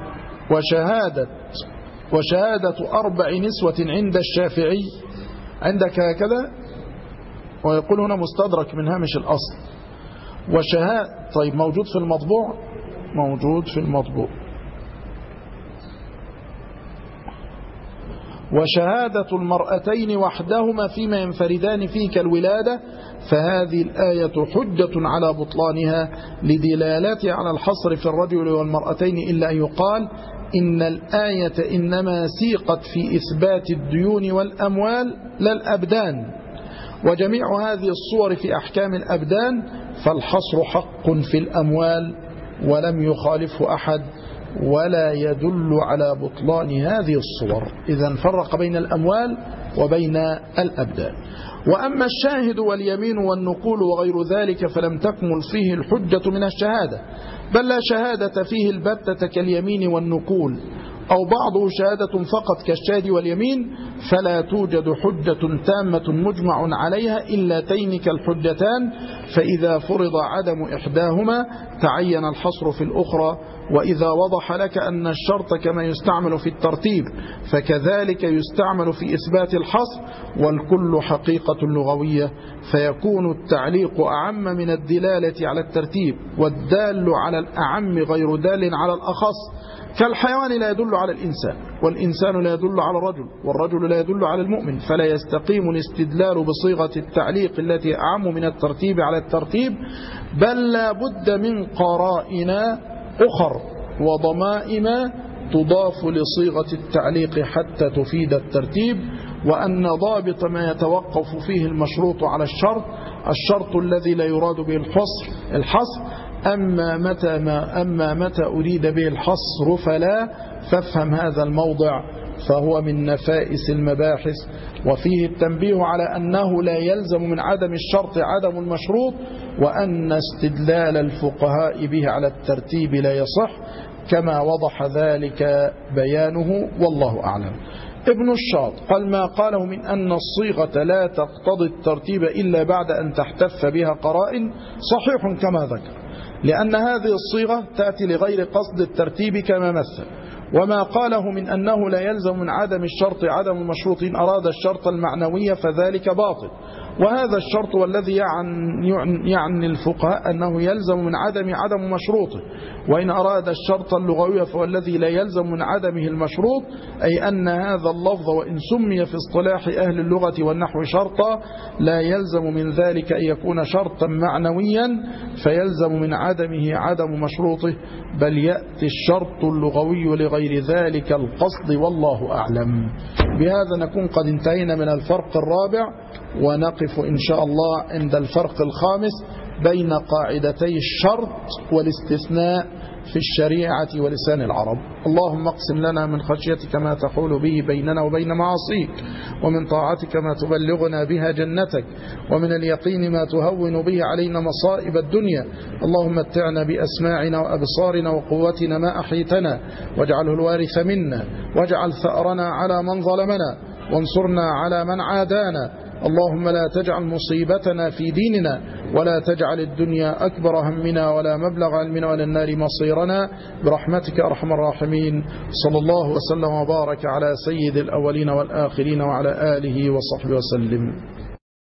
وشهادة 4 نسوة عند الشافعي عندك هكذا، ويقول هنا مستدرك من هامش الأصل، طيب موجود في المطبوع، موجود في المطبوع. وشهادة المرأتين وحدهما فيما ينفردان فيه كالولادة، فهذه الآية حجة على بطلانها لدلالتها على الحصر في الرجل والمرأتين، إلا أن يقال إن الآية إنما سيقت في إثبات الديون والأموال لا الأبدان، وجميع هذه الصور في أحكام الأبدان، فالحصر حق في الأموال ولم يخالفه أحد ولا يدل على بطلان هذه الصور. إذن فرق بين الأموال وبين الأبدان. وأما الشاهد واليمين والنقول وغير ذلك فلم تكمل فيه الحجة من الشهادة، بل لا شهادة فيه البتة كاليمين والنقول، أو بعضه شهادة فقط كالشاهد واليمين، فلا توجد حجة تامة مجمع عليها إلا تين كالحجتان، فإذا فرض عدم إحداهما تعين الحصر في الأخرى. وإذا وضح لك أن الشرط كما يستعمل في الترتيب فكذلك يستعمل في إثبات الحصر، والكل حقيقة لغوية، فيكون التعليق أعم من الدلالة على الترتيب، والدال على الأعم غير دال على الأخص، كالحيوان لا يدل على الإنسان، والإنسان لا يدل على الرجل، والرجل لا يدل على المؤمن، فلا يستقيم الاستدلال بصيغة التعليق التي أعم من الترتيب على الترتيب، بل لا بد من قرائن أخر وضمائم تضاف لصيغة التعليق حتى تفيد الترتيب. وأن ضابط ما يتوقف فيه المشروط على الشرط الذي لا يراد به الحصر، أما متى أريد به الحصر فلا، فافهم هذا الموضع فهو من نفائس المباحث. وفيه التنبيه على أنه لا يلزم من عدم الشرط عدم المشروط، وأن استدلال الفقهاء به على الترتيب لا يصح، كما وضح ذلك بيانه، والله أعلم. ابن الشاط قال ما قاله من أن الصيغة لا تقتضي الترتيب إلا بعد أن تحتف بها قرائن صحيح كما ذكر، لأن هذه الصيغة تأتي لغير قصد الترتيب كما مثل. وما قاله من أنه لا يلزم من عدم الشرط عدم المشروط إن أراد الشرط المعنوي فذلك باطل، وهذا الشرط والذي يعني الفقهاء أنه يلزم من عدم مشروطه، وإن أراد الشرط اللغوي فهو الذي لا يلزم من عدمه المشروط، أي أن هذا اللفظ وإن سمي في اصطلاح أهل اللغة والنحو شرطا لا يلزم من ذلك أن يكون شرطا معنويا فيلزم من عدمه عدم مشروطه، بل يأتي الشرط اللغوي لغير ذلك القصد، والله أعلم. بهذا نكون قد انتهينا من الفرق الرابع، ونقف إن شاء الله عند الفرق الخامس بين قاعدتي الشرط والاستثناء في الشريعة ولسان العرب. اللهم اقسم لنا من خشيتك ما تحول به بيننا وبين معاصيك، ومن طاعتك ما تبلغنا بها جنتك، ومن اليقين ما تهون به علينا مصائب الدنيا. اللهم متعنا بأسماعنا وأبصارنا وقوتنا ما أحيتنا، واجعله الوارث منا، واجعل ثأرنا على من ظلمنا، وانصرنا على من عادانا. اللهم لا تجعل مصيبتنا في ديننا، ولا تجعل الدنيا أكبر همنا ولا مبلغ علمنا ولا النار مصيرنا، برحمتك أرحم الراحمين. صلى الله وسلم وبارك على سيد الأولين والآخرين وعلى آله وصحبه وسلم.